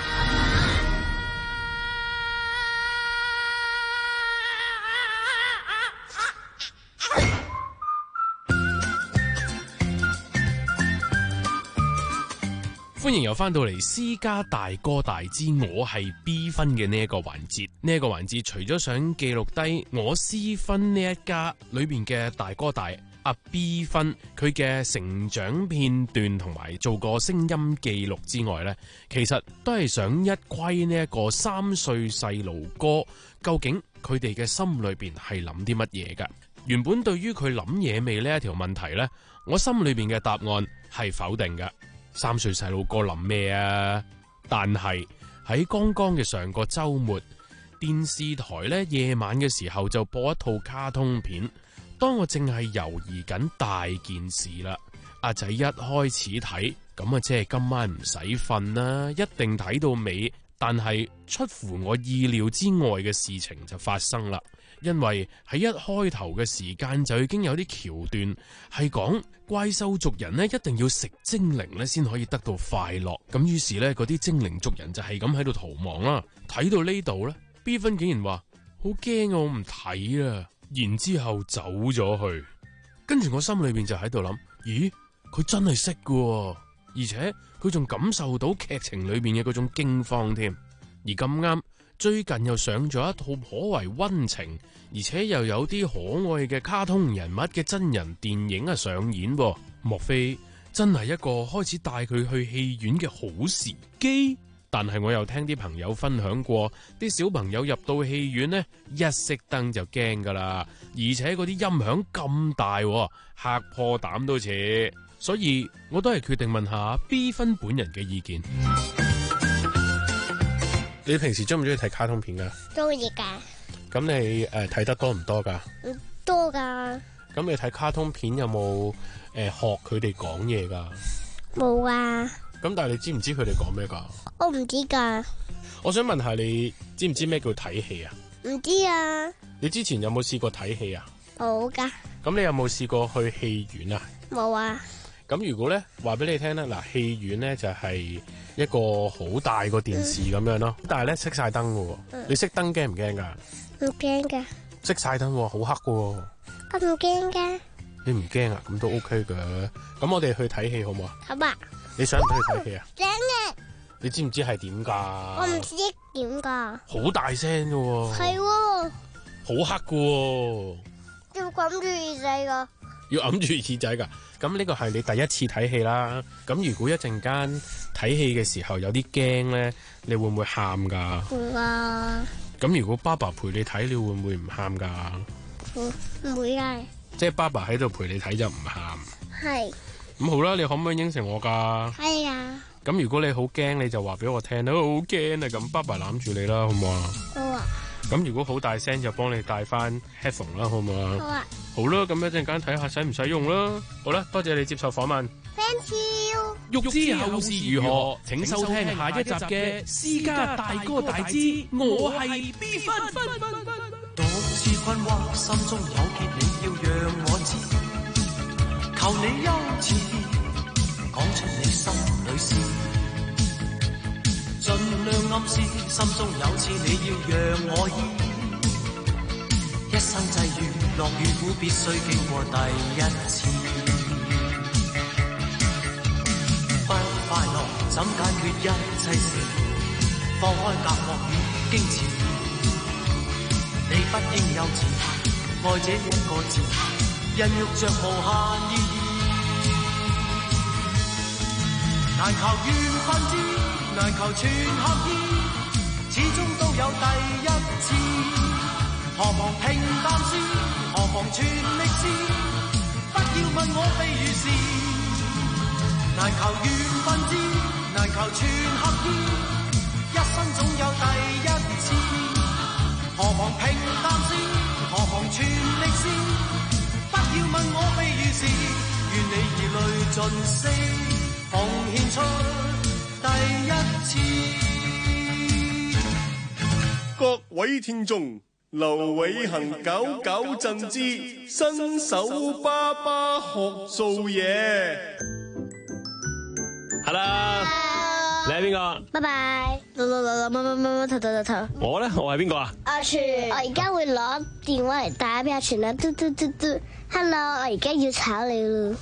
[SPEAKER 3] 歡迎又翻到嚟私家大哥大之我係 B 分嘅呢一個環節。呢、這、一個環節除咗想記錄低我私分呢一家裏邊嘅大哥大阿 B 分佢嘅成長片段同埋做個聲音記錄之外呢，其實都係想一窺呢一個三歲細路哥究竟佢哋嘅心裏邊係諗啲乜嘢㗎。原本對於佢諗嘢未呢一條問題呢，我心裏邊嘅答案係否定嘅。三歲細路哥諗咩啊？但係喺剛剛嘅上個週末，電視台呢夜晚嘅時候就播一套卡通片。當我正係猶豫緊大件事啦，阿仔一開始睇，咁啊即係今晚唔使瞓啦，一定睇到尾。但係出乎我意料之外嘅事情就發生啦。因為喺一開頭嘅時間就已經有啲橋段係講怪獸族人呢一定要食精靈呢先可以得到快樂，咁於是呢，嗰啲精靈族人就係咁喺度逃亡啦。睇到呢度呢 B 分竟然話好驚啊，我唔睇啦，然之後走咗去。跟住我心裏邊就喺度諗，咦，佢真係識㗎，而且佢仲感受到劇情裏面嘅嗰種驚慌添。而咁啱最近又上咗一套頗為溫情，而且又有啲可愛嘅卡通人物嘅真人電影啊上演，莫非真係一個開始帶佢去戲院嘅好時機？但係我又聽啲朋友分享過，啲小朋友入到戲院呢，一熄燈就驚噶啦，而且嗰啲音響咁大，嚇破膽都似，所以我都係決定問下 B 分本人嘅意見。你平時中唔中意睇卡通片噶？
[SPEAKER 19] 中意噶。
[SPEAKER 3] 咁你誒睇得多唔多噶？
[SPEAKER 19] 唔多噶。
[SPEAKER 3] 咁你睇卡通片有冇誒學佢哋講嘢噶？
[SPEAKER 19] 冇啊。
[SPEAKER 3] 咁但係你知唔知佢哋講咩噶？
[SPEAKER 19] 我唔知噶。
[SPEAKER 3] 我想問下你知唔知咩叫睇戲啊？
[SPEAKER 19] 唔知啊。
[SPEAKER 3] 你之前有冇試過睇戲啊？
[SPEAKER 19] 冇噶。
[SPEAKER 3] 咁你有冇試過去戲院啊？
[SPEAKER 19] 冇啊。咁
[SPEAKER 3] 如果咧話俾你聽咧，嗱，戲院咧就係一個好大個電視咁樣咯，嗯、但係咧熄晒燈嘅，嗯、你熄燈驚唔驚噶？
[SPEAKER 19] 唔驚噶。
[SPEAKER 3] 熄晒燈，好黑嘅。
[SPEAKER 19] 我唔驚噶。
[SPEAKER 3] 你唔驚啊？咁都 OK 嘅。咁我哋去睇戲好唔好啊？
[SPEAKER 19] 好吧。
[SPEAKER 3] 你想唔想去睇戲啊？
[SPEAKER 19] 想嘅。
[SPEAKER 3] 你知唔知係點噶？
[SPEAKER 19] 我唔知點噶。好
[SPEAKER 3] 大聲嘅。係、
[SPEAKER 19] 哦。
[SPEAKER 3] 好黑嘅。
[SPEAKER 19] 要揞住耳仔噶。
[SPEAKER 3] 要揞住耳仔噶。咁呢個係你第一次睇戲啦。咁如果一陣間睇戲嘅時候有啲驚咧，你會唔會喊噶？
[SPEAKER 19] 會啊。
[SPEAKER 3] 咁如果爸爸陪你睇，你會唔會唔喊噶？
[SPEAKER 19] 唔唔會啊。
[SPEAKER 3] 即係爸爸喺度陪你睇就唔喊。係。咁好啦，你可唔可以應承我噶？
[SPEAKER 19] 係啊。
[SPEAKER 3] 咁如果你好驚，你就話俾我聽啦。好驚啊！咁爸爸攬住你啦，好唔好啊？
[SPEAKER 19] 好啊。咁
[SPEAKER 3] 如果好大聲就幫你戴翻 headphone 啦，好唔好啊？
[SPEAKER 19] 好啊。
[SPEAKER 3] 好啦，咁一陣間睇下使唔使用啦。好啦，多謝你接受訪問。
[SPEAKER 19] Thank you。
[SPEAKER 3] 欲知後事如何，請收聽下一集嘅《私家大哥大之我係 B 分》。
[SPEAKER 5] 獨自困惑，心中有結，你要讓我知。求你優次講出你心裏事，盡量暗示心中有刺，你要讓我醫。一生際遇，樂與苦必須經過第一次。不快樂怎解決一切事？放開隔膜與矜持，你不應幼稚，愛這一個字，孕育着無限意義。難求緣分知，難求全合意，始終都有第一次。何妨平淡事，何妨全力試，不要問我非與是，難求緣分知，難求全合意，一生總有第一次。何妨平淡事，何妨全力試，不要問我非與是，願你以淚盡瀉，奉獻出第一次。
[SPEAKER 13] 各位聽眾，劉偉恒九九震之新手爸爸學做嘢。
[SPEAKER 1] 係啦，你係邊個？
[SPEAKER 19] 拜拜。攞攞攞攞乜乜乜乜頭頭頭頭。
[SPEAKER 1] 我咧，我係邊個啊？
[SPEAKER 19] 阿全，我而家會攞電話嚟打俾阿全啦。嘟嘟嘟嘟 ，Hello，我而家要炒你咯。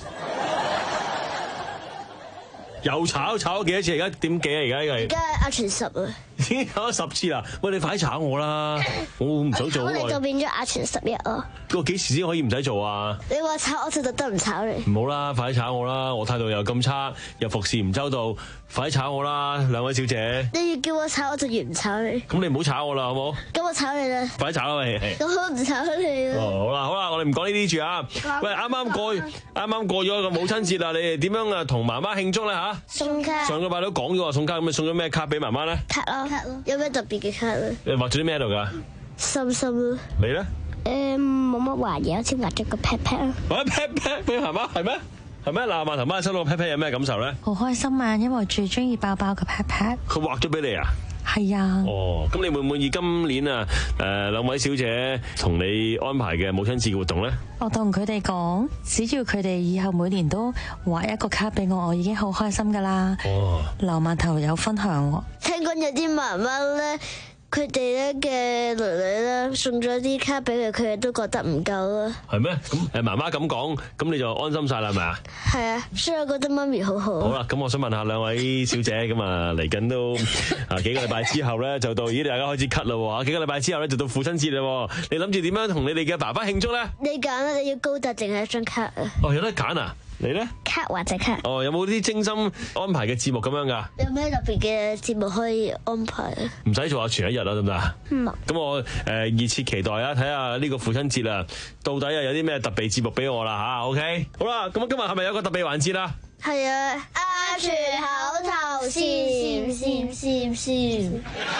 [SPEAKER 1] 又炒炒咗幾多次？而家點幾啊？而家呢個係？
[SPEAKER 19] 而家阿全十啊。
[SPEAKER 1] 已經炒咗十次啦！喂，你快啲炒我啦！我唔想做。
[SPEAKER 19] 我哋就變咗阿全十一啊！
[SPEAKER 1] 我幾時先可以唔使做啊？
[SPEAKER 19] 你話炒我就特登唔炒你。
[SPEAKER 1] 唔好啦，快啲炒我啦！我態度又咁差，又服侍唔周到，快啲炒我啦！兩位小姐。
[SPEAKER 19] 你越叫我炒我就越唔炒你。
[SPEAKER 1] 咁你唔好炒我啦，好冇？
[SPEAKER 19] 咁我炒你啦。
[SPEAKER 1] 快啲炒啦，喂！
[SPEAKER 19] 咁我唔炒你啦。
[SPEAKER 1] 哦，好啦好啦，我哋唔講呢啲住啊。喂，啱啱過啱啱過咗個母親節啦，你哋點樣啊同媽媽慶祝咧嚇？
[SPEAKER 19] 送卡。
[SPEAKER 1] 上個禮拜都講咗話送卡，咁你送咗咩卡俾媽媽咧？
[SPEAKER 19] 卡咯，卡咯。有咩特別嘅卡咧？
[SPEAKER 1] 你畫咗啲咩喺度㗎？
[SPEAKER 19] 心心咯。
[SPEAKER 1] 你咧？
[SPEAKER 19] 誒冇乜畫嘢，好似畫咗個 pat pat 咯。
[SPEAKER 1] 畫 pat pat 俾媽媽係咩？係咩？嗱，萬頭媽收到個 pat pat 有咩感受咧？
[SPEAKER 22] 好開心啊，因為我最中意包包個 pat pat。
[SPEAKER 1] 佢畫咗俾你啊？
[SPEAKER 22] 係啊。
[SPEAKER 1] 哦，咁你滿唔滿意今年啊？誒兩位小姐同你安排嘅母親節活動咧？
[SPEAKER 22] 我同佢哋講，只要佢哋以後每年都畫一個卡俾我，我已經好開心噶啦。
[SPEAKER 1] 哦。
[SPEAKER 22] 劉饅頭有分享喎。
[SPEAKER 19] 聽講有啲媽媽咧。佢哋咧嘅女女咧送咗啲卡俾佢，佢哋都覺得唔夠啦。
[SPEAKER 1] 係咩？咁誒媽媽咁講，咁你就安心晒啦，係咪啊？
[SPEAKER 19] 係啊，所以我覺得媽咪好好。
[SPEAKER 1] 好啦，咁我想問下兩位小姐，咁啊嚟緊都啊幾個禮拜之後咧，就到咦大家開始咳啦喎，幾個禮拜之後咧就到父親節啦喎，你諗住點樣同你哋嘅爸爸慶祝咧？
[SPEAKER 19] 你揀啦，你要高達定係一張卡啊？
[SPEAKER 1] 哦，有得揀啊！你咧？
[SPEAKER 19] 卡或者卡。
[SPEAKER 1] 哦，有冇啲精心安排嘅節目咁樣㗎？
[SPEAKER 19] 有咩特別嘅節目可以安排啊？
[SPEAKER 1] 唔使做下全一日啦，得唔得啊？
[SPEAKER 19] 嗯。
[SPEAKER 1] 咁我誒熱切期待啊，睇下呢個父親節啊，到底啊有啲咩特別節目俾我啦吓 OK， 好啦，咁今日係咪有個特別環節啦？
[SPEAKER 19] 係啊，阿全口頭禪禪禪禪。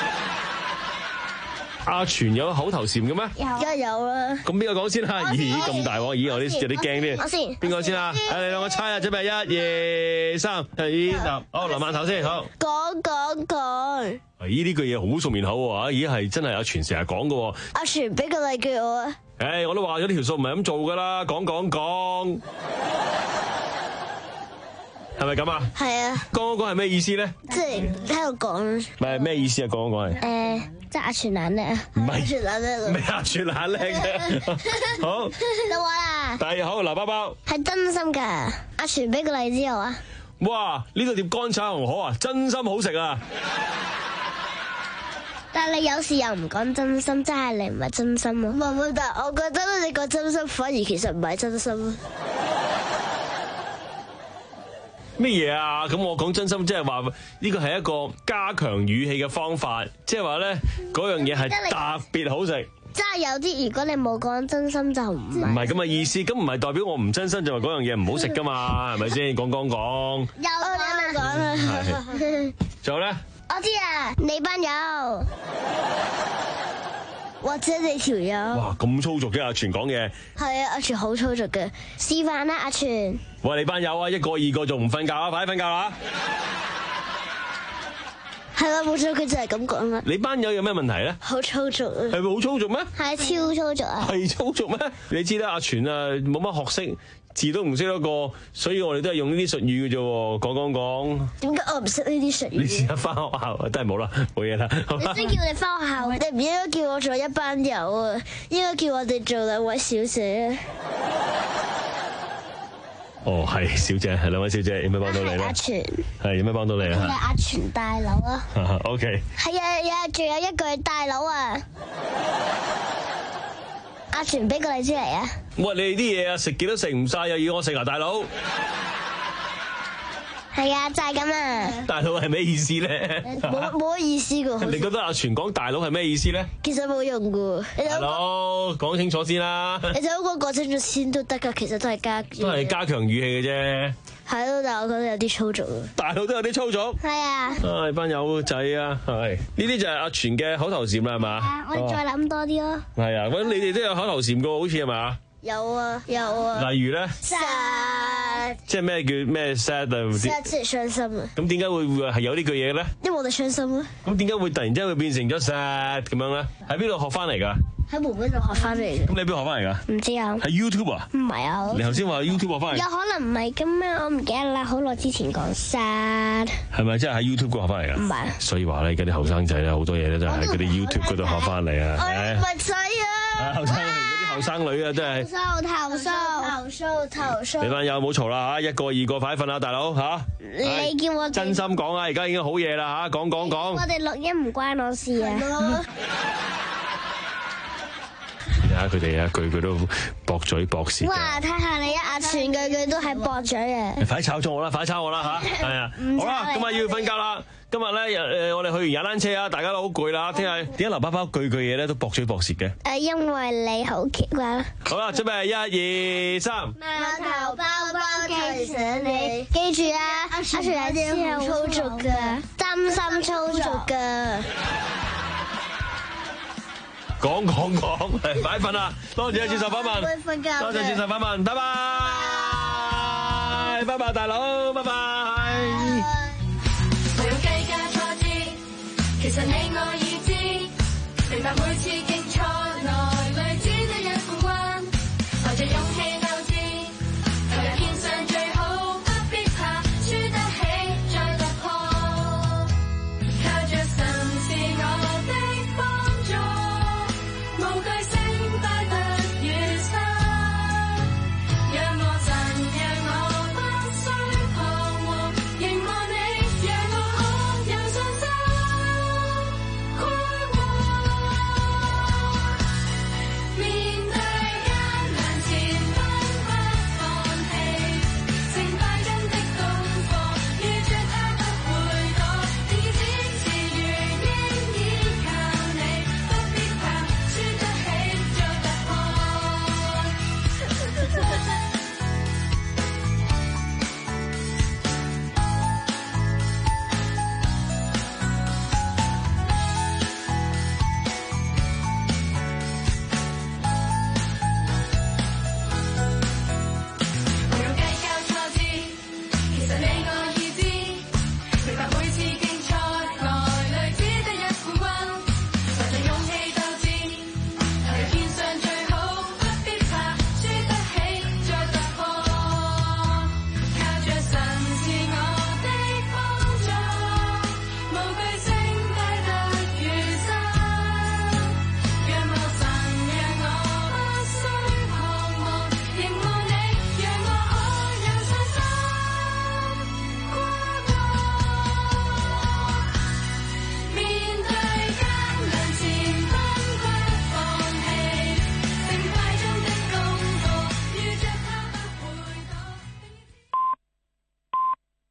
[SPEAKER 1] 阿全有口頭禪嘅咩？
[SPEAKER 19] 有，梗係有啦。
[SPEAKER 1] 咁邊個講先啦？咦，咁大鑊！咦，我啲有啲驚啲。
[SPEAKER 19] 我先。
[SPEAKER 1] 邊個先啊？誒，你兩個猜啊！準備一、二、三，係嗱，好，劉饅頭先，好。
[SPEAKER 19] 講講講。
[SPEAKER 1] 咦，呢句嘢好熟面口喎！咦，係真係阿全成日講嘅喎。
[SPEAKER 19] 阿全俾個例句我啊。
[SPEAKER 1] 誒，我都話咗呢條數唔係咁做㗎啦，講講講。係咪咁啊？係啊。講講講係咩意思咧？
[SPEAKER 19] 即係喺度講。
[SPEAKER 1] 唔係咩意思啊？講講講係。
[SPEAKER 19] 誒。即係阿全懶叻啊！
[SPEAKER 1] 唔係
[SPEAKER 19] 阿全懶叻，
[SPEAKER 1] 咩阿全懶叻啫？好，
[SPEAKER 19] 到我啦。
[SPEAKER 1] 但係好，劉包包
[SPEAKER 19] 係真心㗎。阿全俾個例子我啊！
[SPEAKER 1] 哇！呢度碟乾炒紅河啊，真心好食啊！
[SPEAKER 19] 但係你有時又唔講真心，即係你唔係真心咯。唔係唔係，但係我覺得你講真心反而其實唔係真心。
[SPEAKER 1] 咩嘢啊？咁我講真心，即係話呢個係一個加強語氣嘅方法，即係話咧嗰樣嘢係特別好食。
[SPEAKER 19] 即係有啲，如果你冇講真心就唔
[SPEAKER 1] 唔係咁嘅意思，咁唔係代表我唔真心就話嗰樣嘢唔好食噶嘛，係咪先？講講講。
[SPEAKER 19] 有講啦講啦。
[SPEAKER 1] 係。仲有咧？
[SPEAKER 19] 我知啊，你班友。或者你條友。
[SPEAKER 1] 哇！咁粗俗嘅阿全講嘢。
[SPEAKER 19] 係啊，阿全好粗俗嘅。示範啦，阿全。
[SPEAKER 1] 喂，你班友啊，一個二個仲唔瞓覺啊？快啲瞓覺啦！
[SPEAKER 19] 係啦，冇錯，佢就係咁講啦。
[SPEAKER 1] 你班友有咩問題咧？
[SPEAKER 19] 好粗俗啊！
[SPEAKER 1] 係咪好粗俗咩？
[SPEAKER 19] 係超粗俗啊！
[SPEAKER 1] 係粗俗咩？你知啦，阿全啊冇乜學識，字都唔識得過，所以我哋都係用呢啲術語嘅啫。講講講。點解我唔識呢啲術語？你試下翻學校，真係冇啦，冇嘢啦。
[SPEAKER 19] 你先叫你翻學校，你唔應該叫我做一班友啊，應該叫我哋做兩位小姐。
[SPEAKER 1] 哦，係小姐，係兩位小姐，有咩幫到你咧？阿
[SPEAKER 19] 全
[SPEAKER 1] 係有咩幫到你啊？
[SPEAKER 19] 係阿全大佬啊。
[SPEAKER 1] O K。
[SPEAKER 19] 係啊，有仲有一句大佬啊。阿全俾個例子嚟啊！
[SPEAKER 1] 喂，你哋啲嘢啊，食幾都食唔晒，又要我食啊，大佬。
[SPEAKER 19] 係係啊，就係咁啊。
[SPEAKER 1] 大佬係咩意思咧？
[SPEAKER 19] 冇冇意思噶。
[SPEAKER 1] 你覺得阿全講大佬係咩意思咧？
[SPEAKER 19] 其實冇用噶。
[SPEAKER 1] 大佬講清楚先啦。
[SPEAKER 19] 你就咁講清楚先都得噶，其實都係加
[SPEAKER 1] 都係加強語氣嘅啫。
[SPEAKER 19] 係咯，但係我覺得有啲粗俗。
[SPEAKER 1] 大佬都有啲粗俗。
[SPEAKER 19] 係啊。
[SPEAKER 1] 唉，班友仔啊，係呢啲就係阿全嘅口頭禪啦，係嘛？
[SPEAKER 19] 我哋再諗多啲咯。
[SPEAKER 1] 係啊，喂，你哋都有口頭禪噶，好似係嘛？
[SPEAKER 19] 有啊，有啊。
[SPEAKER 1] 例如咧
[SPEAKER 19] sad
[SPEAKER 1] 即係咩叫咩 sad 啊
[SPEAKER 19] sad 即係傷心啊。
[SPEAKER 1] 咁點解會會係有呢句嘢咧？
[SPEAKER 19] 因為我哋傷心啊。
[SPEAKER 1] 咁點解會突然之間會變成咗 sad 咁樣咧？喺邊度學翻嚟㗎？
[SPEAKER 19] 喺妹妹度學翻嚟嘅。
[SPEAKER 1] 咁你邊度學翻嚟㗎？
[SPEAKER 19] 唔知啊。
[SPEAKER 1] 喺 YouTube 啊？
[SPEAKER 19] 唔係啊。
[SPEAKER 1] 你頭先話 YouTube 學翻嚟。
[SPEAKER 19] 有可能唔係咁咩？我唔記得啦。好耐之前講 sad。
[SPEAKER 1] 係咪真係喺 YouTube 嗰學翻嚟㗎？
[SPEAKER 19] 唔係。
[SPEAKER 1] 所以話咧，而家啲後生仔咧，好多嘢咧都係喺嗰啲 YouTube 嗰度學翻嚟啊。
[SPEAKER 19] 我唔使啊。
[SPEAKER 1] 後生嗰啲後生女啊，真係。
[SPEAKER 19] 投訴投訴投訴投訴。
[SPEAKER 1] 你班友唔好嘈啦嚇，一個二個快啲瞓啦，大佬嚇。
[SPEAKER 19] 你叫我
[SPEAKER 1] 真心講啊，而家已經好夜啦嚇，講講講。
[SPEAKER 19] 我哋錄音唔關我事啊。
[SPEAKER 1] 睇下佢哋啊，句句都駁嘴駁舌。
[SPEAKER 19] 哇！睇下你一阿全句句都係駁嘴嘅。
[SPEAKER 1] 快炒咗我啦，快炒我啦嚇！係啊，好啦，今日要瞓覺啦。今日咧誒，我哋去完踩單車啊，大家都好攰啦。聽日點解劉包包句句嘢咧都駁嘴駁舌嘅？
[SPEAKER 19] 誒，因為你好奇怪啦。
[SPEAKER 1] 好啦，準備一二三。
[SPEAKER 19] 碼頭包包其實你記住啊，阿全有啲好粗俗噶，真心粗俗噶。
[SPEAKER 1] 講講講，快瞓啦！多謝接受訪問，多謝接受訪問，拜拜，拜拜，大佬，拜拜。
[SPEAKER 10] 無用計較挫折，其實你我已知，明白每次。